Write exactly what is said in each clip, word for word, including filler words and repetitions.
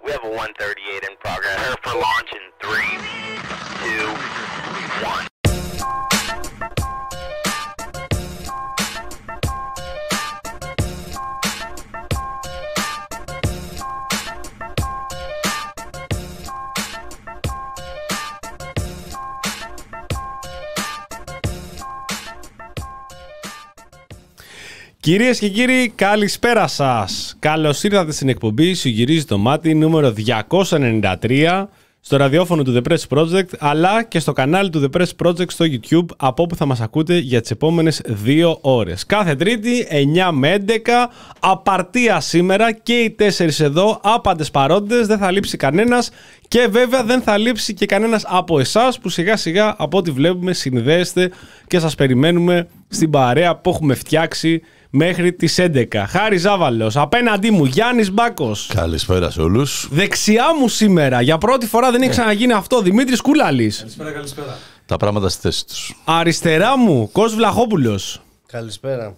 We have a one thirty-eight in progress. Prepare for launch in three, two, one. Κυρίες και κύριοι, καλησπέρα σας. Καλώς ήρθατε στην εκπομπή Σου γυρίζει το μάτι νούμερο διακόσια ενενήντα τρία στο ραδιόφωνο του The Press Project, αλλά και στο κανάλι του The Press Project στο YouTube, από όπου θα μας ακούτε για τις επόμενες δύο ώρες. Κάθε Τρίτη, εννιά με έντεκα, απαρτία σήμερα και οι τέσσερις εδώ, άπαντες παρόντες, δεν θα λείψει κανένας και βέβαια δεν θα λείψει και κανένας από εσάς που σιγά σιγά από ό,τι βλέπουμε συνδέεστε και σας περιμένουμε στην παρέα που έχουμε φτιάξει μέχρι τις έντεκα. Χάρη Ζάβαλος, απέναντί μου Γιάννης Μπάκος. Καλησπέρα σε όλους. Δεξιά μου σήμερα, για πρώτη φορά δεν έχει ξαναγίνει αυτό, Δημήτρης Κούλαλης. Καλησπέρα, καλησπέρα. Τα πράγματα στη θέση τους. Αριστερά μου, Κος Βλαχόπουλος. Καλησπέρα.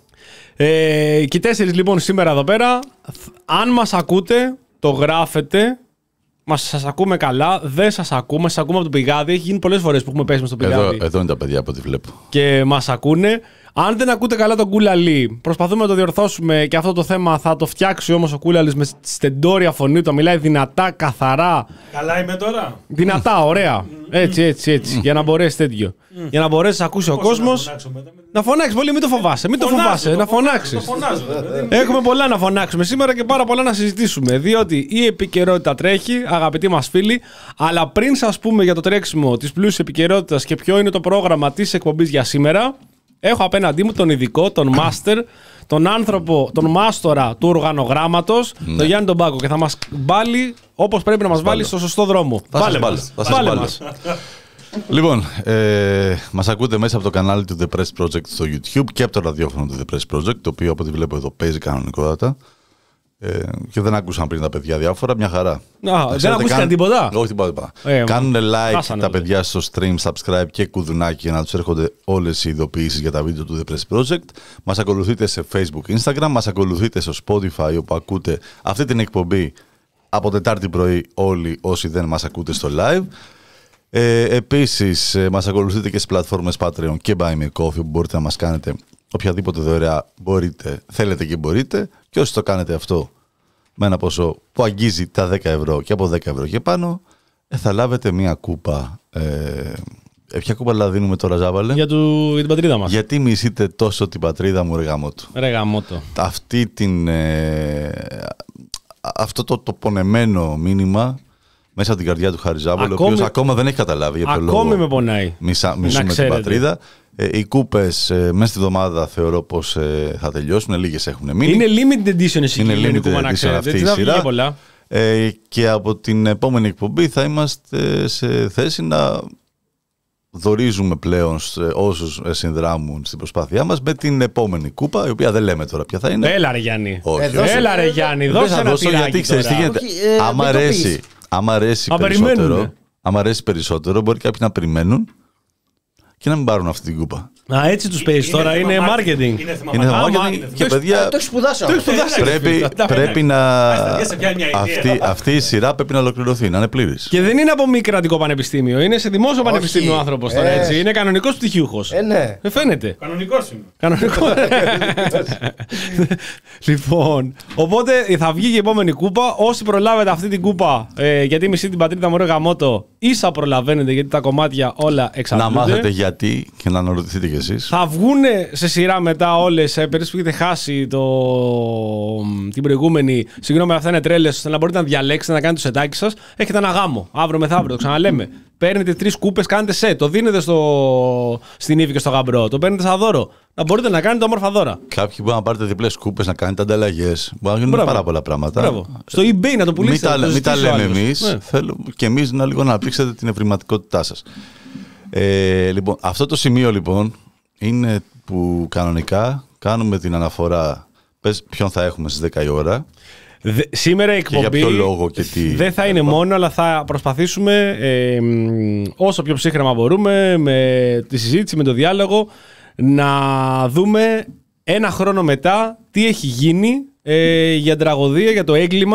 Ε, και οι τέσσερις λοιπόν σήμερα εδώ πέρα. Αν μας ακούτε, το γράφετε. Μας σας ακούμε καλά, δεν σας ακούμε, σας ακούμε από το πηγάδι. Έχει γίνει πολλές φορές που έχουμε πέσει μες στο πηγάδι. Εδώ, εδώ είναι τα παιδιά από ό,τι βλέπω. Και μας ακούνε. Αν δεν ακούτε καλά τον Κούλαλη, προσπαθούμε να το διορθώσουμε και αυτό το θέμα θα το φτιάξει όμως ο Κούλαλης με στεντόρια φωνή του. Μιλάει δυνατά, καθαρά. Καλά είμαι τώρα. Δυνατά, ωραία. Έτσι, έτσι, έτσι. Για να μπορέσει τέτοιο. Για να μπορέσει να ακούσει ο κόσμος. Να φωνάξει πολύ, μην το φοβάσαι. Μην το φοβάσαι, να φωνάξει. Έχουμε πολλά να φωνάξουμε σήμερα και πάρα πολλά να συζητήσουμε. Διότι η επικαιρότητα τρέχει, αγαπητοί μας φίλοι. Αλλά πριν σας πούμε για το τρέξιμο της πλούσιας επικαιρότητας και ποιο είναι το πρόγραμμα της εκπομπής για σήμερα, έχω απέναντί μου τον ειδικό, τον master, τον άνθρωπο, τον μάστορα του οργανογράμματος, ναι. τον Γιάννη τον Μπάκο. Και θα μας βάλει όπως πρέπει να μας βάλει στο σωστό δρόμο. Βάλε μας. Βάλε μας. Λοιπόν, ε, μας ακούτε μέσα από το κανάλι του The Press Project στο YouTube και από το ραδιόφωνο του The Press Project, το οποίο από ό,τι βλέπω εδώ παίζει κανονικότατα. Ε, και δεν άκουσαν πριν τα παιδιά διάφορα, μια χαρά. Α, δεν ακούστηκαν καν... τίποτα. Όχι τίποτα. τίποτα. Ε, Κάνουν like τα τότε. παιδιά στο stream, subscribe και κουδουνάκι για να τους έρχονται όλες οι ειδοποιήσεις για τα βίντεο του The Press Project. Μας ακολουθείτε σε Facebook, Instagram, μας ακολουθείτε στο Spotify όπου ακούτε αυτή την εκπομπή από Τετάρτη πρωί όλοι όσοι δεν μας ακούτε στο live. Ε, επίσης ε, μας ακολουθείτε και στις πλατφόρμες Patreon και Buy Me Coffee που μπορείτε να μας κάνετε οποιαδήποτε δωρεά μπορείτε, θέλετε και μπορείτε, και όσοι το κάνετε αυτό με ένα ποσό που αγγίζει τα δέκα ευρώ και από δέκα ευρώ και πάνω, ε, θα λάβετε μια κούπα. Ε, ε, ποια κούπα δηλαδή δίνουμε τώρα, Ζάβαλε? Για, του, για την πατρίδα μας. Γιατί μισείτε τόσο την πατρίδα μου, ρε γαμότο? Ρε γαμότο. Αυτή την, ε, αυτό το, το πονεμένο μήνυμα μέσα από την καρδιά του Χάρη Ζάβαλου, ο οποίος ακόμα δεν έχει καταλάβει για ποιο λόγο. Ακόμη με πονάει. Μισά, μισούμε την πατρίδα. Ε, οι κούπες ε, μέσα στη εβδομάδα θεωρώ πως ε, θα τελειώσουν, λίγες έχουν μείνει. Είναι limited edition η συγκεκριμένη κούπα, να ξέρετε. Αυτή η σειρά. Ε, και από την επόμενη εκπομπή θα είμαστε σε θέση να δωρίζουμε πλέον σε όσους συνδράμουν στην προσπάθειά μας με την επόμενη κούπα, η οποία δεν λέμε τώρα ποια θα είναι. Έλα ρε Γιάννη. Όχι, ε, όχι. Έλα ρε Γιάννη, δώσε ένα τυράκι γιατί ξέρεις τι γίνεται. Ε, άμα αρέσει, άμα αρέσει περισσότερο, άμα αρέσει περισσότερο, μπορεί κάποιοι να περιμένουν και να μην πάρουν αυτή την κούπα. Α, έτσι τους παίζεις τώρα, είναι marketing. Είναι θέμα marketing και παιδιά, το έχει σπουδάσει. πρέπει, πρέπει να αυτή, αυτή η σειρά πρέπει να ολοκληρωθεί, να είναι πλήρης. Και δεν είναι από μη κρατικό πανεπιστήμιο, είναι σε δημόσιο πανεπιστήμιο ο άνθρωπος τώρα, έτσι. Είναι κανονικός πτυχιούχος. Ε, ναι. Δεν φαίνεται. Κανονικός είναι. Κανονικό. Λοιπόν, οπότε θα βγει η επόμενη κούπα. Όσοι προλάβετε αυτή την κούπα, ε, γιατί μισή την πατρίδα μου, ρε γαμότο, ίσα προλαβαίνετε γιατί τα κομμάτια όλα εξαρτώνται. Να μάθετε γιατί και να αναρωτηθείτε κι εσείς. Θα βγουνε σε σειρά μετά όλες, ε, περίπου που έχετε χάσει το... την προηγούμενη. Συγγνώμη, αυτά είναι τρέλες, ώστε να μπορείτε να διαλέξετε, να κάνετε το σετάκι σας. Έχετε ένα γάμο, αύριο μεθαύριο, το ξαναλέμε. Παίρνετε τρεις κούπες, κάνετε σετ, το δίνετε στο... στην Ήβη και στο γαμπρό, το παίρνετε σαν δώρο. Να μπορείτε να κάνετε όμορφα δώρα. Κάποιοι μπορούν να πάρετε διπλές κούπες, να κάνετε ανταλλαγές. Μπορεί να γίνουν πάρα πολλά πράγματα. Μπράβο. Στο eBay να το πουλήσετε. Μην τα, τα λέμε εμείς. Ναι. Θέλω και εμείς να λίγο να αναπτύξετε την ευρηματικότητά σας. Ε, λοιπόν, αυτό το σημείο λοιπόν είναι που κανονικά κάνουμε την αναφορά. Πες ποιον θα έχουμε στις δέκα η ώρα. Δε, σήμερα η εκπομπή δεν θα είναι μόνο, αλλά θα προσπαθήσουμε ε, όσο πιο ψύχρεμα μπορούμε με τη συζήτηση, με το διάλογο, να δούμε ένα χρόνο μετά τι έχει γίνει ε, για τραγωδία, για το έγκλημα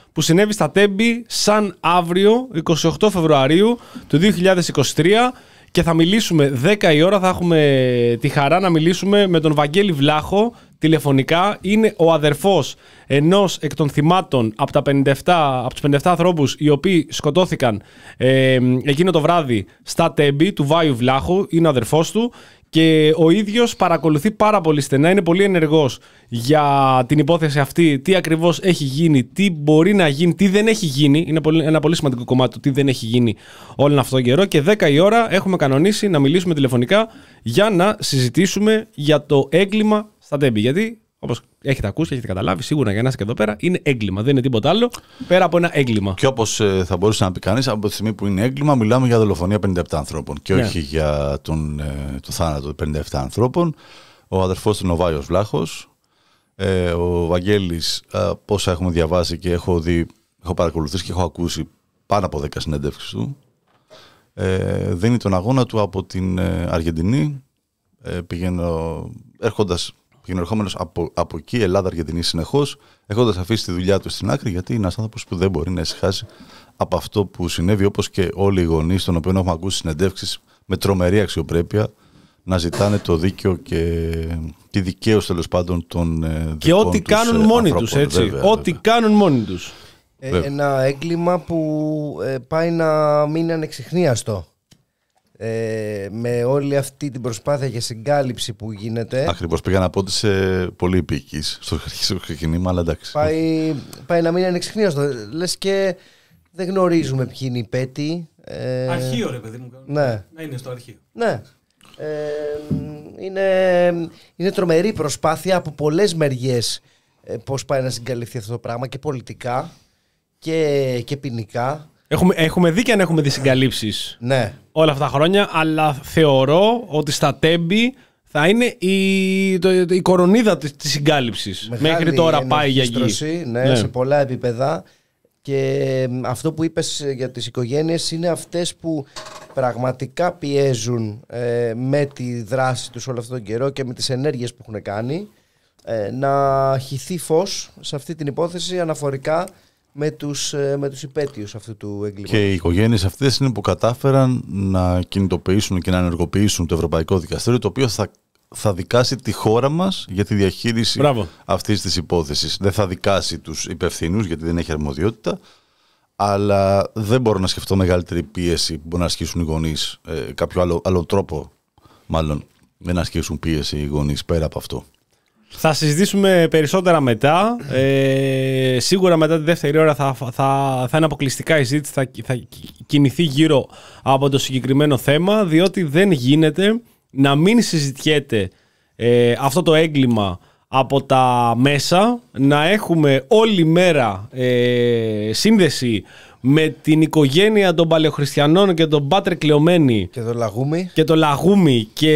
που συνέβη στα Τέμπη σαν αύριο, εικοστή ογδόη Φεβρουαρίου του δύο χιλιάδες είκοσι τρία, και θα μιλήσουμε δέκα η ώρα, θα έχουμε τη χαρά να μιλήσουμε με τον Βαγγέλη Βλάχο τηλεφωνικά. Είναι ο αδερφός ενός εκ των θυμάτων από, τα πενήντα επτά, από τους πενήντα επτά ανθρώπους οι οποίοι σκοτώθηκαν ε, εκείνο το βράδυ στα Τέμπη, του Βάιου Βλάχου. Είναι ο αδερφός του και ο ίδιος παρακολουθεί πάρα πολύ στενά, είναι πολύ ενεργός για την υπόθεση αυτή, τι ακριβώς έχει γίνει, τι μπορεί να γίνει, τι δεν έχει γίνει. Είναι πολύ, ένα πολύ σημαντικό κομμάτι του τι δεν έχει γίνει όλον αυτόν τον καιρό. Και δέκα η ώρα έχουμε κανονίσει να μιλήσουμε τηλεφωνικά για να συζητήσουμε για το έγκλημα στα Τέμπη. Γιατί, όπως έχετε ακούσει, έχετε καταλάβει, σίγουρα για να είστε και εδώ πέρα, είναι έγκλημα. Δεν είναι τίποτα άλλο πέρα από ένα έγκλημα. Και όπως ε, θα μπορούσε να πει κανείς, από τη στιγμή που είναι έγκλημα, μιλάμε για δολοφονία πενήντα επτά ανθρώπων. Και ναι. όχι για τον, ε, το θάνατο πενήντα επτά ανθρώπων. Ο αδερφός του είναι ο Βάιος Βλάχος. Ε, ο Βαγγέλης, ε, πόσα έχουμε διαβάσει και έχω δει, έχω παρακολουθήσει και έχω ακούσει πάνω από δέκα συνεντεύξεις του. Ε, δίνει τον αγώνα του από την ε, Αργεντινή. Ε, πηγαίνω, έρχοντας. Ερχόμενος από, από εκεί, Ελλάδα-Αργεντινή συνεχώς, έχοντας αφήσει τη δουλειά του στην άκρη, γιατί είναι ένας άνθρωπος που δεν μπορεί να ησυχάσει από αυτό που συνέβη, όπως και όλοι οι γονείς, των οποίων έχουμε ακούσει συνεντεύξεις με τρομερή αξιοπρέπεια, να ζητάνε το δίκαιο και τη δικαίωση τέλος πάντων των δικών και ό,τι τους κάνουν μόνοι ανθρώπων, τους, έτσι. Βέβαια, ό,τι βέβαια. κάνουν μόνοι τους. Ε, ένα έγκλημα που ε, πάει να μείνει ανεξιχνίαστο. Ε, με όλη αυτή την προσπάθεια για συγκάλυψη που γίνεται. Ακριβώς, πήγα να πω ότι είσαι πολύ επίκης στο ξεκίνημα, αλλά εντάξει. Πάει, πάει να μείνει ανεξιχνίαστο. Λες και δεν γνωρίζουμε ποιοι είναι οι πέτοι. Ε, Αρχείο, ρε παιδί μου. Ναι. Να είναι στο αρχείο. Ναι. Ε, είναι, είναι τρομερή προσπάθεια από πολλές μεριές ε, πώς πάει να συγκαλυφθεί αυτό το πράγμα, και πολιτικά και, και ποινικά. Έχουμε, έχουμε δει και αν έχουμε δει συγκαλύψεις Ναι. όλα αυτά τα χρόνια, αλλά θεωρώ ότι στα Τέμπη θα είναι η, το, η κορονίδα της, της συγκάλυψης. Μεγάλη Μέχρι τώρα πάει για εκεί. Ναι, ναι, σε πολλά επίπεδα. Και αυτό που είπες για τις οικογένειες είναι αυτές που πραγματικά πιέζουν ε, με τη δράση τους όλο αυτόν τον καιρό και με τις ενέργειες που έχουν κάνει ε, να χυθεί φως σε αυτή την υπόθεση αναφορικά με τους, με τους υπέτειους αυτού του εγκλήματος. Και οι οικογένειες αυτές είναι που κατάφεραν να κινητοποιήσουν και να ενεργοποιήσουν το Ευρωπαϊκό Δικαστήριο, το οποίο θα, θα δικάσει τη χώρα μας για τη διαχείριση Μπράβο. αυτής της υπόθεσης. Δεν θα δικάσει τους υπευθύνους, γιατί δεν έχει αρμοδιότητα, αλλά δεν μπορώ να σκεφτώ μεγαλύτερη πίεση που μπορεί να ασκήσουν οι γονείς, ε, κάποιο άλλο, άλλο τρόπο μάλλον, δεν να ασκήσουν πίεση οι γονείς πέρα από αυτό. Θα συζητήσουμε περισσότερα μετά. Ε, σίγουρα μετά τη δεύτερη ώρα θα, θα, θα είναι αποκλειστικά η συζήτηση, θα, θα κινηθεί γύρω από το συγκεκριμένο θέμα, διότι δεν γίνεται να μην συζητιέται ε, αυτό το έγκλημα από τα μέσα, να έχουμε όλη μέρα ε, σύνδεση με την οικογένεια των Παλαιοχριστιανών και τον Πάτρε Κλεωμένη και το Λαγούμι και το Λαγούμι, και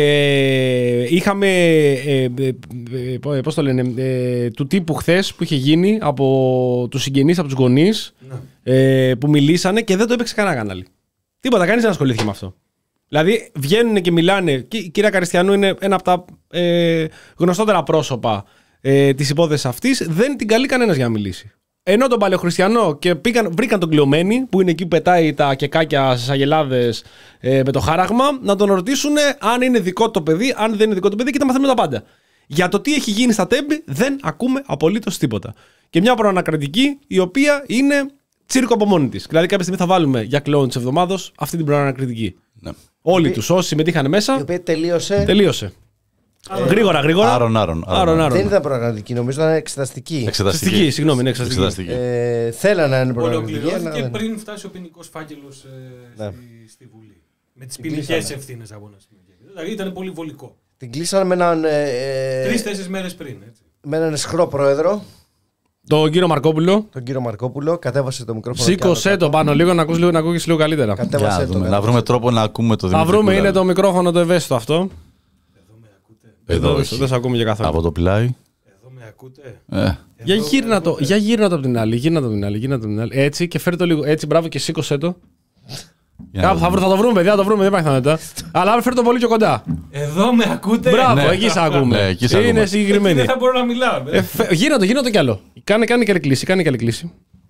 είχαμε ε, ε, ε, πώς το λένε, ε, του τύπου χθες που είχε γίνει από τους συγγενείς, από τους γονείς, ναι. ε, που μιλήσανε και δεν το έπαιξε κανένα κανάλι. Τίποτα, κανείς δεν ασχολήθηκε με αυτό. Δηλαδή βγαίνουν και μιλάνε, και η κυρία Καριστιανού είναι ένα από τα ε, γνωστότερα πρόσωπα ε, της υπόθεσης αυτής, δεν την καλεί κανένας για να μιλήσει. Ενώ τον Παλαιοχριστιανό και πήγαν, βρήκαν τον Κλεωμένη, που είναι εκεί που πετάει τα κεκάκια στις αγελάδες ε, με το χάραγμα, να τον ρωτήσουν αν είναι δικό το παιδί, αν δεν είναι δικό το παιδί, και τα μαθαίνουμε τα πάντα. Για το τι έχει γίνει στα Τέμπη δεν ακούμε απολύτως τίποτα. Και μια προανακριτική η οποία είναι τσίρκο από μόνη της. Δηλαδή, κάποια στιγμή θα βάλουμε για κλόουν της εβδομάδος αυτή την προανακριτική. Ναι. Όλοι τους όσοι συμμετείχαν μέσα. Η οποία τελείωσε. Τελείωσε. Ε, γρήγορα, γρήγορα. Άρον, άρον. άρον, άρον. Δεν ήταν προγραμματική, νομίζω ήταν εξεταστική. Εξεταστική, συγγνώμη, είναι εξεταστική. εξεταστική. Ε, θέλανε να είναι προγραμματική. Ολοκληρώθηκε αλλά... πριν φτάσει ο ποινικός φάκελος ε, ναι. στη, στη Βουλή. Με τις ποινικές ευθύνες από ένα σημείο. Δηλαδή ήταν πολύ βολικό. Την κλείσανε με έναν. Ε, Τρεις-τέσσερις μέρες πριν. Έτσι. Με έναν εσχρό πρόεδρο. Τον κύριο Μαρκόπουλο. Τον κύριο Μαρκόπουλο, κατέβασε το μικρόφωνο. Σήκωσε το πάνω λίγο να ακούσει λίγο, να ακούγεις λίγο καλύτερα. Κατέβασε το. Να βρούμε τρόπο να ακούμε το Δημήτρη. Θα βρούμε, είναι το μικρόφωνο το ευαίσθητο αυτό. Εδώ με ακούτε. Εδώ, Εδώ όχι. δεν σε ακούμε για καθόλου. Από το πλάι. Εδώ με ακούτε. Ε. Για γύρνα το, για γύρνα το από την άλλη, γύρνα το από την άλλη, γύρνα το από την άλλη. Έτσι και φέρε το λίγο, έτσι μπράβο, και σήκωσε το. Κάπου θα, θα το βρούμε, παιδιά, θα το βρούμε, δεν υπάρχει θάνατα. Αλλά φέρε το πολύ πιο κοντά. Εδώ με ακούτε. Μπράβο, Ναι. εκεί σε ακούμε. Ναι, εκεί σε ακούμε. Είναι συγκεκριμένη. Δεν θα μπορώ να μιλάω. Ε, φε- γύρνα το, γύρνα το κι άλλο. Κάνε, κάνε και άλλη κλίση, κάνε και άλλη κλίση.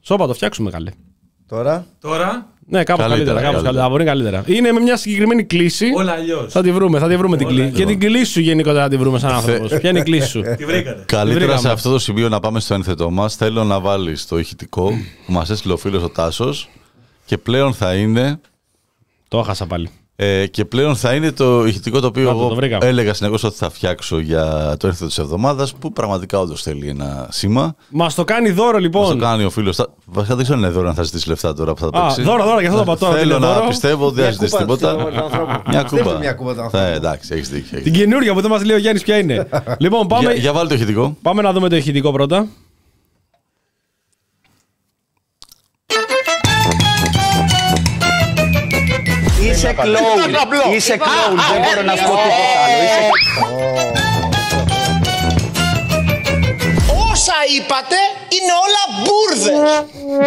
Σόπα, το φτιάξουμε καλέ. Τώρα. Τώρα. Ναι, κάπως καλύτερα. Κάπως καλύτερα. Μπορεί καλύτερα. Είναι με μια συγκεκριμένη κλίση. Όλα αλλιώς. Θα τη βρούμε, θα τη βρούμε την κλίση. Και την κλίση σου γενικότερα θα τη βρούμε σαν άνθρωπος. Ποια είναι η κλίση σου? Τη βρήκατε. Καλύτερα σε αυτό το σημείο να πάμε στο ένθετό μας. Θέλω να βάλεις το ηχητικό που μας έστειλε ο φίλος ο Τάσος και πλέον θα είναι. Το έχασα πάλι. Ε, και πλέον θα είναι το ηχητικό το οποίο Κάτω, εγώ το έλεγα συνεχώς ότι θα φτιάξω για το ένθετο της εβδομάδας, που πραγματικά όντως θέλει ένα σήμα. Μας το κάνει δώρο λοιπόν. Μας το κάνει ο φίλος. Βασικά δεν ξέρω αν είναι δώρο, αν θα ζητήσει λεφτά τώρα που θα Α, παίξει. δώρο, δώρο, γι' αυτό το πατώ. Θέλω να πιστεύω ότι δεν θα Μια ζητήσει κούπα τίποτα. του ανθρώπου. Μια Στέλνει κούπα. μια κούπα του Ε, ανθρώπου. εντάξει, έχεις δίκιο. Την καινούργια που δεν μας λέει ο Γιάννης ποια είναι. Λοιπόν, πάμε, Για, για βάλει το ηχητικό. πάμε να δούμε το ηχητικό πρώτα. Είσαι κλόουν. Είσαι κλόουν. Δεν μπορώ να σου πω τίποτα άλλο. Είσαι... Όσα είπατε είναι όλα μπουρδες.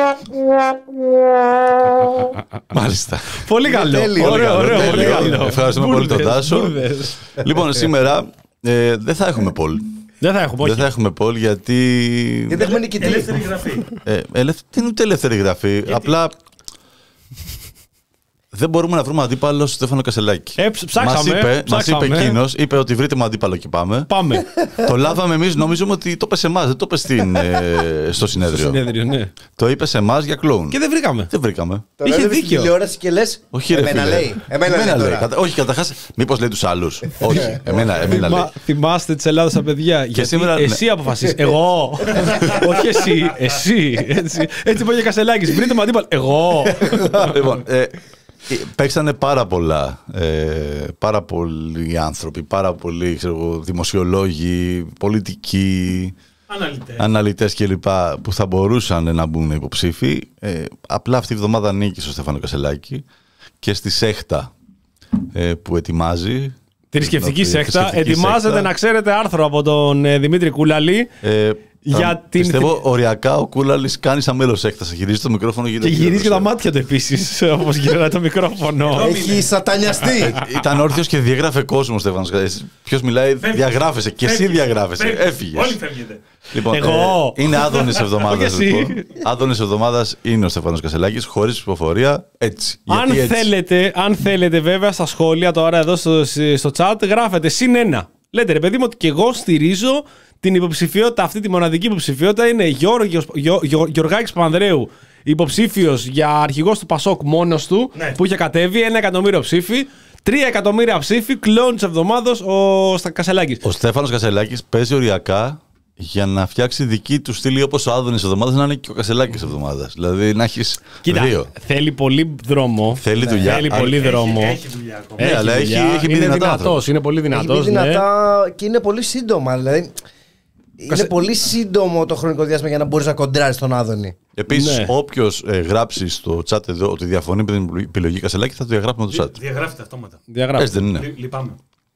Μάλιστα. Πολύ καλό. τέλειο. Ωραίο, ωραίο, πολύ Τέλειο. καλό. Ευχαριστούμε πολύ τον Μπούρδες, Τάσο. μπούρδες. Λοιπόν, σήμερα ε, δεν θα έχουμε poll. Δεν θα έχουμε, Δεν όχι. θα έχουμε poll γιατί. Γιατί έχουμε νικητή. Ελεύθερη γραφή. Ε, ελευ... Δεν είναι ούτε ελεύθερη γραφή. Απλά δεν μπορούμε να βρούμε αντίπαλο στο Στέφανο Κασελάκη. Ε, ψ- ψάξαμε, Μας είπε, μας ψάξαμε. είπε εκείνος, είπε ότι βρείτε μου αντίπαλο και πάμε. Πάμε. Το λάβαμε εμείς, νομίζουμε ότι το είπε σε εμάς, δεν το είπε στην, ε, στο συνέδριο. Συνέδριο, ναι. Το είπε σε εμάς για κλόουν. Και δεν βρήκαμε. Δεν βρήκαμε. Τώρα Είχε έδωσες δίκιο. τηλεόραση και λες. Όχι, ρε Εμένα φίλε. λέει. Εμένα λέει τώρα. Κατα- Όχι, καταρχάς, μήπως λέει τους άλλους. Όχι, εμένα, εμένα λέει. Μα, θυμάστε τη Ελλάδα στα παιδιά. Γιατί σήμερα, εσύ ναι. αποφασίζει. Εγώ. Όχι εσύ. Εσύ. Έτσι, έτσι πάει και Κασελάκης. Βρείτε μου αντίπαλο. Εγώ. Λοιπόν, ε, παίξανε πάρα πολλά, ε, πάρα πολλοί άνθρωποι, πάρα πολλοί ξέρω, εγώ, δημοσιολόγοι, πολιτικοί, Αναλυτές. αναλυτές κλπ. Που θα μπορούσαν να μπουν υποψήφοι. Ε, απλά αυτή η εβδομάδα νίκησε ο Στέφανο Κασελάκη και στη σέχτα ε, που ετοιμάζει. Θρησκευτική Θρησκευτική σέχτα. Ετοιμάζεται σέχτα. να ξέρετε άρθρο από τον ε, Δημήτρη Κούλαλη. Ε, Για θα- την- Πιστεύω οριακά ο Κούλαλης κάνει σαν μέλος έκθαση. Γυρίζει το μικρόφωνο Και γυρίζει και τα μάτια του επίσης, όπως γυρνάει το μικρόφωνο. Έχει σατανιαστεί. Ήταν όρθιος και διαγράφε κόσμο, Στέφανος. Ποιος μιλάει, Φεύγει. διαγράφεσαι. Και εσύ Φεύγεις. διαγράφεσαι. Φεύγεις. Έφυγες. Όλοι φεύγετε. Λοιπόν, Εγώ. ε, είναι άδωνης εβδομάδας. Όχι εσύ. Λοιπόν. Άδωνης εβδομάδας είναι ο Στέφανος Κασελάκης, χωρίς ψηφοφορία. Έτσι. Αν Γιατί έτσι. θέλετε, αν θέλετε, βέβαια, στα σχόλια τώρα εδώ στο, στο chat γράφετε συν ένα. Λέτε ρε παιδί μου ότι και εγώ στηρίζω την υποψηφιότητα, αυτή τη μοναδική υποψηφιότητα είναι Γιώργος, Γιώ, Γιώ, Γιωργάκης Παπανδρέου, υποψήφιος για αρχηγός του Πασόκ μόνος του, Ναι. που είχε κατέβει ένα εκατομμύριο ψήφοι. Τρία εκατομμύρια ψήφοι, κλόν της εβδομάδος ο Στα- Κασελάκης. Ο Στέφανος Κασελάκης παίζει οριακά για να φτιάξει δική του στήλη όπως ο Άδωνης εβδομάδας να είναι και ο Κασελάκης εβδομάδας. Δηλαδή να έχεις Κοίτα, δύο. θέλει πολύ δρόμο. Θέλει δουλειά. Θέλει Α, πολύ Έχει- δρόμο. Έχει δουλειά ακόμα. Ναι, αλλά έχει- δουλειά. έχει μπει είναι δυνατά δυνατός, άνθρωπος. είναι πολύ Έχει μπει δυνατός. Ναι. δυνατά και είναι πολύ σύντομα. Δηλαδή, είναι πολύ σύντομο το χρονικό διάστημα για να μπορείς να κοντράρεις τον Άδωνη. Επίσης, Ναι. όποιος ε, γράψει στο chat εδώ ότι διαφωνεί με την επιλογή Κασελάκη θα το διαγράφει με το chat. Διαγράφεται αυτόματα. Διαγράφει. Έτσι δεν είναι. Λυ- Λυπάμαι.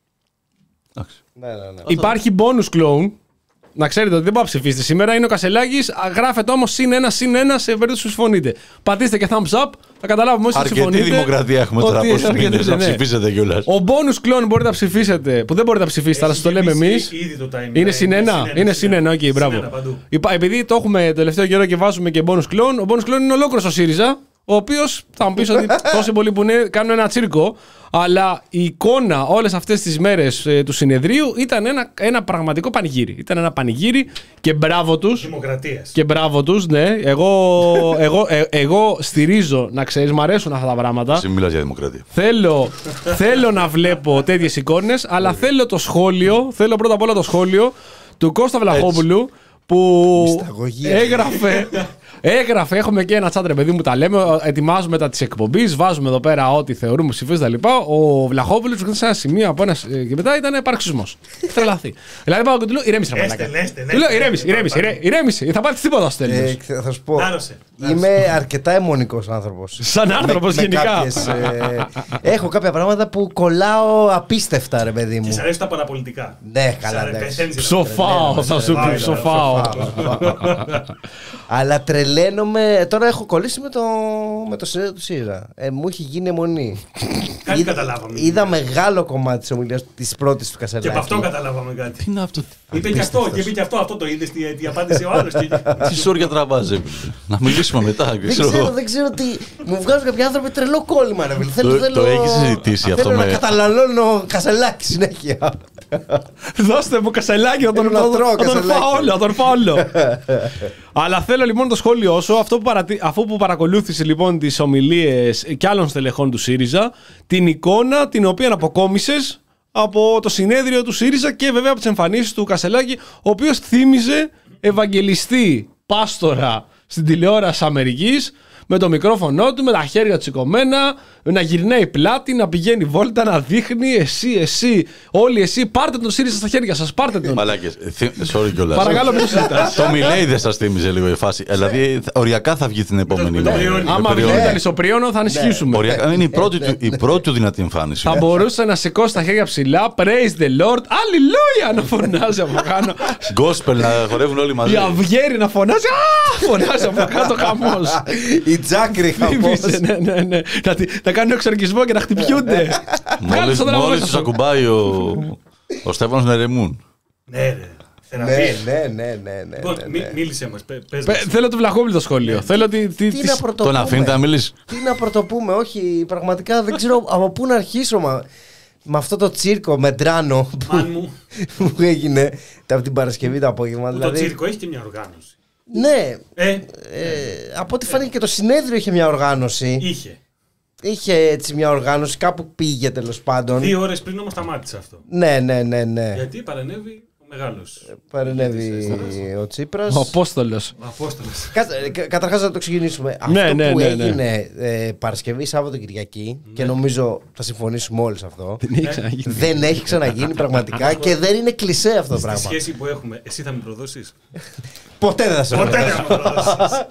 Εντάξει. Ναι, ναι, ναι. Υπάρχει bonus clone. Να ξέρετε ότι δεν πάω να ψηφίσετε σήμερα. Είναι ο Κασελάκης. Γράφετε όμως συν ένα, συν ένα σε περίπτωση που συμφωνείτε. Πατήστε και thumbs up. Θα καταλάβουμε όσοι Αρκετή συμφωνείτε. δημοκρατία έχουμε τώρα. ότι Πόσους αρκετή, μήνες να ναι. ψηφίσετε κιόλας. Ο bonus clone μπορείτε να ψηφίσετε. Που δεν μπορείτε να ψηφίσετε, αλλά σας το λέμε γεμίσει εμείς. ήδη το timeline. Είναι συν ένα. Είναι συν ένα, οκ, μπράβο. Συν ένα παντού. Υπά- Επειδή το έχουμε τελευταίο καιρό και βάζουμε και bonus clone, ο bonus clone είναι ολόκληρο ο ΣΥΡΙΖΑ. Ο οποίο θα μου πει ότι τόσοι πολλοί που είναι κάνουν ένα τσίρκο. Αλλά η εικόνα όλες αυτές τις μέρες ε, του συνεδρίου ήταν ένα, ένα πραγματικό πανηγύρι. Ήταν ένα πανηγύρι και μπράβο τους. Δημοκρατίας. Και μπράβο τους, ναι. Εγώ, εγώ, ε, εγώ στηρίζω, να ξέρεις, μου αρέσουν αυτά τα πράγματα. Εσύ μιλάς για δημοκρατία. Θέλω, θέλω να βλέπω τέτοιες εικόνες, αλλά θέλω το σχόλιο, θέλω πρώτα απ' όλα το σχόλιο του Κώστα Βλαχόπουλου που Μυσταγωγία. έγραφε, έγραφε, έχουμε και ένα chat ρε παιδί μου, τα λέμε, ετοιμάζουμε τα της εκπομπής, βάζουμε εδώ πέρα ό,τι θεωρούμε ψηφίες τα λοιπά. Ο Βλαχόπουλος του σε ένα σημείο από ένα και μετά ήταν επαρξισμός. Τρελαθεί. Δηλαδή πάω και του λέω ηρέμησε ρε Έστε, μαλάκα. έστε, Του λέω έστε, ηρέμησε, έστε, ηρέμησε, πάρε, ηρέμησε, θα πάρεις τίποτα στο Ε, τέλος. θα σου πω. Λάρωσε. Είμαι αρκετά αιμονικός άνθρωπος. Σαν άνθρωπος Με- με γενικά. κάποιες, ε, έχω κάποια πράγματα που κολλάω απίστευτα, ρε παιδί Και μου. σ' αρέσουν τα παραπολιτικά. Ναι, Σ' καλά, αρέσει- εντάξει. πεθαίνεις για τα Ψοφάω, θα σου πει, Ψοφάω, ψοφάω. Αλλά τρελαίνομαι Τρελαίνομαι. Τώρα έχω κολλήσει με το, με το συνέδριο του ΣΥΡΙΖΑ. Ε, μου έχει γίνει αιμονή. Κάτι καταλάβαμε. Είδα μεγάλο κομμάτι της ομιλίας της πρώτης του Κασελάκη. Και από αυτό καταλάβαμε κάτι. Τι είναι αυτό. Είπε και αυτό, και είπε και αυτό. Αυτό το είδες, τι, τι απάντησε ο άλλος. Τι σόρια τραβάζει. Να μιλήσουμε μετά. Δεν ξέρω, δεν ξέρω τι. Μου βγάζουν κάποιοι άνθρωποι τρελό κόλλημα. Ρε. Θέλω, Το, θέλω, το έχει συζητήσει αυτό θέλω με. να καταναλώνω Κασελάκη συνέχεια. Δώστε μου Κασελάκη να τον, Θέλω να τρώω να τον Κασελάκη. φάω όλο, να τον φάω όλο. Αλλά θέλω λοιπόν το σχόλιο σου, αυτό που παρατη... αφού που παρακολούθησε λοιπόν τις ομιλίες και άλλων στελεχών του ΣΥΡΙΖΑ, την εικόνα την οποία αποκόμισες από το συνέδριο του ΣΥΡΙΖΑ και βέβαια από τις εμφανίσεις του Κασελάκη, ο οποίος θύμιζε ευαγγελιστή πάστορα στην τηλεόραση Αμερικής, με το μικρόφωνο του, με τα χέρια του σηκωμένα, να γυρνάει πλάτη, να πηγαίνει βόλτα, να δείχνει εσύ, εσύ, όλοι εσύ, πάρτε τον ΣΥΡΙΖΑ στα χέρια σας, πάρτε τον. Μαλάκες, sorry κιόλας. Παρακαλώ, μην το συζητάς. Το Μιλέι δεν σας θύμιζε λίγο η φάση. Δηλαδή, οριακά θα βγει την επόμενη μέρα. Άμα βγει ήταν ισοπρίωνο, θα ανησυχήσουμε. Οριακά είναι η πρώτη του- η πρώτη του δυνατή εμφάνιση. Θα μπορούσε να σηκώσει τα χέρια ψηλά, praise the Lord, αλληλούια να φωνάζει από κάτω. Gospel να χορεύουν όλοι μαζί. Η Αυγέρη να φωνάζει, α, φωνάζει από κάτω χαμός. Η Τζάκρη χαμός. Θύμισε, ναι, ναι, ναι. Να, τη- να κάνουν εξορκισμό και να χτυπιούνται. Βγάλε Μόλις, το δρόμο μόλις μέσα τους σου. ακουμπάει ο, ο Στέφανος να ηρεμούν. Ναι, ρε. Ναι, Θεραπεία. ναι, ναι, ναι, ναι, Λοιπόν, ναι, μι- ναι. μίλησε μας, πε- πες Πε- μας. Θέλω το Βλαχόπουλο το σχόλιο. Θέλω τη- τη- Τι τις- να πρωτοπούμε. Τον αφήνετε να μιλήσει. Τι να πρωτοπούμε, όχι, πραγματικά δεν ξέρω από πού να αρχίσω μα, με αυτό το τσίρκο με ντράνο που, Αν μου, που έγινε από την Παρασκευή το απόγευμα. που το Δηλαδή, τσίρκο έχει και μια οργάνωση. ναι, Ε, ε, από ό,τι φάνηκε και το συνέδριο είχε μια οργάνωση. είχε. Είχε έτσι μια οργάνωση, κάπου πήγε τέλος πάντων. Δύο ώρες πριν όμως σταμάτησε αυτό. Ναι, ναι, ναι, ναι. Γιατί παρενέβη ο μεγάλος. Παρενέβη ο Τσίπρας. Ο Απόστολος. Ο Απόστολος. Καταρχάς να το ξεκινήσουμε. Ναι, Αυτό ναι, που ναι, ναι. έγινε ε, Παρασκευή, Σάββατο, Κυριακή και νομίζω θα συμφωνήσουμε όλοι σε αυτό. Δεν έχει ξαναγίνει. Δεν έχει ξαναγίνει πραγματικά και δεν είναι κλισέ αυτό το Στη πράγμα. σχέση που έχουμε, εσύ θα με προδώσεις. Ποτέ δεν θα σε Ποτέ ρωτήσω. δεν θα με προδώσεις.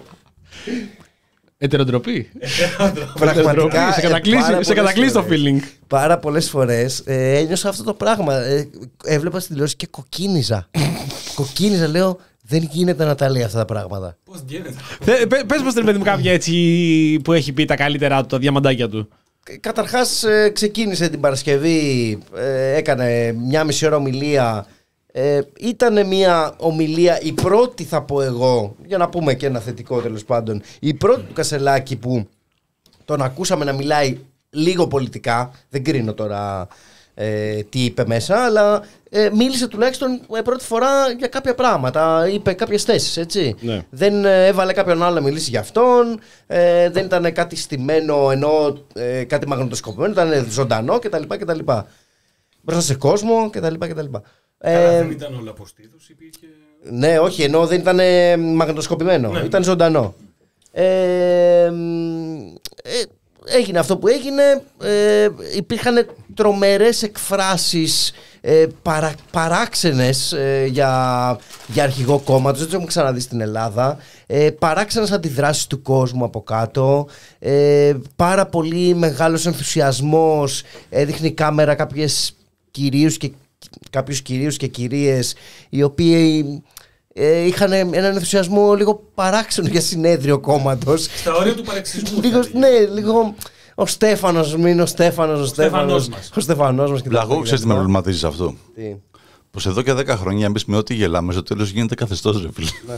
Ετεροτροπή. Πραγματικά. Σε ε, κατακλείσει- πάρα σε πολλές κατακλείσει το φορές. feeling. Πάρα πολλές φορές ε, ένιωσα αυτό το πράγμα. Ε, έβλεπα στην τηλεόραση και κοκκίνιζα. Κοκκίνιζα, λέω, δεν γίνεται να τα λέει αυτά τα πράγματα. Πώς γίνεται. Θε- πε- Πες μας, ρε παιδί μου, κάποια έτσι που έχει πει τα καλύτερα του, τα διαμαντάκια του. Καταρχάς ε, ξεκίνησε την Παρασκευή, ε, έκανε μια μισή ώρα ομιλία. Ε, ήταν μια ομιλία, η πρώτη θα πω εγώ, για να πούμε και ένα θετικό τέλος πάντων, η πρώτη του Κασελάκη που τον ακούσαμε να μιλάει λίγο πολιτικά, δεν κρίνω τώρα ε, τι είπε μέσα, αλλά ε, μίλησε τουλάχιστον ε, πρώτη φορά για κάποια πράγματα, είπε κάποιες θέσεις, έτσι. Ναι. Δεν ε, έβαλε κάποιον άλλο να μιλήσει για αυτόν, ε, δεν ήταν κάτι στημένο ενώ ε, κάτι μαγνητοσκοπημένο, ήταν ζωντανό κτλ. κτλ. Μπροστά σε κόσμο κτλ. κτλ. Καλά, Ε, δεν ήταν όλα αποστήθους, υπήρχε. ναι, όχι, ενώ δεν ήταν ε, μαγνητοσκοπημένο, Ναι. ήταν ζωντανό. Ε, ε, έγινε αυτό που έγινε, ε, υπήρχαν τρομερές εκφράσεις ε, παρα, παράξενες ε, για, για αρχηγό κόμματος, δεν το έχουμε ξαναδεί στην Ελλάδα, ε, παράξενες αντιδράσεις του κόσμου από κάτω, ε, πάρα πολύ μεγάλος ενθουσιασμός, έδειχνε η κάμερα κάποιες κυρίους και κάποιους κυρίους και κυρίες οι οποίοι ε, είχαν έναν ενθουσιασμό λίγο παράξενο για συνέδριο κόμματος. Στα όρια του παρεξισμού. Λίγο, θα έλεγα. ναι, λίγο ο Στέφανος, μην ο Στέφανος, ο Στέφανός Στέφανος μας. ο Στέφανός μας. Λαγό, ξέρεις τι με προβληματίζει αυτό. Τι. Πως εδώ και δέκα χρόνια εμείς με ό,τι γελάμε στο τέλος γίνεται καθεστώς, ρε φίλε.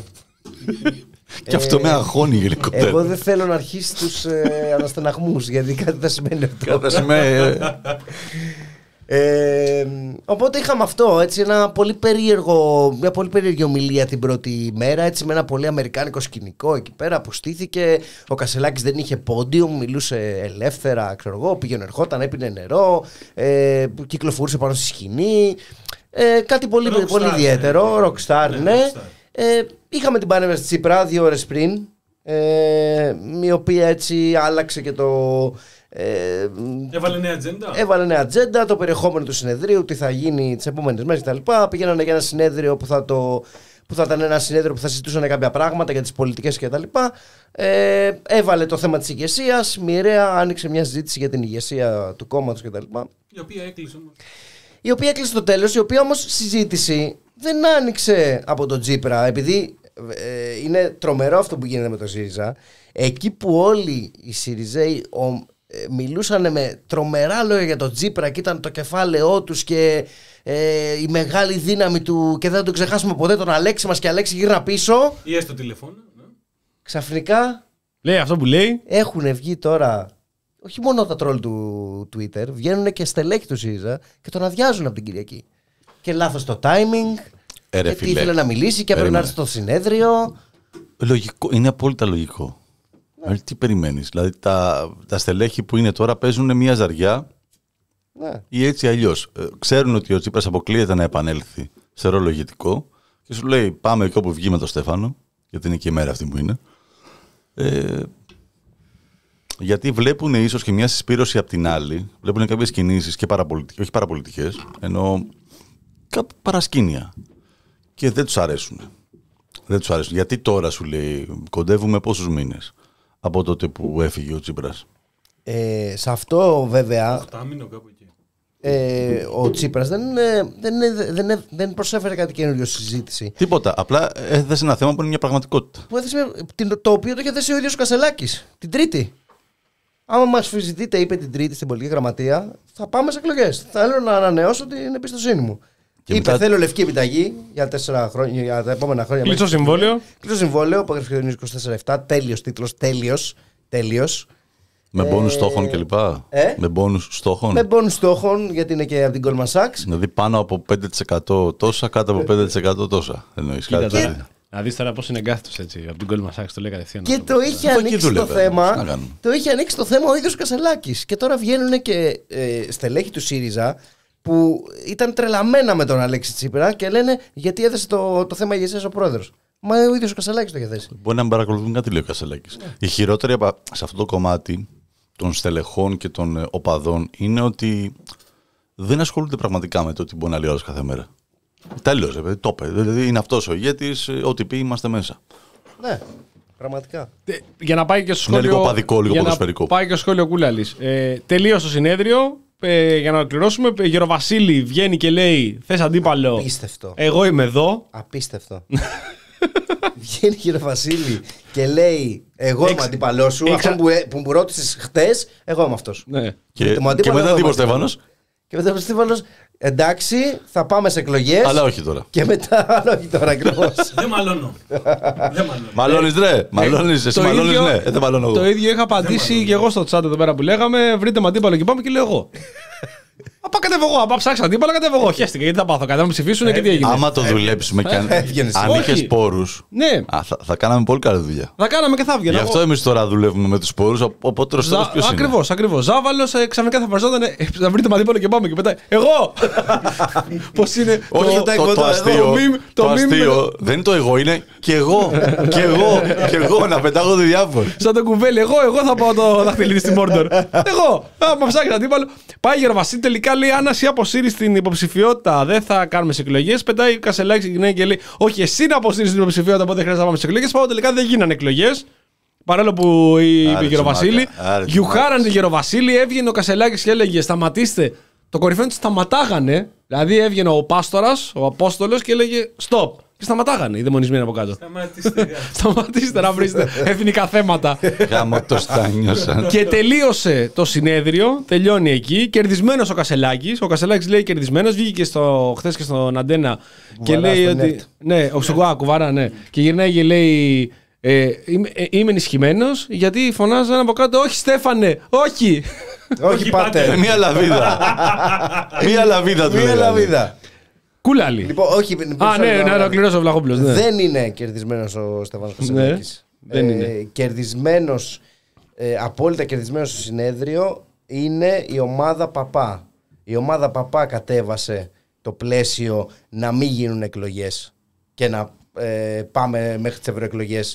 Και αυτό με αγχώνει γενικότερα. Εγώ δεν θέλω να αρχίσει τους ε, αναστεναγμούς, γιατί κάτι θα σημαίνει αυτό. Κατά σημαία. Ε, οπότε είχαμε αυτό, έτσι, ένα πολύ περίεργο, μια πολύ περίεργη ομιλία την πρώτη μέρα, έτσι, με ένα πολύ αμερικάνικο σκηνικό εκεί πέρα που στήθηκε. Ο Κασελάκης δεν είχε πόντιο, μιλούσε ελεύθερα, ξέρω εγώ, πήγαινε, ερχόταν, έπινε νερό, ε, κυκλοφορούσε πάνω στη σκηνή. Ε, κάτι πολύ, Rockstar, πολύ ναι. ιδιαίτερο, rockstar, Ναι, ναι. rockstar. Ε, είχαμε την πανέμβαση Τσίπρα δύο ώρες πριν, ε, η οποία έτσι άλλαξε και το... Ε, Έβαλε νέα ατζέντα. Έβαλε νέα ατζέντα, το περιεχόμενο του συνεδρίου, τι θα γίνει τις επόμενες μέρες κτλ. Πήγαιναν για ένα συνέδριο που θα, το, που θα ήταν ένα συνέδριο που θα συζητούσαν κάποια πράγματα για τις πολιτικές κτλ. Ε, έβαλε το θέμα της ηγεσίας, μοιραία άνοιξε μια συζήτηση για την ηγεσία του κόμματος κτλ. Η οποία έκλεισε όμως. Η οποία έκλεισε στο τέλος, η οποία όμως συζήτηση δεν άνοιξε από τον Τσίπρα, επειδή ε, είναι τρομερό αυτό που γίνεται με το ΣΥΡΙΖΑ. Εκεί που όλοι οι ΣΥΡΙΖΑΙ ε, μιλούσαν με τρομερά λόγια για τον Τσίπρα και ήταν το κεφάλαιό τους και ε, η μεγάλη δύναμη του και δεν θα τον ξεχάσουμε ποτέ τον Αλέξη μας και Αλέξη γύρνα πίσω. Ή έστω τηλεφώνο. Ναι. Ξαφνικά λέει αυτό που λέει. Έχουν βγει τώρα όχι μόνο τα τρόλ του Twitter, βγαίνουν και στελέχη του ΣΥΡΙΖΑ και τον αδειάζουν από την Κυριακή. Και λάθος το timing. Ε, γιατί ήθελε να μιλήσει και έπρεπε να έρθει στο συνέδριο. Λογικό, είναι απόλυτα λογικό. Ναι. Τι περιμένεις, δηλαδή τα, τα στελέχη που είναι τώρα παίζουν μια ζαριά ναι. ή έτσι αλλιώς. Ε, ξέρουν ότι ο Τσίπρας αποκλείεται να επανέλθει σε ρόλο ηγετικό και σου λέει πάμε εκεί όπου βγει με τον Στέφανο, γιατί είναι και η μέρα αυτή που είναι. Ε, γιατί βλέπουν ίσως και μια συσπήρωση απ' την άλλη, βλέπουν κάποιες κινήσεις και παραπολιτικές, όχι παραπολιτικές, ενώ κάποια παρασκήνια και δεν τους αρέσουν. Δεν τους αρέσουν. Γιατί τώρα σου λέει, κοντεύουμε πόσους μήνες από τότε που έφυγε ο Τσίπρας. Ε, σε αυτό βέβαια Οχτάμινο κάπου εκεί. ε, ο Τσίπρας δεν, δεν, δεν, δεν προσέφερε κάτι καινούριο στη συζήτηση. Τίποτα. Απλά έθεσε ένα θέμα που είναι μια πραγματικότητα. Που έθεσε, το οποίο το είχε θέσει ο ίδιος ο Κασελάκης την Τρίτη. Άμα μας συζητείτε, είπε την Τρίτη στην πολιτική γραμματεία, θα πάμε σε εκλογές. Θέλω να ανανεώσω την εμπιστοσύνη μου. Και είπε, μετά... θέλω λευκή επιταγή για, τέσσερα χρόνια, για τα επόμενα χρόνια. Κλείσω συμβόλαιο. Κλείσω συμβόλαιο, που έγραφε είκοσι τέσσερα επτά. Τέλειος τίτλος, τέλειος. τέλειος. Με μπόνους ε... στόχων κλπ. Ε? Με μπόνους στόχων. Με μπόνους στόχων, γιατί είναι και από την Goldman Sachs. Δηλαδή πάνω από πέντε τοις εκατό τόσα, κάτω από πέντε τοις εκατό τόσα. Εννοείς κάτι. Και... να δεις τώρα πώς είναι εγκάθετος έτσι, από την Goldman Sachs, το λέει κατευθείαν. Και το είχε ανοίξει το θέμα, το είχε ανοίξει το θέμα ο ίδιος ο Κασελάκης. Και τώρα βγαίνουν και ε, στελέχη του ΣΥΡΙΖΑ που ήταν τρελαμένα με τον Αλέξη Τσίπρα και λένε γιατί έθεσε το, το θέμα ηγεσίας ο πρόεδρος. Μα ο ίδιος ο Κασελάκης το είχε θέσει. Μπορεί να μην παρακολουθούν κάτι, λέει ο Κασελάκης. Yeah. Η χειρότερη σε αυτό το κομμάτι των στελεχών και των οπαδών είναι ότι δεν ασχολούνται πραγματικά με το τι μπορεί να λέει όλος κάθε μέρα. Τέλος, ε, το είπε. Δηλαδή είναι αυτός ο ηγέτης, ό,τι πει είμαστε μέσα. Ναι, πραγματικά. Ε, για να πάει και στο σχόλιο. Είναι λίγο παδικό, λίγο για ποδοσφαιρικό. Να πάει και στο σχόλιο Κούλαλης. Ε, τελείωσε το συνέδριο. Ε, για να ολοκληρώσουμε, Γεροβασίλη βγαίνει και λέει: θες αντίπαλο. Απίστευτο. Εγώ είμαι εδώ. Απίστευτο. Βγαίνει Γεροβασίλη και λέει: εγώ είμαι αντίπαλό σου. Εξα... Αυτό που, που μου ρώτησες χτες, εγώ είμαι αυτός. Ναι. Και, και, και μετά τίποτα Στέφανος. Και μετά ο Στέφανος, εντάξει, θα πάμε σε εκλογές. Αλλά όχι τώρα. Και μετά, αλλά όχι τώρα ακριβώς. Δεν μαλώνω. Μαλώνεις ρε. Μαλώνεις, εσύ μαλώνεις ναι. Δεν μαλώνω εγώ. Το ίδιο είχα απαντήσει και εγώ στο chat εδώ πέρα που λέγαμε. Βρείτε με αντίπαλο και πάμε και λέω εγώ. Απά κατέβω εγώ, απά ψάξω αντίπαλα, κατέβω εγώ. Χαίστηκα γιατί θα πάθω κάτι, θα με ψηφίσουν και τι έγινε. Άμα το δουλέψουμε και αν είχες πόρους, θα κάναμε πολύ καλή δουλειά. Θα κάναμε και θα βγαίναμε. Γι' αυτό εμείς τώρα δουλεύουμε με τους πόρους, οπότε ο στόχος ποιος είναι. Ακριβώς, ακριβώς. Ζάβαλος ξαφνικά θα βαζόταν, θα βρείτε με αντίπαλο και πάμε και μετά. Εγώ! Πώς είναι. Όχι, το αστείο. Το αστείο δεν είναι το εγώ, είναι και εγώ. Και εγώ. Και εγώ να πετάγω διάφορα. Σαν το κουβέλι, εγώ, εγώ θα πάω το δαχτυλίδι στη Μόρντορ. Εγώ. Άμα ψάχνει αντίπαλο. Πάει Γεροβασίλη τελικά λέει: αν εσύ αποσύρεις την υποψηφιότητα, δεν θα κάνουμε σε εκλογές. Πετάει ο Κασελάκης ξεκινάει και λέει: όχι, εσύ να αποσύρεις την υποψηφιότητα, οπότε δεν χρειάζεται να πάμε σε εκλογές. Πάω τελικά δεν γίνανε εκλογές. Παρόλο που είπε η Γεροβασίλη. Γιουχάραν τη Γεροβασίλη, έβγαινε ο Κασελάκης και έλεγε: σταματήστε. Το κορυφαίο του σταματάγανε. Δηλαδή έβγαινε ο Πάστορας, ο Απόστολος και έλεγε: stop. Και σταματάγανε οι δαιμονισμένοι από κάτω. Σταματήστε. Σταματήστε να βρείτε εθνικά θέματα. Γάμο το στάνιωσαν. Και τελείωσε το συνέδριο, τελειώνει εκεί. Κερδισμένος ο Κασελάκης. Ο Κασελάκης λέει κερδισμένος. Βγήκε χθες και στον Αντένα και λέει ότι. Ναι, ο Σουγκουά, κουβάρα, ναι. Και γυρνάει και λέει: ε, είμαι, ε, είμαι ενισχυμένος γιατί φωνάζαν από κάτω: όχι, Στέφανε, όχι. Όχι, πάτε. Μία λαβίδα. Μία λαβίδα του. Μία λαβίδα. Κούλαλη. Λοιπόν, όχι, Α, ναι, ναι, να ολοκληρώσω ο Βλαχόπουλος. Ναι. Δεν είναι κερδισμένος ο Στέφανος Κασελάκης. Ναι, δεν είναι. Ε, κερδισμένος, ε, απόλυτα κερδισμένος στο συνέδριο είναι η ομάδα Παπά. Η ομάδα Παπά κατέβασε το πλαίσιο να μην γίνουν εκλογές και να ε, πάμε μέχρι τις ευρωεκλογές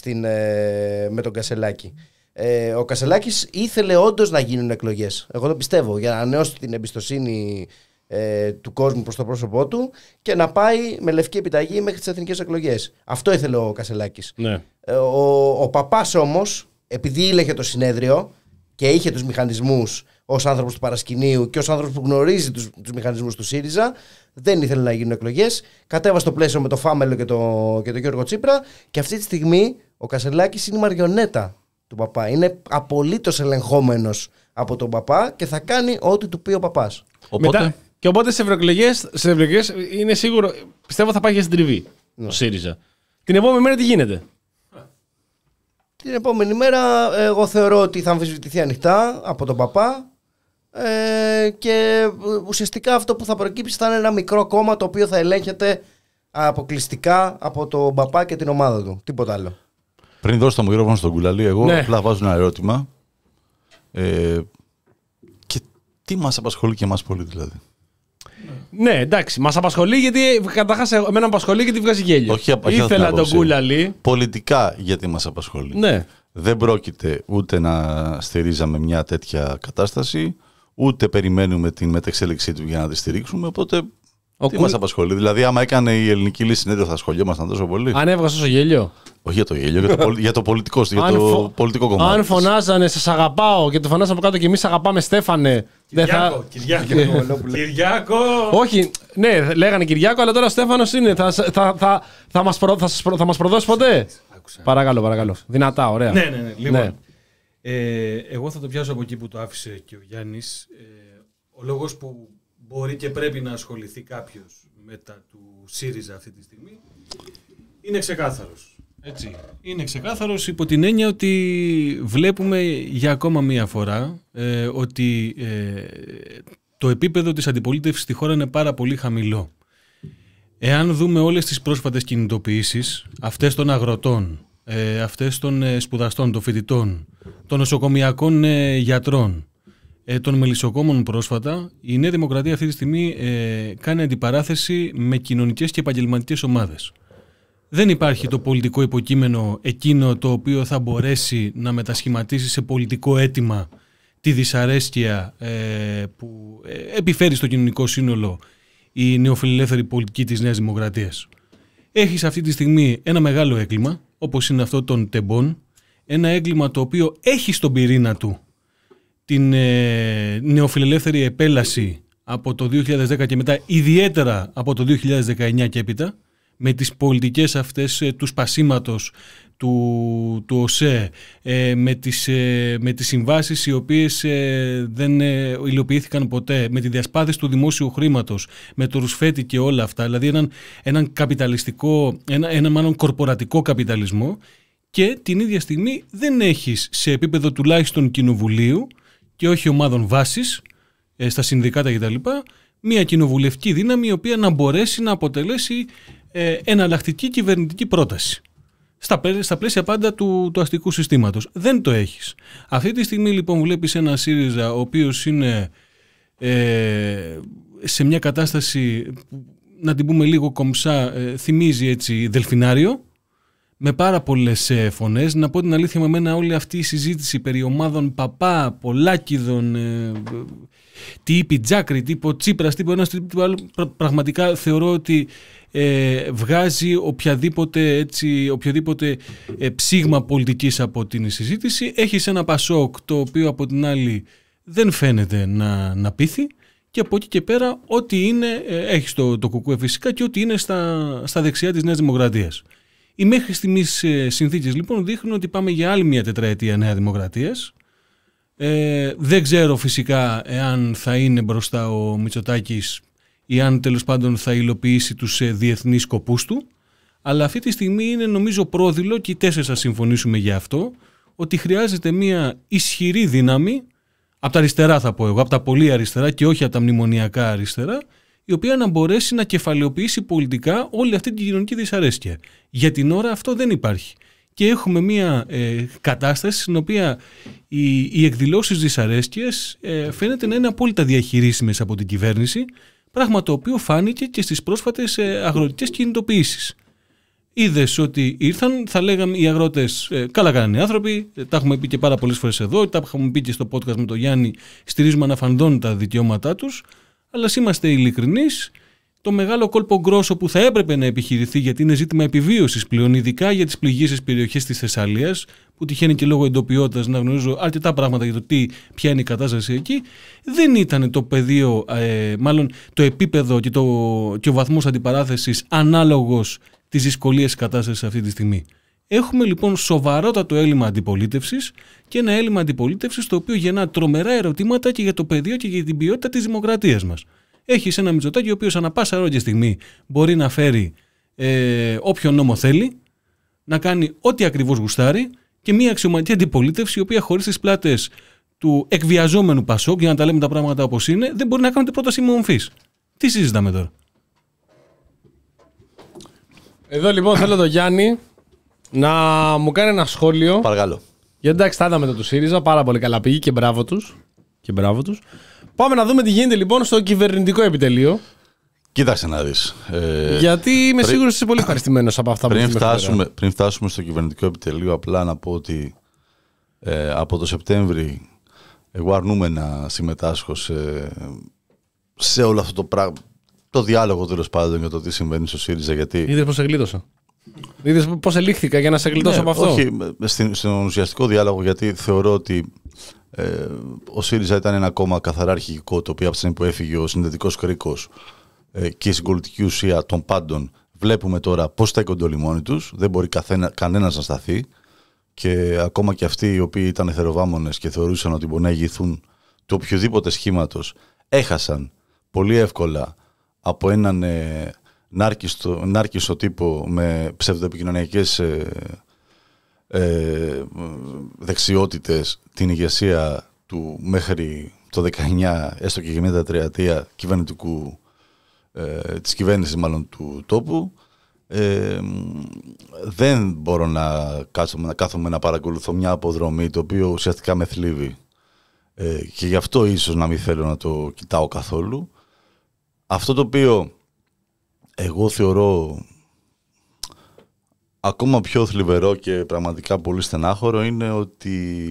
ε, με τον Κασελάκη. Ε, ο Κασελάκης ήθελε όντως να γίνουν εκλογές. Εγώ το πιστεύω, για να ανανεώσει την εμπιστοσύνη ε, του κόσμου προς το πρόσωπό του και να πάει με λευκή επιταγή μέχρι τις εθνικές εκλογές. Αυτό ήθελε ο Κασελάκης. Ναι. Ε, ο, ο Παπάς όμως, επειδή ήλεγε το συνέδριο και είχε τους μηχανισμούς ως άνθρωπος του παρασκηνίου και ως άνθρωπος που γνωρίζει τους, τους μηχανισμούς του ΣΥΡΙΖΑ. Δεν ήθελε να γίνουν εκλογές. Κατέβασε το πλαίσιο με το Φάμελο και τον και το Γιώργο Τσίπρα. Και αυτή τη στιγμή ο Κασελάκης είναι η μαριονέτα του παπά. Είναι απολύτως ελεγχόμενος από τον παπά και θα κάνει ό,τι του πει ο παπάς. Οπότε... Μετά, και οπότε σε ευρωεκλογές είναι σίγουρο, πιστεύω θα πάει για συντριβή ναι. ο ΣΥΡΙΖΑ. Την επόμενη μέρα τι γίνεται? Την επόμενη μέρα εγώ θεωρώ ότι θα αμφισβητηθεί ανοιχτά από τον παπά ε, και ουσιαστικά αυτό που θα προκύψει θα είναι ένα μικρό κόμμα το οποίο θα ελέγχεται αποκλειστικά από τον παπά και την ομάδα του. Τίποτα άλλο. Πριν δώσω το μικρόφωνο στον Κουλαλή, εγώ ναι. απλά βάζω ένα ερώτημα. Ε, και τι μας απασχολεί και εμάς πολύ δηλαδή? Ναι, εντάξει, μας απασχολεί γιατί καταρχάς εμένα με απασχολεί γιατί βγάζει γέλιο. Όχι, ήθελα τον Κούλαλη. Πολιτικά γιατί μας απασχολεί. Ναι. Δεν πρόκειται ούτε να στηρίζαμε μια τέτοια κατάσταση, ούτε περιμένουμε την μετεξέλιξή του για να τη στηρίξουμε. Οπότε ο τι κου... μας απασχολεί? Δηλαδή, άμα έκανε η Ελληνική Λύση Συνέδριο, θα ασχολιόμασταν τόσο πολύ? Αν έβγαζε τόσο γέλιο. Όχι για το γέλιο, για το, για το, πολιτικό, για το φο... πολιτικό κομμάτι. Αν φωνάζανε σε αγαπάω και το φωνάζανε από κάτω και εμείς αγαπάμε Στέφανε. Κυριάκο, θα... Κυριάκο. Κυριάκο. Όχι, ναι, λέγανε Κυριάκο, αλλά τώρα ο Στέφανος είναι. Θα, θα, θα, θα, μας, προ... θα, προ... θα μας προδώσει ποτέ? Άκουσα. Παρακαλώ, παρακαλώ. Δυνατά, ωραία. Ναι, ναι, ναι. Λοιπόν, ναι. Ε, εγώ θα το πιάσω από εκεί που το άφησε και ο Γιάννης. Ε, ο λόγος που μπορεί και πρέπει να ασχοληθεί κάποιος με τα του ΣΥΡΙΖΑ αυτή τη στιγμή είναι ξεκάθαρος. Έτσι. Είναι ξεκάθαρος υπό την έννοια ότι βλέπουμε για ακόμα μία φορά ε, ότι ε, το επίπεδο της αντιπολίτευσης στη χώρα είναι πάρα πολύ χαμηλό. Εάν δούμε όλες τις πρόσφατες κινητοποιήσεις, αυτές των αγροτών, ε, αυτές των ε, σπουδαστών, των φοιτητών, των νοσοκομιακών ε, γιατρών, ε, των μελισσοκόμων πρόσφατα, η Νέα Δημοκρατία αυτή τη στιγμή ε, κάνει αντιπαράθεση με κοινωνικές και επαγγελματικές ομάδες. Δεν υπάρχει το πολιτικό υποκείμενο εκείνο το οποίο θα μπορέσει να μετασχηματίσει σε πολιτικό αίτημα τη δυσαρέσκεια ε, που ε, επιφέρει στο κοινωνικό σύνολο η νεοφιλελεύθερη πολιτική της Νέας Δημοκρατίας. Έχεις αυτή τη στιγμή ένα μεγάλο έγκλημα, όπως είναι αυτό των τεμπών, ένα έγκλημα το οποίο έχει στον πυρήνα του την ε, νεοφιλελεύθερη επέλαση από το δύο χιλιάδες δέκα και μετά, ιδιαίτερα από το δύο χιλιάδες δεκαεννιά και έπειτα, με τις πολιτικές αυτές ε, του σπασίματος του, του ΟΣΕ, ε, με, τις, ε, με τις συμβάσεις οι οποίες ε, δεν ε, υλοποιήθηκαν ποτέ, με τη διασπάθηση του δημόσιου χρήματος, με το ρουσφέτη και όλα αυτά, δηλαδή έναν, έναν καπιταλιστικό, ένα, ένα μάλλον κορπορατικό καπιταλισμό, και την ίδια στιγμή δεν έχεις σε επίπεδο τουλάχιστον κοινοβουλίου και όχι ομάδων βάσης, ε, στα συνδικάτα κτλ., μια κοινοβουλευτική δύναμη η οποία να μπορέσει να αποτελέσει ε, εναλλακτική κυβερνητική πρόταση. Στα, στα πλαίσια πάντα του, του αστικού συστήματος. Δεν το έχεις. Αυτή τη στιγμή λοιπόν βλέπεις ένα ΣΥΡΙΖΑ ο οποίος είναι ε, σε μια κατάσταση, να την πούμε λίγο κομψά, ε, θυμίζει έτσι δελφινάριο, με πάρα πολλές ε, φωνές. Να πω την αλήθεια, με μένα όλη αυτή η συζήτηση περί ομάδων Παπά, Πολάκηδων, ε, τι είπε Τζάκρη, τι είπε ο Τσίπρας, τι είπε ένας, τι είπε άλλο, πραγματικά θεωρώ ότι ε, βγάζει οποιαδήποτε, έτσι, οποιοδήποτε ε, ψήγμα πολιτικής από την συζήτηση. Έχεις ένα Πασόκ το οποίο από την άλλη δεν φαίνεται να, να πείθει, και από εκεί και πέρα ό,τι είναι, ε, έχεις το, το κουκουέ φυσικά, και ό,τι είναι στα, στα δεξιά της Νέας Δημοκρατίας. Οι μέχρι στιγμής ε, συνθήκες λοιπόν δείχνουν ότι πάμε για άλλη μια τετραετία Νέα Δημοκρατίας. Ε, δεν ξέρω φυσικά εάν θα είναι μπροστά ο Μητσοτάκης ή αν τέλος πάντων θα υλοποιήσει τους ε, διεθνείς σκοπούς του, αλλά αυτή τη στιγμή είναι νομίζω πρόδειλο, και οι τέσσερις θα συμφωνήσουμε για αυτό, ότι χρειάζεται μια ισχυρή δύναμη, από τα αριστερά θα πω εγώ, από τα πολύ αριστερά και όχι από τα μνημονιακά αριστερά, η οποία να μπορέσει να κεφαλαιοποιήσει πολιτικά όλη αυτή την κοινωνική δυσαρέσκεια. Για την ώρα αυτό δεν υπάρχει. Και έχουμε μια ε, κατάσταση στην οποία οι, οι εκδηλώσεις δυσαρέσκειας ε, φαίνεται να είναι απόλυτα διαχειρίσιμες από την κυβέρνηση, πράγμα το οποίο φάνηκε και στις πρόσφατες ε, αγροτικές κινητοποιήσεις. Είδες ότι ήρθαν, θα λέγαμε οι αγρότες, ε, καλά κάνανε οι άνθρωποι, ε, τα έχουμε πει και πάρα πολλές φορές εδώ, τα έχουμε πει και στο podcast με τον Γιάννη, στηρίζουμε αναφανδόν τα δικαιώματά τους, αλλά είμαστε ειλικρινείς, το μεγάλο κόλπο γκρόσο που θα έπρεπε να επιχειρηθεί, γιατί είναι ζήτημα επιβίωσης πλέον, ειδικά για τις πληγήσεις περιοχές της Θεσσαλίας, που τυχαίνει και λόγω εντοπιότητας να γνωρίζω αρκετά πράγματα για το τι, ποια είναι η κατάσταση εκεί, δεν ήταν το πεδίο, ε, μάλλον το επίπεδο και, το, και ο βαθμός αντιπαράθεσης ανάλογος της δυσκολίας της κατάστασης αυτή τη στιγμή. Έχουμε λοιπόν σοβαρότατο έλλειμμα αντιπολίτευσης και ένα έλλειμμα αντιπολίτευσης το οποίο γεννά τρομερά ερωτήματα και για το πεδίο και για την ποιότητα της δημοκρατίας μας. Έχεις ένα Μητσοτάκη ο οποίος ανά πάσα ώρα και στιγμή μπορεί να φέρει ε, όποιον νόμο θέλει, να κάνει ό,τι ακριβώς γουστάρει, και μια αξιωματική αντιπολίτευση η οποία χωρίς τις πλάτες του εκβιαζόμενου Πασόκ, για να τα λέμε τα πράγματα όπως είναι, δεν μπορεί να κάνει πρόταση μομφής. Τι συζητάμε τώρα? Εδώ λοιπόν θέλω τον Γιάννη να μου κάνει ένα σχόλιο. Παρακαλώ. Γιατί εντάξει, τα είδαμε το του ΣΥΡΙΖΑ, πάρα πολύ καλά πήγε και μπράβο τους. Και μπράβο τους. Πάμε να δούμε τι γίνεται λοιπόν στο κυβερνητικό επιτελείο. Κοίταξε να δεις. Ε, Γιατί είμαι πριν... σίγουρος ότι είσαι πολύ ευχαριστημένος από αυτά που πριν έχουμε φτάσουμε, πριν φτάσουμε στο κυβερνητικό επιτελείο, απλά να πω ότι ε, από το Σεπτέμβρη εγώ αρνούμαι να συμμετάσχω σε, σε όλο αυτό το πράγμα. Το διάλογο τέλος πάντων για το τι συμβαίνει στο ΣΥΡΙΖΑ. Γιατί... Είδες πώς σε γλίτωσα. Είδες πώς ελήχθηκα για να σε γλιτώσω ναι, από αυτό. Όχι, στην, στον ουσιαστικό διάλογο, γιατί θεωρώ ότι ε, ο ΣΥΡΙΖΑ ήταν ένα κόμμα καθαρά αρχηγικό, το οποίο από τη στιγμή που έφυγε ο συνδετικός κρίκος ε, και η συγκολητική ουσία των πάντων, βλέπουμε τώρα πώς στέκονται όλοι μόνοι τους. Δεν μπορεί καθένα, κανένας να σταθεί. Και ακόμα και αυτοί οι οποίοι ήταν εθεροβάμονες και θεωρούσαν ότι μπορεί να ηγηθούν του οποιοδήποτε σχήματος, έχασαν πολύ εύκολα από έναν ε, νάρκιστο, νάρκιστο τύπο με ψευδοεπικοινωνιακές ε, ε, δεξιότητες την ηγεσία του μέχρι το δεκαεννιά, έστω και για μια τετραετία κυβερνητικού, ε, της κυβέρνησης μάλλον του τόπου. Ε, δεν μπορώ να, κάτσομαι, να κάθομαι να παρακολουθώ μια αποδρομή το οποίο ουσιαστικά με θλίβει, ε, και γι' αυτό ίσως να μην θέλω να το κοιτάω καθόλου. Αυτό το οποίο εγώ θεωρώ ακόμα πιο θλιβερό και πραγματικά πολύ στενάχωρο είναι ότι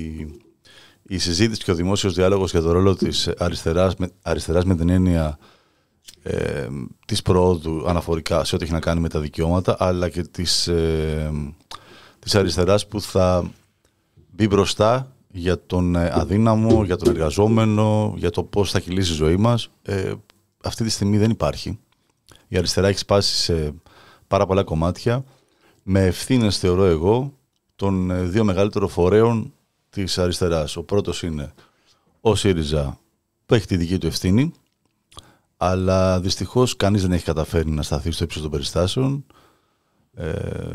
η συζήτηση και ο δημόσιος διάλογος για το ρόλο της αριστεράς, αριστεράς με την έννοια Ε, της προόδου αναφορικά σε ό,τι έχει να κάνει με τα δικαιώματα, αλλά και της, ε, της αριστεράς που θα μπει μπροστά για τον αδύναμο, για τον εργαζόμενο, για το πώς θα κυλήσει η ζωή μας. Ε, αυτή τη στιγμή δεν υπάρχει. Η αριστερά έχει σπάσει σε πάρα πολλά κομμάτια, με ευθύνες, θεωρώ εγώ, των δύο μεγαλύτερων φορέων της αριστεράς. Ο πρώτος είναι ο ΣΥΡΙΖΑ, που έχει τη δική του ευθύνη, αλλά δυστυχώς κανείς δεν έχει καταφέρει να σταθεί στο ύψος των περιστάσεων, ε,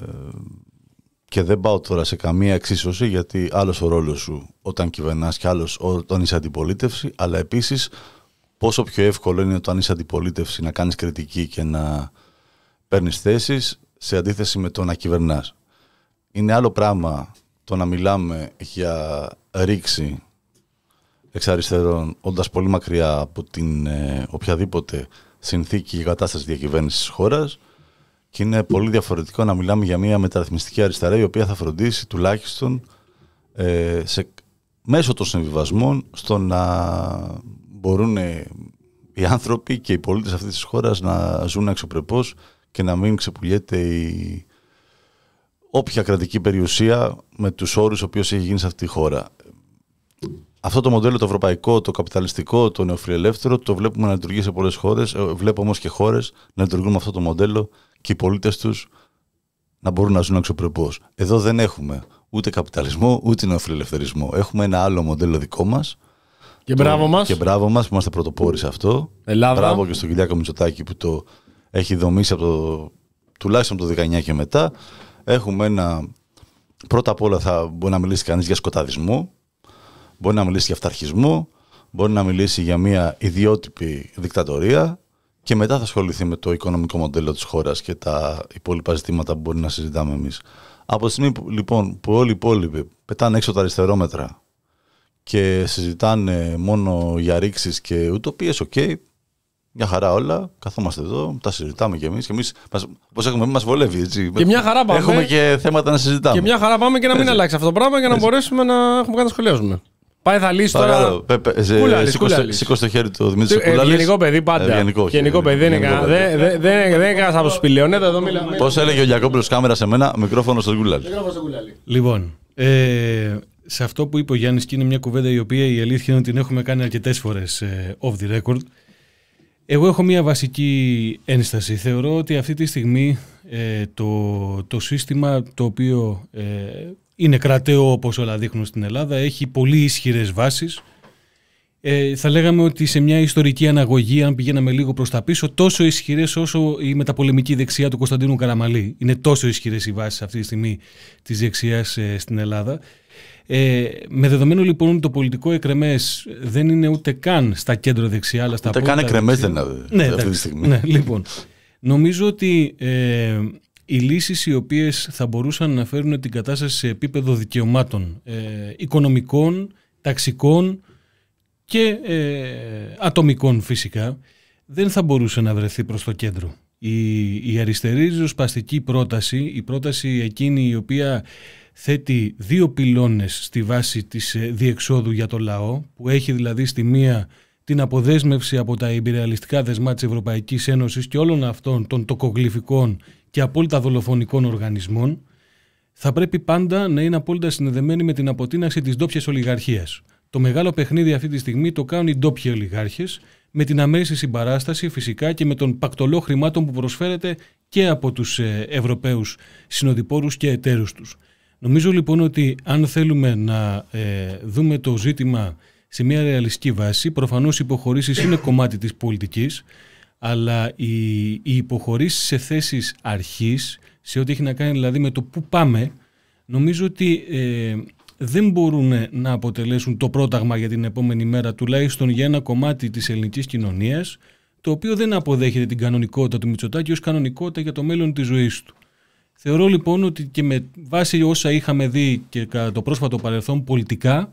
και δεν πάω τώρα σε καμία εξίσωση, γιατί άλλος ο ρόλος σου όταν κυβερνάς και άλλος όταν είσαι αντιπολίτευση, αλλά επίσης πόσο πιο εύκολο είναι όταν είσαι αντιπολίτευση να κάνεις κριτική και να παίρνεις θέσεις σε αντίθεση με το να κυβερνάς. Είναι άλλο πράγμα το να μιλάμε για ρήξη εξ αριστερών, όντας πολύ μακριά από την ε, οποιαδήποτε συνθήκη ή κατάσταση διακυβέρνησης της χώρας, και είναι πολύ διαφορετικό να μιλάμε για μια μεταρρυθμιστική αριστερά η οποία θα φροντίσει τουλάχιστον ε, σε, μέσω των συμβιβασμών στο να μπορούν ε, οι άνθρωποι και οι πολίτες αυτής της χώρας να ζουν αξιοπρεπώς και να μην ξεπουλιέται η όποια κρατική περιουσία με τους όρους ο οποίος έχει γίνει σε αυτή τη χώρα. Αυτό το μοντέλο το ευρωπαϊκό, το καπιταλιστικό, το νεοφιλελεύθερο, το βλέπουμε να λειτουργεί σε πολλές χώρες. Βλέπω όμως και χώρες να λειτουργούν με αυτό το μοντέλο και οι πολίτες τους να μπορούν να ζουν αξιοπρεπώς. Εδώ δεν έχουμε ούτε καπιταλισμό ούτε νεοφιλελευθερισμό. Έχουμε ένα άλλο μοντέλο δικό μας. Και μπράβο μας. Και μπράβο μας που είμαστε πρωτοπόροι σε αυτό. Ελλάδα. Μπράβο και στον Κυριάκο Μητσοτάκη που το έχει δομήσει από το, τουλάχιστον από το δεκαεννιά και μετά. Έχουμε ένα. Πρώτα απ' όλα θα μπορεί να μιλήσει κανείς για σκοταδισμό. Μπορεί να μιλήσει για αυταρχισμό, μπορεί να μιλήσει για μια ιδιότυπη δικτατορία και μετά θα ασχοληθεί με το οικονομικό μοντέλο της χώρας και τα υπόλοιπα ζητήματα που μπορεί να συζητάμε εμείς. Από τη στιγμή που, λοιπόν, που όλοι οι υπόλοιποι πετάνε έξω τα αριστερόμετρα και συζητάνε μόνο για ρήξεις και ουτοπίες, οκ, okay, μια χαρά όλα, καθόμαστε εδώ, τα συζητάμε κι εμείς. Και εμείς, όπως έχουμε, μας βολεύει, έτσι. Και μια χαρά πάμε. Έχουμε και θέματα να συζητάμε. Και μια χαρά πάμε και να μην έτσι. αλλάξει αυτό το πράγμα για να έτσι. μπορέσουμε να έχουμε κάτι να σχολιάζουμε. Πάει θα λύσει τώρα. Σήκω στο χέρι του Δημήτρη Κούλαλης. Γενικό παιδί πάντα. Γενικό παιδί δεν είναι κανένα από σπηλαιονέτα εδώ μιλάμε. Πώς έλεγε ο Γιακόπουλος κάμερα σε μένα, μικρόφωνο στον Κούλαλη. Λοιπόν, ε, σε αυτό που είπε ο Γιάννης, και είναι μια κουβέντα η οποία η αλήθεια είναι ότι την έχουμε κάνει αρκετές φορές ε, off the record. Εγώ έχω μια βασική ένσταση. Θεωρώ ότι αυτή τη στιγμή ε, το, το σύστημα το οποίο ε, είναι κρατέο, όπως όλα δείχνουν στην Ελλάδα, έχει πολύ ισχυρές βάσεις. Ε, θα λέγαμε ότι σε μια ιστορική αναγωγή, αν πηγαίναμε λίγο προς τα πίσω, τόσο ισχυρές όσο η μεταπολεμική δεξιά του Κωνσταντίνου Καραμαλή. Είναι τόσο ισχυρές οι βάσεις αυτή τη στιγμή της δεξιάς ε, στην Ελλάδα. Ε, με δεδομένο λοιπόν ότι το πολιτικό εκρεμές δεν είναι ούτε καν στα κέντρο δεξιά, αλλά στα ούτε καν εκρεμές δεν είναι ναι, αυτή τη στιγμή. Ναι, λοιπόν, νομίζω ότι ε, οι λύσεις οι οποίες θα μπορούσαν να φέρουν την κατάσταση σε επίπεδο δικαιωμάτων ε, οικονομικών, ταξικών και ε, ατομικών φυσικά, δεν θα μπορούσε να βρεθεί προς το κέντρο. Η, η αριστερή ριζοσπαστική πρόταση, η πρόταση εκείνη η οποία θέτει δύο πυλώνες στη βάση της διεξόδου για το λαό, που έχει δηλαδή στη μία την αποδέσμευση από τα ιμπεριαλιστικά δεσμά της Ευρωπαϊκής Ένωσης και όλων αυτών των τοκογλυφικών και απόλυτα δολοφονικών οργανισμών, θα πρέπει πάντα να είναι απόλυτα συνδεδεμένη με την αποτείναξη της ντόπιας ολιγαρχίας. Το μεγάλο παιχνίδι αυτή τη στιγμή το κάνουν οι ντόπιοι ολιγάρχες, με την αμέριστη συμπαράσταση φυσικά και με τον πακτολό χρημάτων που προσφέρεται και από τους Ευρωπαίους συνοδοιπόρους και εταίρους τους. Νομίζω λοιπόν ότι αν θέλουμε να ε, δούμε το ζήτημα σε μια ρεαλιστική βάση, προφανώς οι υποχωρήσεις είναι κομμάτι της πολιτικής, αλλά οι, οι υποχωρήσεις σε θέσεις αρχής, σε ό,τι έχει να κάνει δηλαδή με το πού πάμε, νομίζω ότι ε, δεν μπορούν να αποτελέσουν το πρόταγμα για την επόμενη μέρα, τουλάχιστον για ένα κομμάτι της ελληνικής κοινωνίας, το οποίο δεν αποδέχεται την κανονικότητα του Μητσοτάκη ως κανονικότητα για το μέλλον της ζωής του. Θεωρώ λοιπόν ότι και με βάση όσα είχαμε δει και κατά το πρόσφατο παρελθόν πολιτικά,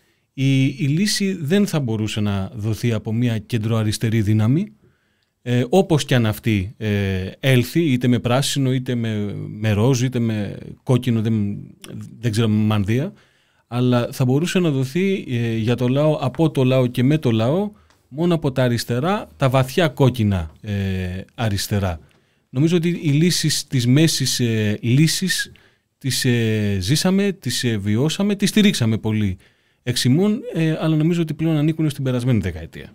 η, η λύση δεν θα μπορούσε να δοθεί από μια κεντροαριστερή δύναμη, ε, όπως και αν αυτή ε, έλθει, είτε με πράσινο, είτε με, με ροζ, είτε με κόκκινο, δεν, δεν ξέρω, με μανδύα, αλλά θα μπορούσε να δοθεί ε, για το λαό, από το λαό και με το λαό, μόνο από τα αριστερά, τα βαθιά κόκκινα ε, αριστερά. Νομίζω ότι οι λύσεις της μέσης ε, λύσης τις ε, ζήσαμε, τις ε, βιώσαμε, τις στηρίξαμε πολύ εξημών, ε, αλλά νομίζω ότι πλέον ανήκουν στην περασμένη δεκαετία.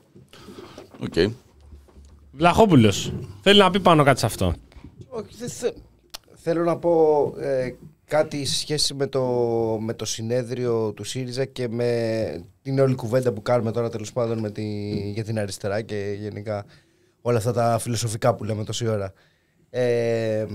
Οκ. Okay. Βλαχόπουλος, θέλει να πει πάνω κάτι σε αυτό. Όχι, θε, θε, θέλω να πω ε, κάτι σε σχέση με το, με το συνέδριο του ΣΥΡΙΖΑ και με την όλη κουβέντα που κάνουμε τώρα τέλος πάντων με τη, για την αριστερά και γενικά όλα αυτά τα φιλοσοφικά που λέμε τόση ώρα. Ε,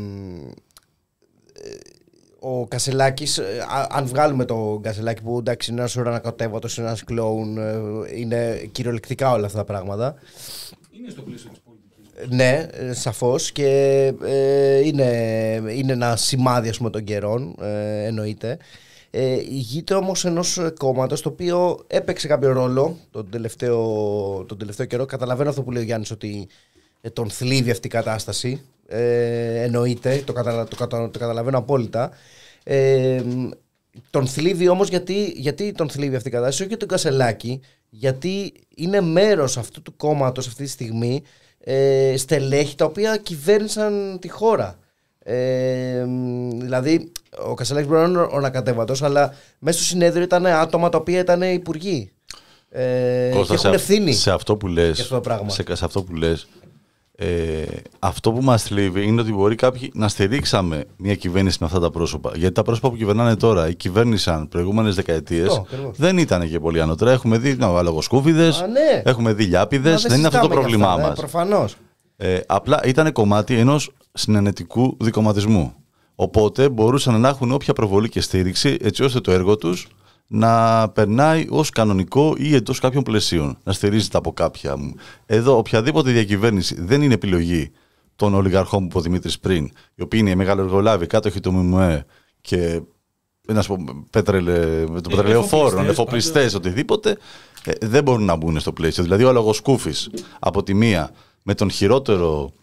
ο Κασελάκης, αν βγάλουμε το Κασελάκη που εντάξει είναι ένας ουρανοκατέβατος, είναι ένας κλόουν, είναι κυριολεκτικά όλα αυτά τα πράγματα. Είναι στο πλαίσιο της πολιτικής. Ναι, σαφώς και ε, είναι, είναι ένα σημάδι ας πούμε των καιρών, ε, εννοείται. Ε, ηγείται όμως ενός κόμματος το οποίο έπαιξε κάποιο ρόλο τον τελευταίο, τον τελευταίο καιρό. Καταλαβαίνω αυτό που λέει ο Γιάννης ότι ε, τον θλίβει αυτή η κατάσταση. Ε, εννοείται, το, κατα, το, κατα, το καταλαβαίνω απόλυτα. Ε, τον θλίβει όμως γιατί, γιατί τον θλίβει αυτή η κατάσταση, όχι και τον Κασελάκη, γιατί είναι μέρος αυτού του κόμματος αυτή τη στιγμή, ε, στελέχη τα οποία κυβέρνησαν τη χώρα. Ε, δηλαδή ο Κασελάκης μπορεί να είναι ο ανακατέβατος, αλλά μέσα στο συνέδριο ήταν άτομα τα οποία ήταν υπουργοί ε, Κώστα, και έχουν ευθύνη σε αυτό που λες, αυτό το πράγμα. Σε, σε αυτό που λες ε, αυτό που μας θλίβει είναι ότι μπορεί κάποιοι να στηρίξαμε μια κυβέρνηση με αυτά τα πρόσωπα, γιατί τα πρόσωπα που κυβερνάνε τώρα ή κυβέρνησαν προηγούμενες δεκαετίες δεν ήταν και πολύ ανωτρά. Έχουμε δει λογοσκούφιδες, ναι. Έχουμε δει λιάπηδες, δεν είναι αυτό το πρόβλημά αυτά, μας ναι, προφανώς. Ε, απλά ήταν κομμάτι ενός συνενετικού δικομματισμού. Οπότε μπορούσαν να έχουν όποια προβολή και στήριξη έτσι ώστε το έργο τους να περνάει ως κανονικό ή εντός κάποιων πλαισίων, να στηρίζεται από κάποια. Εδώ οποιαδήποτε διακυβέρνηση δεν είναι επιλογή των ολιγαρχών που είπε ο Δημήτρης πριν, οι οποίοι είναι οι μεγαλοεργολάβοι, κάτοχοι του ΜΜΕ και να σου πω, πετρελε, με το πετρελαιοφόρο, εφοπλιστές, οτιδήποτε, ε, δεν μπορούν να μπουν στο πλαίσιο. Δηλαδή ο λογοσκούφης από τη μία με τον χειρότερο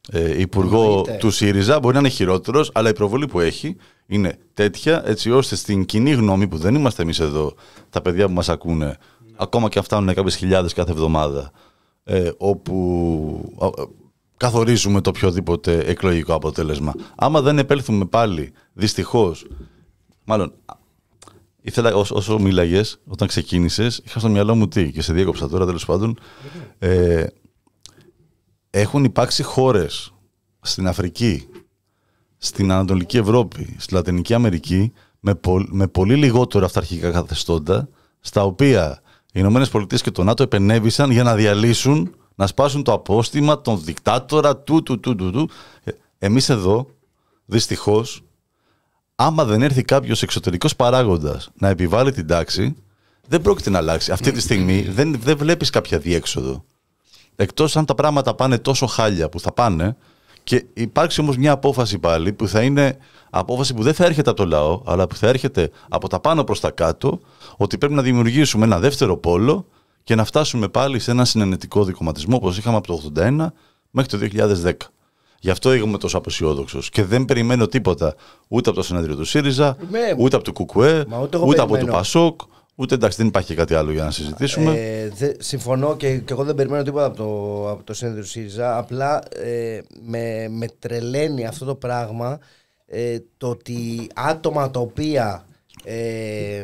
ε, υπουργό Εννοείται. του ΣΥΡΙΖΑ, μπορεί να είναι χειρότερος, αλλά η προβολή που έχει είναι τέτοια, έτσι ώστε στην κοινή γνώμη, που δεν είμαστε εμείς εδώ, τα παιδιά που μας ακούνε, ναι. ακόμα και φτάνουν κάποιες χιλιάδες κάθε εβδομάδα, ε, όπου ε, καθορίζουμε το οποιοδήποτε εκλογικό αποτέλεσμα. Άμα δεν επέλθουμε πάλι, δυστυχώς, μάλλον, ήθελα όσο, όσο μίλαγες, όταν ξεκίνησες, είχα στο μυαλό μου τι, και σε διέκοψα τώρα τέλος πάντων, ε, έχουν υπάρξει χώρες στην Αφρική, στην Ανατολική Ευρώπη, στη Λατινική Αμερική, με, πο, με πολύ λιγότερο αυταρχικά καθεστώτα, στα οποία οι Ηνωμένες Πολιτείες και το ΝΑΤΟ επενέβησαν για να διαλύσουν, να σπάσουν το απόστημα, τον δικτάτορα, του, του, του, του, του. Εμείς εδώ, δυστυχώς, άμα δεν έρθει κάποιος εξωτερικός παράγοντας να επιβάλλει την τάξη, δεν πρόκειται να αλλάξει. Αυτή τη στιγμή δεν, δεν βλέπεις κάποια διέξοδο. Εκτός αν τα πράγματα πάνε τόσο χάλια που θα πάνε, και υπάρξει όμως μια απόφαση πάλι που θα είναι απόφαση που δεν θα έρχεται από το λαό, αλλά που θα έρχεται από τα πάνω προς τα κάτω, ότι πρέπει να δημιουργήσουμε ένα δεύτερο πόλο και να φτάσουμε πάλι σε ένα συνενετικό δικομματισμό όπως είχαμε από το ογδόντα ένα μέχρι το δύο χιλιάδες δέκα. Γι' αυτό είμαι τόσο απεσιόδοξος και δεν περιμένω τίποτα ούτε από το συνέδριο του ΣΥΡΙΖΑ, Με... ούτε από το ΚΚΕ, ούτε, ούτε από το ΠΑΣΟΚ. Ούτε εντάξει, δεν υπάρχει και κάτι άλλο για να συζητήσουμε. Ε, δε, συμφωνώ και, και εγώ δεν περιμένω τίποτα από το, από το συνέδριο του ΣΥΡΙΖΑ. Απλά ε, με, με τρελαίνει αυτό το πράγμα, ε, το ότι άτομα τα οποία ε, ε,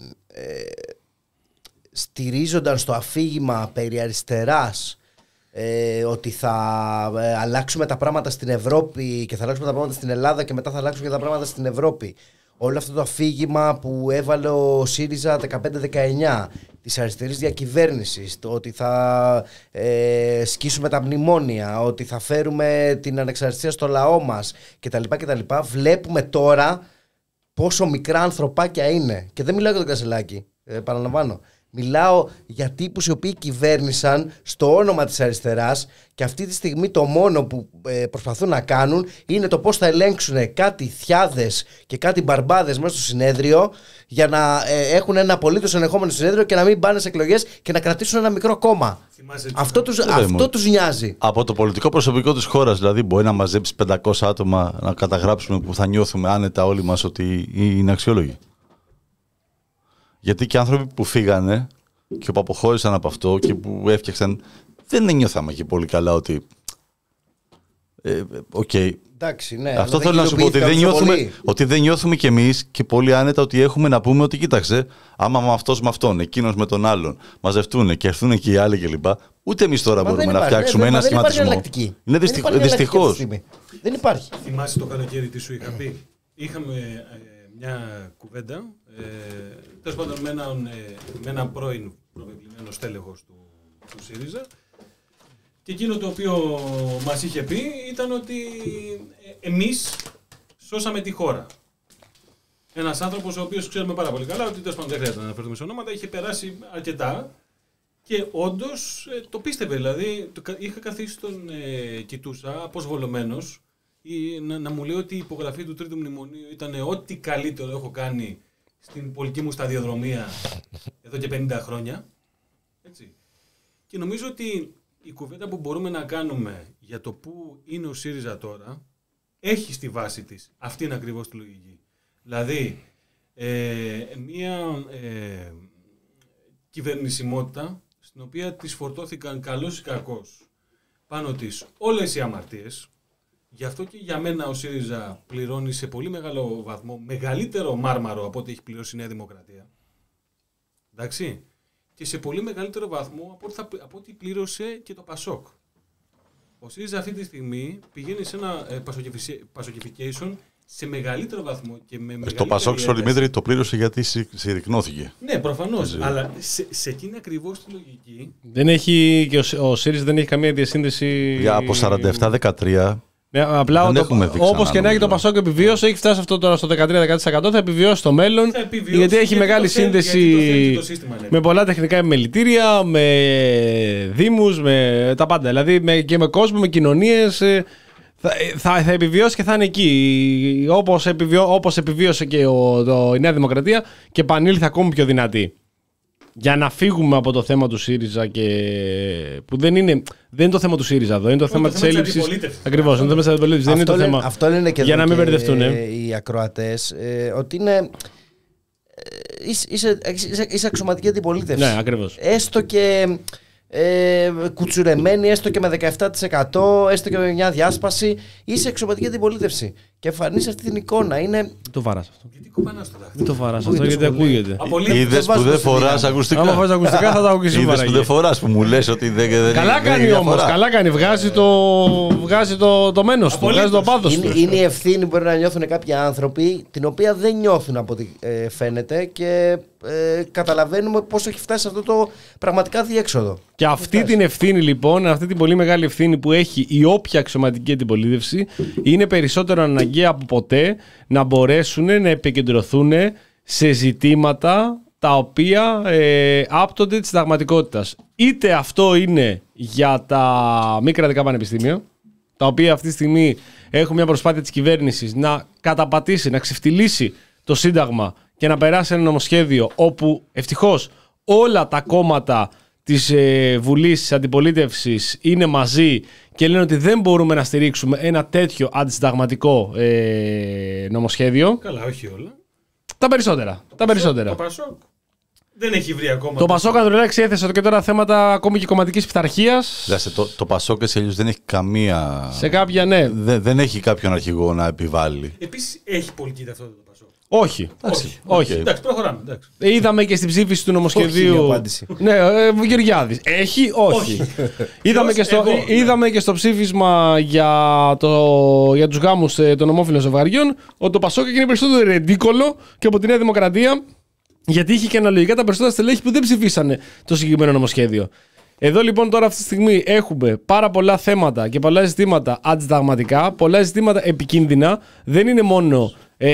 στηρίζονταν στο αφήγημα περί αριστεράς, ε, ότι θα ε, αλλάξουμε τα πράγματα στην Ευρώπη και θα αλλάξουμε τα πράγματα στην Ελλάδα και μετά θα αλλάξουμε και τα πράγματα στην Ευρώπη. Όλο αυτό το αφήγημα που έβαλε ο ΣΥΡΙΖΑ δεκαπέντε δεκαεννιά της αριστερής διακυβέρνησης, το ότι θα ε, σκίσουμε τα μνημόνια, ότι θα φέρουμε την ανεξαρτησία στο λαό μας κτλ. κτλ. Βλέπουμε τώρα πόσο μικρά ανθρωπάκια είναι. Και δεν μιλάω για τον Κασελάκη, ε, παραλαμβάνω. Μιλάω για τύπους οι οποίοι κυβέρνησαν στο όνομα της αριστεράς και αυτή τη στιγμή το μόνο που ε, προσπαθούν να κάνουν είναι το πώς θα ελέγξουν κάτι θιάδες και κάτι μπαρμπάδες μέσα στο συνέδριο για να ε, έχουν ένα απολύτως ελεγχόμενο συνέδριο και να μην πάνε σε εκλογές και να κρατήσουν ένα μικρό κόμμα. Αυτό τους, αυτό τους νοιάζει. Από το πολιτικό προσωπικό της χώρας, δηλαδή, μπορεί να μαζέψει πεντακόσια άτομα να καταγράψουμε που θα νιώθουμε άνετα όλοι μας ότι είναι αξιόλογοι. Γιατί και άνθρωποι που φύγανε και που αποχώρησαν από αυτό και που έφτιαξαν, δεν νιώθαμε και πολύ καλά ότι. Ε, okay. Εντάξει, ναι, αυτό θέλω να σου πω, ότι δεν, νιώθουμε, ότι δεν νιώθουμε κι εμείς και πολύ άνετα ότι έχουμε να πούμε ότι κοίταξε, άμα με αυτός με αυτόν, εκείνος με τον άλλον μαζευτούν και έρθουν και οι άλλοι κλπ. Ούτε εμείς τώρα μα μπορούμε να υπάρχει, φτιάξουμε ναι, ένα σχηματισμό. Είναι δυστυχώς. Δεν υπάρχει. Θυμάσαι το καλοκαίρι τι σου είχα πει. Είχαμε ε, μια κουβέντα. Ε, τέλος πάντων με έναν, ε, με έναν πρώην προβεβλημένο στέλεχος του, του ΣΥΡΙΖΑ, και εκείνο το οποίο μας είχε πει ήταν ότι ε, εμείς σώσαμε τη χώρα. Ένας άνθρωπος ο οποίος ξέρουμε πάρα πολύ καλά ότι τέλος πάντων δεν χρειάζεται να αναφερθούμε σε ονόματα, είχε περάσει αρκετά και όντως ε, το πίστευε. Δηλαδή το, είχα καθίσει τον ε, κοιτούσα αποσβολωμένος να, να μου λέει ότι η υπογραφή του τρίτου μνημονίου ήταν ό,τι καλύτερο έχω κάνει στην πολιτική μου σταδιοδρομία εδώ και πενήντα χρόνια. Έτσι. Και νομίζω ότι η κουβέντα που μπορούμε να κάνουμε για το πού είναι ο ΣΥΡΙΖΑ τώρα έχει στη βάση της αυτήν ακριβώς τη λογική. Δηλαδή, ε, μια ε, κυβερνησιμότητα στην οποία της φορτώθηκαν καλώς ή κακώς πάνω της όλες οι αμαρτίες. Γι' αυτό και για μένα ο ΣΥΡΙΖΑ πληρώνει σε πολύ μεγάλο βαθμό μεγαλύτερο μάρμαρο από ό,τι έχει πληρώσει η Νέα Δημοκρατία. Εντάξει. Και σε πολύ μεγαλύτερο βαθμό από ό,τι, θα, από ό,τι πλήρωσε και το ΠΑΣΟΚ. Ο ΣΥΡΙΖΑ αυτή τη στιγμή πηγαίνει σε ένα ε, πασοκιφικέισον σε μεγαλύτερο βαθμό και με μεγαλύτερη. Το ΠΑΣΟΚ στο Δημήτρη το πλήρωσε γιατί συρρυκνώθηκε. Ναι, προφανώς. Αλλά σε, σε εκείνη ακριβώς τη λογική. Δεν έχει, και ο, ο ΣΥΡΙΖΑ δεν έχει καμία διασύνδεση. Για από σαράντα επτά δεκατρία. Ναι, απλά όπως και να έχει το ΠΑΣΟΚ επιβίωσε, έχει φτάσει αυτό τώρα στο δεκατρία με δεκατρία τοις εκατό, θα επιβιώσει στο μέλλον. Επιβιώσει, γιατί έχει γιατί μεγάλη θέλει, σύνδεση γιατί το σύστημα, ναι. με πολλά τεχνικά επιμελητήρια, με δήμους, με τα πάντα. Δηλαδή με, και με κόσμο, με κοινωνίες. Θα, θα, θα επιβιώσει και θα είναι εκεί. Όπως, επιβιώ, όπως επιβίωσε και ο, το, η Νέα Δημοκρατία και επανήλθε ακόμη πιο δυνατή. για να φύγουμε από το θέμα του ΣΥΡΙΖΑ και... που δεν είναι, δεν είναι το θέμα του ΣΥΡΙΖΑ εδώ, είναι το θέμα της έλλειψης. Ακριβώς, είναι το θέμα της αντιπολίτευσης. Δεν είναι το θέμα. Αυτό λένε και για να μην μπερδευτούν. Οι ακροατές, ε, ότι είναι. Είσαι, είσαι, είσαι, είσαι αξιωματική αντιπολίτευση. Ναι, ακριβώς. Έστω και ε, κουτσουρεμένη, έστω και με δεκαεπτά τοις εκατό, έστω και με μια διάσπαση, είσαι αξιωματική αντιπολίτευση. Και εμφανίζει αυτή την εικόνα. Είναι... Το βαράς αυτό. Γιατί κουμπανάς το δάχτυλο. Μην το βαράς αυτό, γιατί ακούγεται. Είδες που δεν φοράς ακουστικά. Άμα βάζεις ακουστικά θα τα ακούω και σήμερα. Είδες που δεν φοράς, που μου λες ότι δεν είναι. Καλά κάνει όμως, καλά κάνει. Βγάζει το, βγάζει το, το μένος του, βγάζει το πάθος είναι, του. Είναι η ευθύνη που μπορεί να νιώθουν κάποιοι άνθρωποι, την οποία δεν νιώθουν από ό,τι ε, φαίνεται και ε, καταλαβαίνουμε πώς έχει φτάσει αυτό το πραγματικά διέξοδο. Και αυτή την ευθύνη λοιπόν, αυτή την πολύ μεγάλη ευθύνη που έχει η όποια αξιωματική αντιπολίτευση, είναι περισσότερο αναγκαία από ποτέ να μπορέσουν να επικεντρωθούν σε ζητήματα τα οποία ε, άπτονται της συνταγματικότητας. Είτε αυτό είναι για τα μη κρατικά πανεπιστήμια, τα οποία αυτή τη στιγμή έχουν μια προσπάθεια της κυβέρνησης να καταπατήσει, να ξεφτυλίσει το Σύνταγμα και να περάσει ένα νομοσχέδιο όπου ευτυχώς όλα τα κόμματα της ε, Βουλής της Αντιπολίτευσης είναι μαζί και λένε ότι δεν μπορούμε να στηρίξουμε ένα τέτοιο αντισυνταγματικό ε, νομοσχέδιο. Καλά, όχι όλα. Τα περισσότερα. Τα περισσότερα. Το Πασόκ δεν έχει βρει ακόμα. Το Πασόκ Ανδρουλάκη έθεσε και τώρα θέματα ακόμη και κομματικής πειθαρχίας. Δηλαδή, το, το Πασόκ έτσι αλλιώς δεν έχει καμία. Σε κάποια, ναι. Δε, δεν έχει κάποιον αρχηγό να επιβάλλει. Επίσης έχει πολιτική ταυτότητα το Πασόκ. Όχι. Όχι. Όχι. Okay. Εντάξει, προχωράμε. Εντάξει. Είδαμε και στην ψήφιση του νομοσχεδίου. Όχι, ναι, ε, Γεωργιάδης. Έχει, όχι. είδαμε, και στο, εγώ, ναι. είδαμε και στο ψήφισμα για, το, για τους γάμους των ομόφυλων ζευγαριών ότι το Πασόκ είναι περισσότερο ρεντίκολο και από τη Νέα Δημοκρατία, γιατί είχε και αναλογικά τα περισσότερα στελέχη που δεν ψηφίσανε το συγκεκριμένο νομοσχέδιο. Εδώ λοιπόν τώρα αυτή τη στιγμή έχουμε πάρα πολλά θέματα και πολλά ζητήματα αντισυνταγματικά, πολλά ζητήματα επικίνδυνα. Δεν είναι μόνο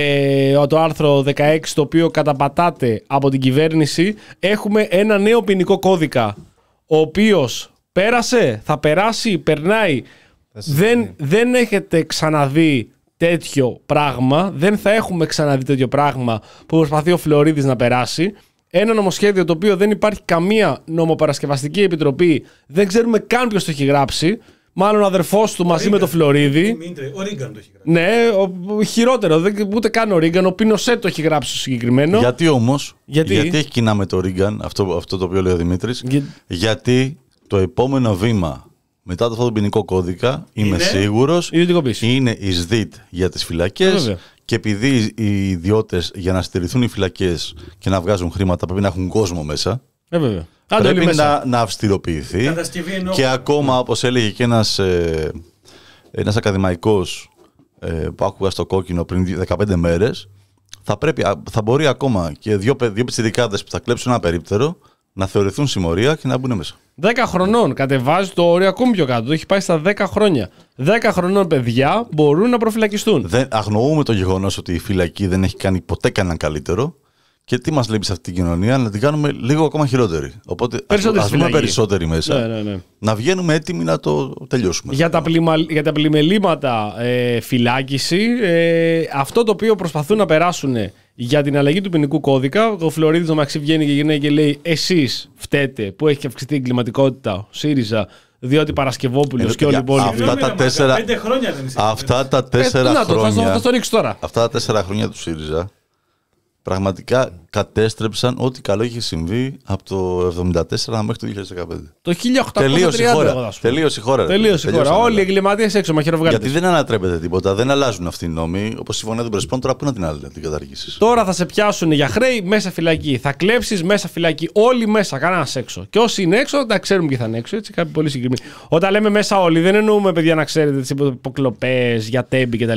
ε, το άρθρο δεκαέξι το οποίο καταπατάται από την κυβέρνηση. Έχουμε ένα νέο ποινικό κώδικα ο οποίος πέρασε, θα περάσει, περνάει. Δεν, δεν έχετε ξαναδεί τέτοιο πράγμα, δεν θα έχουμε ξαναδεί τέτοιο πράγμα που προσπαθεί ο Φλωρίδης να περάσει. Ένα νομοσχέδιο το οποίο δεν υπάρχει καμία νομοπαρασκευαστική επιτροπή, δεν ξέρουμε καν ποιος το έχει γράψει. Μάλλον ο αδερφός του μαζί με τον Φλωρίδη. Ο Ρίγκαν το έχει γράψει. Ναι, ο, χειρότερο, δεν, ούτε καν ο Ρίγκαν, ο Πινοσέτ το έχει γράψει στο συγκεκριμένο. Γιατί όμως, γιατί? γιατί έχει κοινά με τον Ρίγκαν, αυτό, αυτό το οποίο λέει ο Δημήτρης, Για... γιατί το επόμενο βήμα μετά αυτό το ποινικό κώδικα, είμαι είναι σίγουρος, είναι η ΣΔΙΤ για τις φυλακές. Ε, και επειδή οι ιδιώτες για να στηριχθούν οι φυλακές και να βγάζουν χρήματα πρέπει να έχουν κόσμο μέσα, ε, βέβαια. πρέπει να, να αυστηροποιηθεί. Και ακόμα, όπως έλεγε και ένας, ε, ένας ακαδημαϊκός ε, που άκουγα στο Κόκκινο πριν δεκαπέντε μέρες, θα, πρέπει, θα μπορεί ακόμα και δύο, δύο πιτσιρικάδες που θα κλέψουν ένα περίπτερο να θεωρηθούν συμμορία και να μπουν μέσα. δέκα χρονών κατεβάζει το όριο ακόμη πιο κάτω. Το έχει πάει στα δέκα χρόνια. δέκα χρονών παιδιά μπορούν να προφυλακιστούν. Δεν αγνοούμε το γεγονός ότι η φυλακή δεν έχει κάνει ποτέ κανέναν καλύτερο. Και τι μας λείπει σε αυτή την κοινωνία, να την κάνουμε λίγο ακόμα χειρότερη. Οπότε ας δούμε περισσότεροι μέσα. Ναι, ναι, ναι. Να βγαίνουμε έτοιμοι να το τελειώσουμε. Για τα, πλημα, για τα πλημελήματα ε, φυλάκιση, ε, αυτό το οποίο προσπαθούν να περάσουν για την αλλαγή του ποινικού κώδικα, ο Φλωρίδης το Μαξί βγαίνει και γυρνάει και λέει: εσείς φταίτε που έχει αυξηθεί η εγκληματικότητα, ο ΣΥΡΙΖΑ, διότι Παρασκευόπουλος και όλοι οι υπόλοιποι. Αυτά τα τέσσερα, αυτά τα τέσσερα ε, χρόνια. Θα το ρίξω τώρα. Αυτά τα τέσσερα χρόνια του ΣΥΡΙΖΑ πραγματικά κατέστρεψαν ό,τι καλό είχε συμβεί από το εβδομήντα τέσσερα μέχρι το δύο χιλιάδες δεκαπέντε. Το χίλια οκτακόσια τριάντα. Τελείωσε η χώρα. Τελείωσε η χώρα. Όλοι οι εγκληματίες έξω, μαχαιροβγάλτες. Γιατί δεν ανατρέπεται τίποτα, δεν αλλάζουν αυτοί οι νόμοι. Όπως συμφωνία των Πρεσπών, τώρα πού να την άλλη, να την καταργήσεις. Τώρα θα σε πιάσουν για χρέη μέσα φυλακή. Θα κλέψεις μέσα φυλακή. Όλοι μέσα, κανένας έξω. Και όσοι είναι έξω, τα ξέρουμε ποιοι θα είναι έξω. Έτσι, κάποιοι πολύ συγκεκριμένοι. Όταν λέμε μέσα όλοι, δεν εννοούμε παιδιά να ξέρετε τις υποκλοπές για τέμπη κτλ.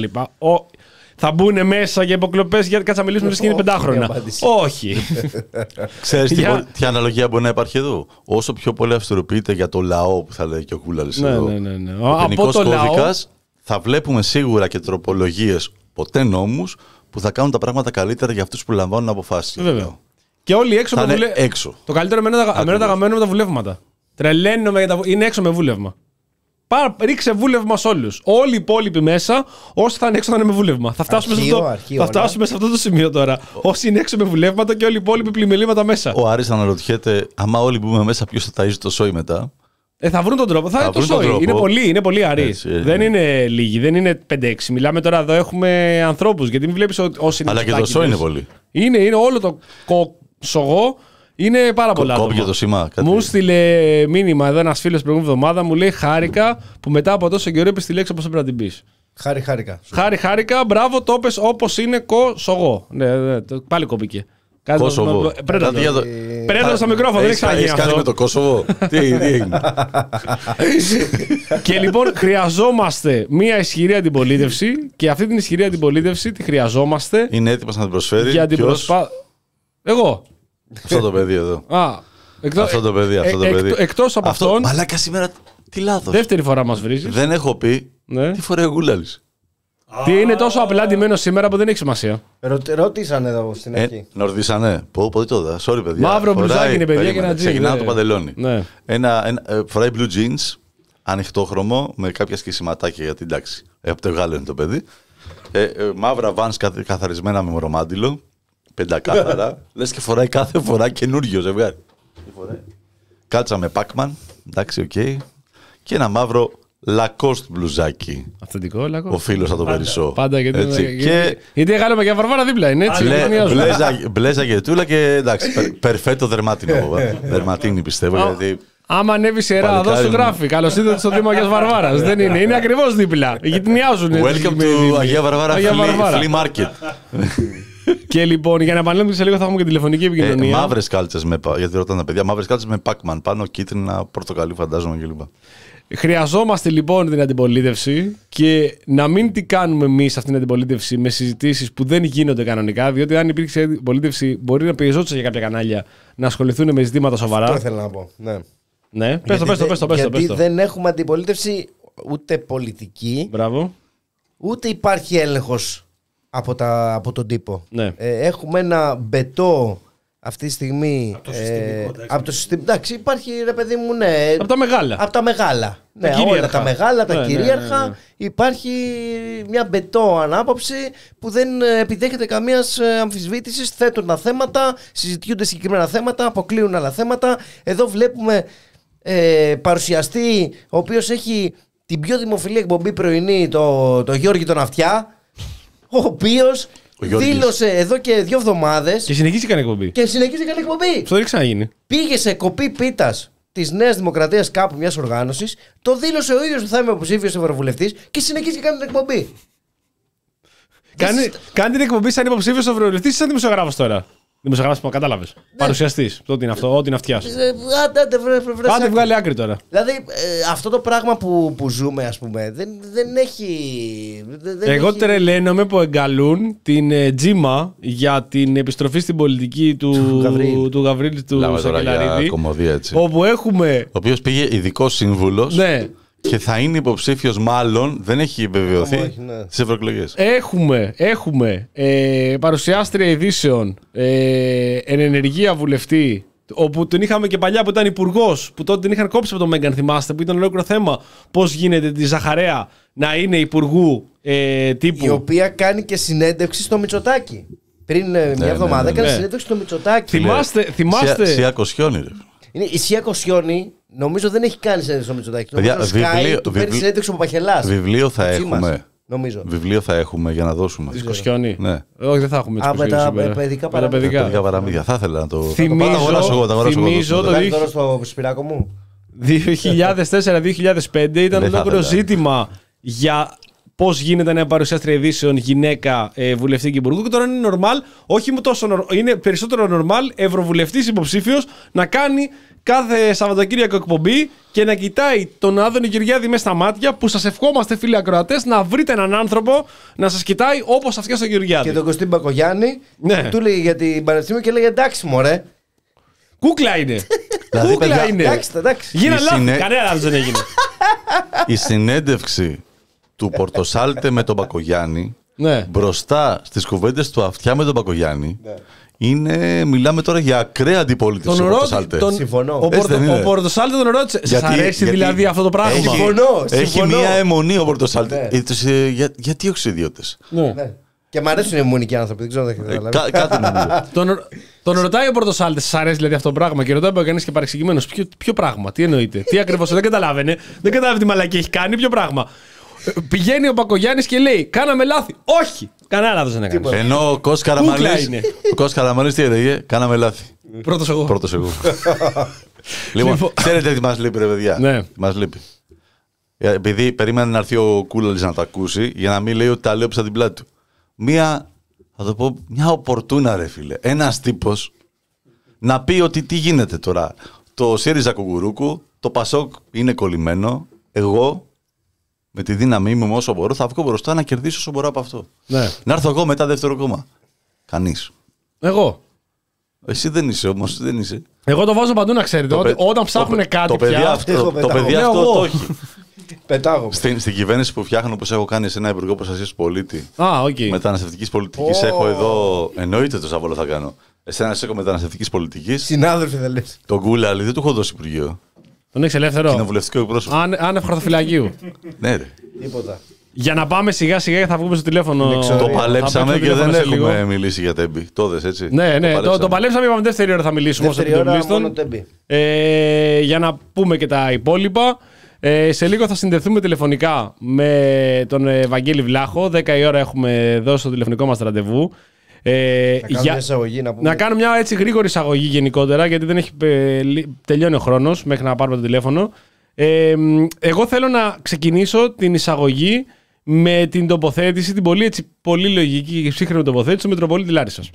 Θα μπουν μέσα για υποκλοπές γιατί κάτσα να μιλήσουμε και είναι πεντάχρονα. Όχι. Ξέρεις τι, τι αναλογία μπορεί να υπάρχει εδώ. Όσο πιο πολύ αυστηροποιείται για το λαό που θα λέει και ο Κούλαλης ναι, εδώ. Ναι, ναι, ναι. Ο ποινικός κώδικας θα βλέπουμε σίγουρα και τροπολογίες, ποτέ νόμους, που θα κάνουν τα πράγματα καλύτερα για αυτούς που λαμβάνουν αποφάσεις. Βέβαια. Και όλοι έξω θα με βουλε... έξω. Το καλύτερο εμένα τα γαμμένο με τα βουλεύματα. Τρελαίνομαι για τα... Είναι έξω με βούλευμα. Πάρ, ρίξε βούλευμα σε όλους. Όλοι οι υπόλοιποι μέσα, όσοι θα είναι έξω θα είναι με βούλευμα. Θα φτάσουμε, αρχείο, σε, αυτό, αρχείο, θα φτάσουμε ναι. σε αυτό το σημείο τώρα. Όσοι είναι έξω με βουλεύματα και όλοι οι υπόλοιποι πλημελήματα μέσα. Ο Άρης αναρωτιέται, άμα όλοι μπούμε μέσα, ποιος θα ταΐζει το σόι μετά. Ε, θα βρουν τον τρόπο. Θα, θα το σόι. Είναι πολύ, είναι πολύ αρή. Δεν είναι λίγοι, δεν είναι πέντε έξι. Μιλάμε τώρα εδώ, έχουμε ανθρώπους. Γιατί μην βλέπεις όσοι είναι. Αλλά και το σόι είναι πολύ. Είναι, είναι όλο το κοψογό. Είναι πάρα πολλά άτομα. Κόπηκε το σήμα. Κάτι... Μου στείλε μήνυμα εδώ ένας φίλος προηγούμενη εβδομάδα, μου λέει χάρηκα που μετά από τόσο καιρό είπες τη λέξη όπως έπρεπε να την πεις. Χάρη, χάρηκα. Χάρη, χάρηκα, μπράβο, το είπες όπως είναι κοσογό. Ναι, ναι, πάλι κόπηκε. Κόσοβο. Πρέπει στο μικρόφωνο, δεν έχει ξαναγίνει αυτό. Κάτι με το Κόσοβο. Τι έγινε. Και λοιπόν χρειαζόμαστε μια ισχυρή αντιπολίτευση και αυτή την ισχυρή αντιπολίτευση τη χρειαζόμαστε. Είναι έτοιμος να την προσφέρει. Για την προσπά... Εγώ. Αυτό το παιδί εδώ. Α, εκτό... Αυτό το παιδί, αυτό το ε, παιδί. Εκτό, εκτός από αυτό... αυτόν. Μαλάκα σήμερα τι λάθος. Δεύτερη φορά μας βρίζεις. Δεν έχω πει ναι. τι φοράει ο Γούλαλης. Τι είναι τόσο απλά ντυμένο σήμερα που δεν έχει σημασία. Ρω, ρώτησαν εδώ στην αρχή. Ε, να ρωτήσανε. Πω, πω, το δα. Sorry, παιδιά. Μαύρο μπλουζάκι είναι, παιδιά, και ένα τζιν. Ξεκινάω ναι. το παντελόνι. Ναι. Ένα, ένα, ε, φοράει blue jeans, ανοιχτόχρωμο, με κάποια σκισιματάκια για την τάξη. Ε, από το Γάλλο είναι το παιδί. Ε, ε, μαύρα vans καθαρισμένα με μορομάντιλο. Πεντακάθαρα. Λες και φοράει κάθε φορά καινούργιο ζευγάρι. Κάλτσα με Pac-Man. Εντάξει, οκ. Okay. Και ένα μαύρο Lacoste μπλουζάκι. Αυθεντικό Lacoste. Ο φίλος θα το περισσώ. Πάντα γιατί. Έτσι. Γιατί, και... γιατί Γάλλο και Βαρβάρα δίπλα είναι έτσι. Μπλέζα, μπλέζα και τούλα και εντάξει. Περφέτο δερμάτινο. Δερματίνη πιστεύω. γιατί... Άμα ανέβει σειρά, εδώ σου γράφει. Καλώς ήρθατε στο Δήμο Αγίας Βαρβάρας. Δεν είναι. Είναι ακριβώς δίπλα. Γειτονιάζουν. Welcome to Αγία Βαρβάρα Flea Market. Και λοιπόν, για να επανέλθουμε σε λίγο, θα έχουμε και τηλεφωνική επικοινωνία. Ε, μαύρες κάλτσες, με, γιατί ρωτάνε τα παιδιά, μαύρες κάλτσες με Pac-Man πάνω, κίτρινα, πορτοκαλί, φαντάζομαι κλπ. Χρειαζόμαστε λοιπόν την αντιπολίτευση και να μην τι κάνουμε εμείς αυτήν την αντιπολίτευση με συζητήσεις που δεν γίνονται κανονικά, διότι αν υπήρξε αντιπολίτευση, μπορεί να πιεζόντουσαν για κάποια κανάλια να ασχοληθούν με ζητήματα σοβαρά. Αυτό ήθελα να πω. Ναι. Ναι, πες το, πες το, πες το. Γιατί δεν έχουμε αντιπολίτευση ούτε πολιτική, μπράβο. Ούτε υπάρχει έλεγχος από, τα, από τον τύπο. Ναι. Ε, έχουμε ένα μπετό αυτή τη στιγμή. Από το συστημικό, ε, από το συστημικό. Εντάξει, υπάρχει ρε παιδί μου, ναι. Από τα μεγάλα. Από τα μεγάλα. Τα ναι, κυρίαρχα. Όλα τα μεγάλα, τα ναι, κυρίαρχα. Ναι, ναι, ναι. Υπάρχει μια μπετό ανάποψη που δεν επιδέχεται καμία αμφισβήτηση. Θέτουν τα θέματα, συζητιούνται συγκεκριμένα θέματα, αποκλείουν άλλα θέματα. Εδώ βλέπουμε ε, παρουσιαστή ο οποίος έχει την πιο δημοφιλή εκπομπή πρωινή, το, το Γιώργη τον Αυτιά, ο οποίος δήλωσε εδώ και δύο εβδομάδες. Και συνεχίζει κάνει εκπομπή. Και συνεχίζει κάνει εκπομπή. Αυτό δεν ξαναγίνει. Πήγε σε κοπή πίτας της Νέας Δημοκρατίας κάπου μιας οργάνωσης, το δήλωσε ο ίδιος που θα είμαι υποψήφιος ευρωβουλευτής και συνεχίζει και κάνει την εκπομπή. Κάνει, κάνει την εκπομπή σαν υποψήφιος ευρωβουλευτής ή σαν δημοσιογράφος τώρα. Δημοσιογράφος που κατάλαβες. Ναι. Παρουσιαστής. Ό,τι είναι αυτό, ό,τι είναι αυτιά. Άντε βγάλει άκρη τώρα. Δηλαδή ε, αυτό το πράγμα που, που ζούμε, ας πούμε, δεν, δεν έχει. Δεν Εγώ έχει... τρελαίνομαι που εγκαλούν την ε, Τζίμα για την επιστροφή στην πολιτική του, του Γαβρίλη του, Γαβρίλη, του Σακελαρίδη. Όπου έχουμε. Ο οποίος πήγε ειδικός σύμβουλος. Ναι. Και θα είναι υποψήφιος, μάλλον δεν έχει βεβαιωθεί ναι. στις ευρωεκλογές. Έχουμε, έχουμε ε, παρουσιάστρια ειδήσεων, ε, εν ενεργεία βουλευτή, όπου τον είχαμε και παλιά που ήταν υπουργός, που τότε την είχαν κόψει από τον Μέγκαν, θυμάστε, που ήταν ολόκληρο θέμα πώς γίνεται τη Ζαχαρέα να είναι υπουργού ε, τύπου. Η οποία κάνει και συνέντευξη στο Μητσοτάκη. Πριν ε, μια ναι, εβδομάδα ναι, ναι, έκανε ναι. συνέντευξη στο Μητσοτάκη. Θυμάστε. θυμάστε... Σία, Σία Κοσιόνι, ρε. Είναι, η Σία Κοσιόνι νομίζω δεν έχει κάνει συνέντευξη στο Μητσοτάκη. Παιδιά, νομίζω βιβλίο, Sky, του παίρνει συνέντευξη από Παχελάς. Βιβλίο θα έχουμε. Μας, νομίζω. Βιβλίο θα έχουμε για να δώσουμε. Τη Κοσιόνι. Ναι. Όχι, δεν θα έχουμε τη Κοσιόνι. Α, με τα παιδικά παραμύθια. παιδικά παραμύθια. Θα ήθελα να το. Θυμίζω, θυμίζω το δύο... τώρα στο σπυράκο μου. δύο χιλιάδες τέσσερα δύο χιλιάδες πέντε ήταν ολόκληρο ζήτημα για πώς γίνεται να παρουσιάστρια ειδήσεων γυναίκα ε, βουλευτή και υπουργού. Και τώρα είναι normal, όχι τόσο, είναι περισσότερο normal ευρωβουλευτής υποψήφιος να κάνει κάθε Σαββατοκύριακο εκπομπή και να κοιτάει τον Άδωνη Γεωργιάδη μέσα στα μάτια, που σας ευχόμαστε φίλοι ακροατές να βρείτε έναν άνθρωπο να σας κοιτάει όπως αυτιά στο Γεωργιάδη. Και τον Κωστή Μπακογιάννη, ναι. που του λέει για την Πανεπιστήμιο και λέγε εντάξει μωρέ. Κούκλα είναι. Δηλαδή, Κούκλα παιδιά, είναι. Εντάξει, εντάξει. Γίνα λάθη, συνέ... κανένα λάθος δεν έγινε. Η συνέντευξη του Πορτοσάλτε με τον Μπακογιάννη, ναι. μπροστά στις κουβέντες του Αυτιά με τον Μπακογιάννη, ναι. Είναι, μιλάμε τώρα για ακραία αντιπολίτευση. Τον ο ρώτησε. Πορτοσάλτε. Τον... Συμφωνώ. Ο, Έτσι δεν Πορτο... είναι? ο Πορτοσάλτε τον ρώτησε. Σας Γιατί- αρέσει γιατί δηλαδή αυτό το πράγμα? Έχει, Συμφωνώ, έχει συμφωνώ. μία αιμονή ο Πορτοσάλτε. Ναι. Ε, τους, ε, για, γιατί όχι ιδιώτες. Ναι. Ναι. Και μ' αρέσουν οι αιμονικοί άνθρωποι, δεν ξέρω αν θα Ε, καταλάβει. κα, κάτι νομίζω. Τον, τον ρωτάει ο Πορτοσάλτε, σας αρέσει δηλαδή αυτό το πράγμα? Και ρωτάει ο Μπαγκανής και παρεξηγημένος. Ποιο, ποιο πράγμα, τι εννοείται, τι ακριβώς, δεν καταλάβαινε. Δεν καταλάβει τι μαλακή έχει κάνει, ποιο πράγμα. Ε, Πηγαίνει ο Μπακογιάννης και λέει: Κάναμε λάθη. Όχι! Κανένα λάθος δεν έκανε. Ενώ ο Κώστας Κούκλα Καραμανλής, είναι. ο Κώστας Καραμανλής τι έλεγε, κάναμε λάθη. Πρώτος εγώ. Πρώτος εγώ. Λοιπόν, Λοιπόν. ξέρετε τι μας λείπει, ρε παιδιά. Ναι. Τι μας λείπει. Ε, Επειδή περίμενε να έρθει ο Κούλαλης να τα ακούσει, για να μην λέει ότι τα λέω πίσω την πλάτη του. Μία, θα το πω, μια οπορτούνα, ρε φίλε. Ένας τύπος να πει ότι τι γίνεται τώρα. Το ΣΥΡΙΖΑ Κουκουρούκου, το ΠΑΣΟΚ είναι κολλημένο. Εγώ, με τη δύναμή μου όσο μπορώ, θα βγω μπροστά να κερδίσω όσο μπορώ από αυτό. Ναι. Να έρθω εγώ μετά δεύτερο κόμμα. Κανείς. Εγώ. Εσύ δεν είσαι όμως, δεν είσαι. Εγώ το βάζω παντού να ξέρετε. Το ότι παι- όταν το ψάχνουν παι- κάτι το παιδί πια. αυτό, έχω το πετάγω. παιδί Λέω αυτό εγώ. το έχει. Πετάγω. Στην, στην κυβέρνηση που φτιάχνω, όπως έχω κάνει σε ένα υπουργό προστασίας του πολίτη, Α, οκ. μεταναστευτικής πολιτικής, έχω εδώ. Εννοείται το Σαββόλο θα κάνω. Εσένα σε έχω μεταναστευτικής πολιτικής. Συνάδελφοι δεν λες. Τον Κούλαλη δεν του έχω δώσει υπουργείο. Τον έχει ελεύθερο. Κοινοβουλευτικό εκπρόσωπο. Αν, άνευ χαρτοφυλακίου. Ναι, ρε. Τίποτα. Για να πάμε σιγά σιγά και θα βγούμε στο τηλέφωνο. εξορία. Το Θα παλέψαμε παίξω και δεν τηλέφωνο σε έχουμε λίγο. μιλήσει για τέμπη. Το δες, έτσι. Ναι, ναι, το, το, παλέψαμε. παλέψαμε. Είπαμε δεύτερη ώρα θα μιλήσουμε όσο Δεύτερη ώρα επιτοπλίστων. μόνο τέμπη. Ε, για να πούμε και τα υπόλοιπα. Ε, σε λίγο θα συνδεθούμε τηλεφωνικά με τον Ευαγγέλη Βλάχο. δέκα η ώρα έχουμε δώσει το τηλεφωνικό μας ραντεβού. Ε, Να κάνουμε μια εισαγωγή να πούμε. να κάνω μια έτσι γρήγορη εισαγωγή γενικότερα, γιατί δεν έχει ε, λι- τελειώνει ο χρόνος μέχρι να πάρουμε το τηλέφωνο. Ε, εγώ θέλω να ξεκινήσω την εισαγωγή με την τοποθέτηση, την πολύ, έτσι, πολύ λογική και ψύχρεμη τοποθέτηση του Μητροπολίτη Λάρισσας.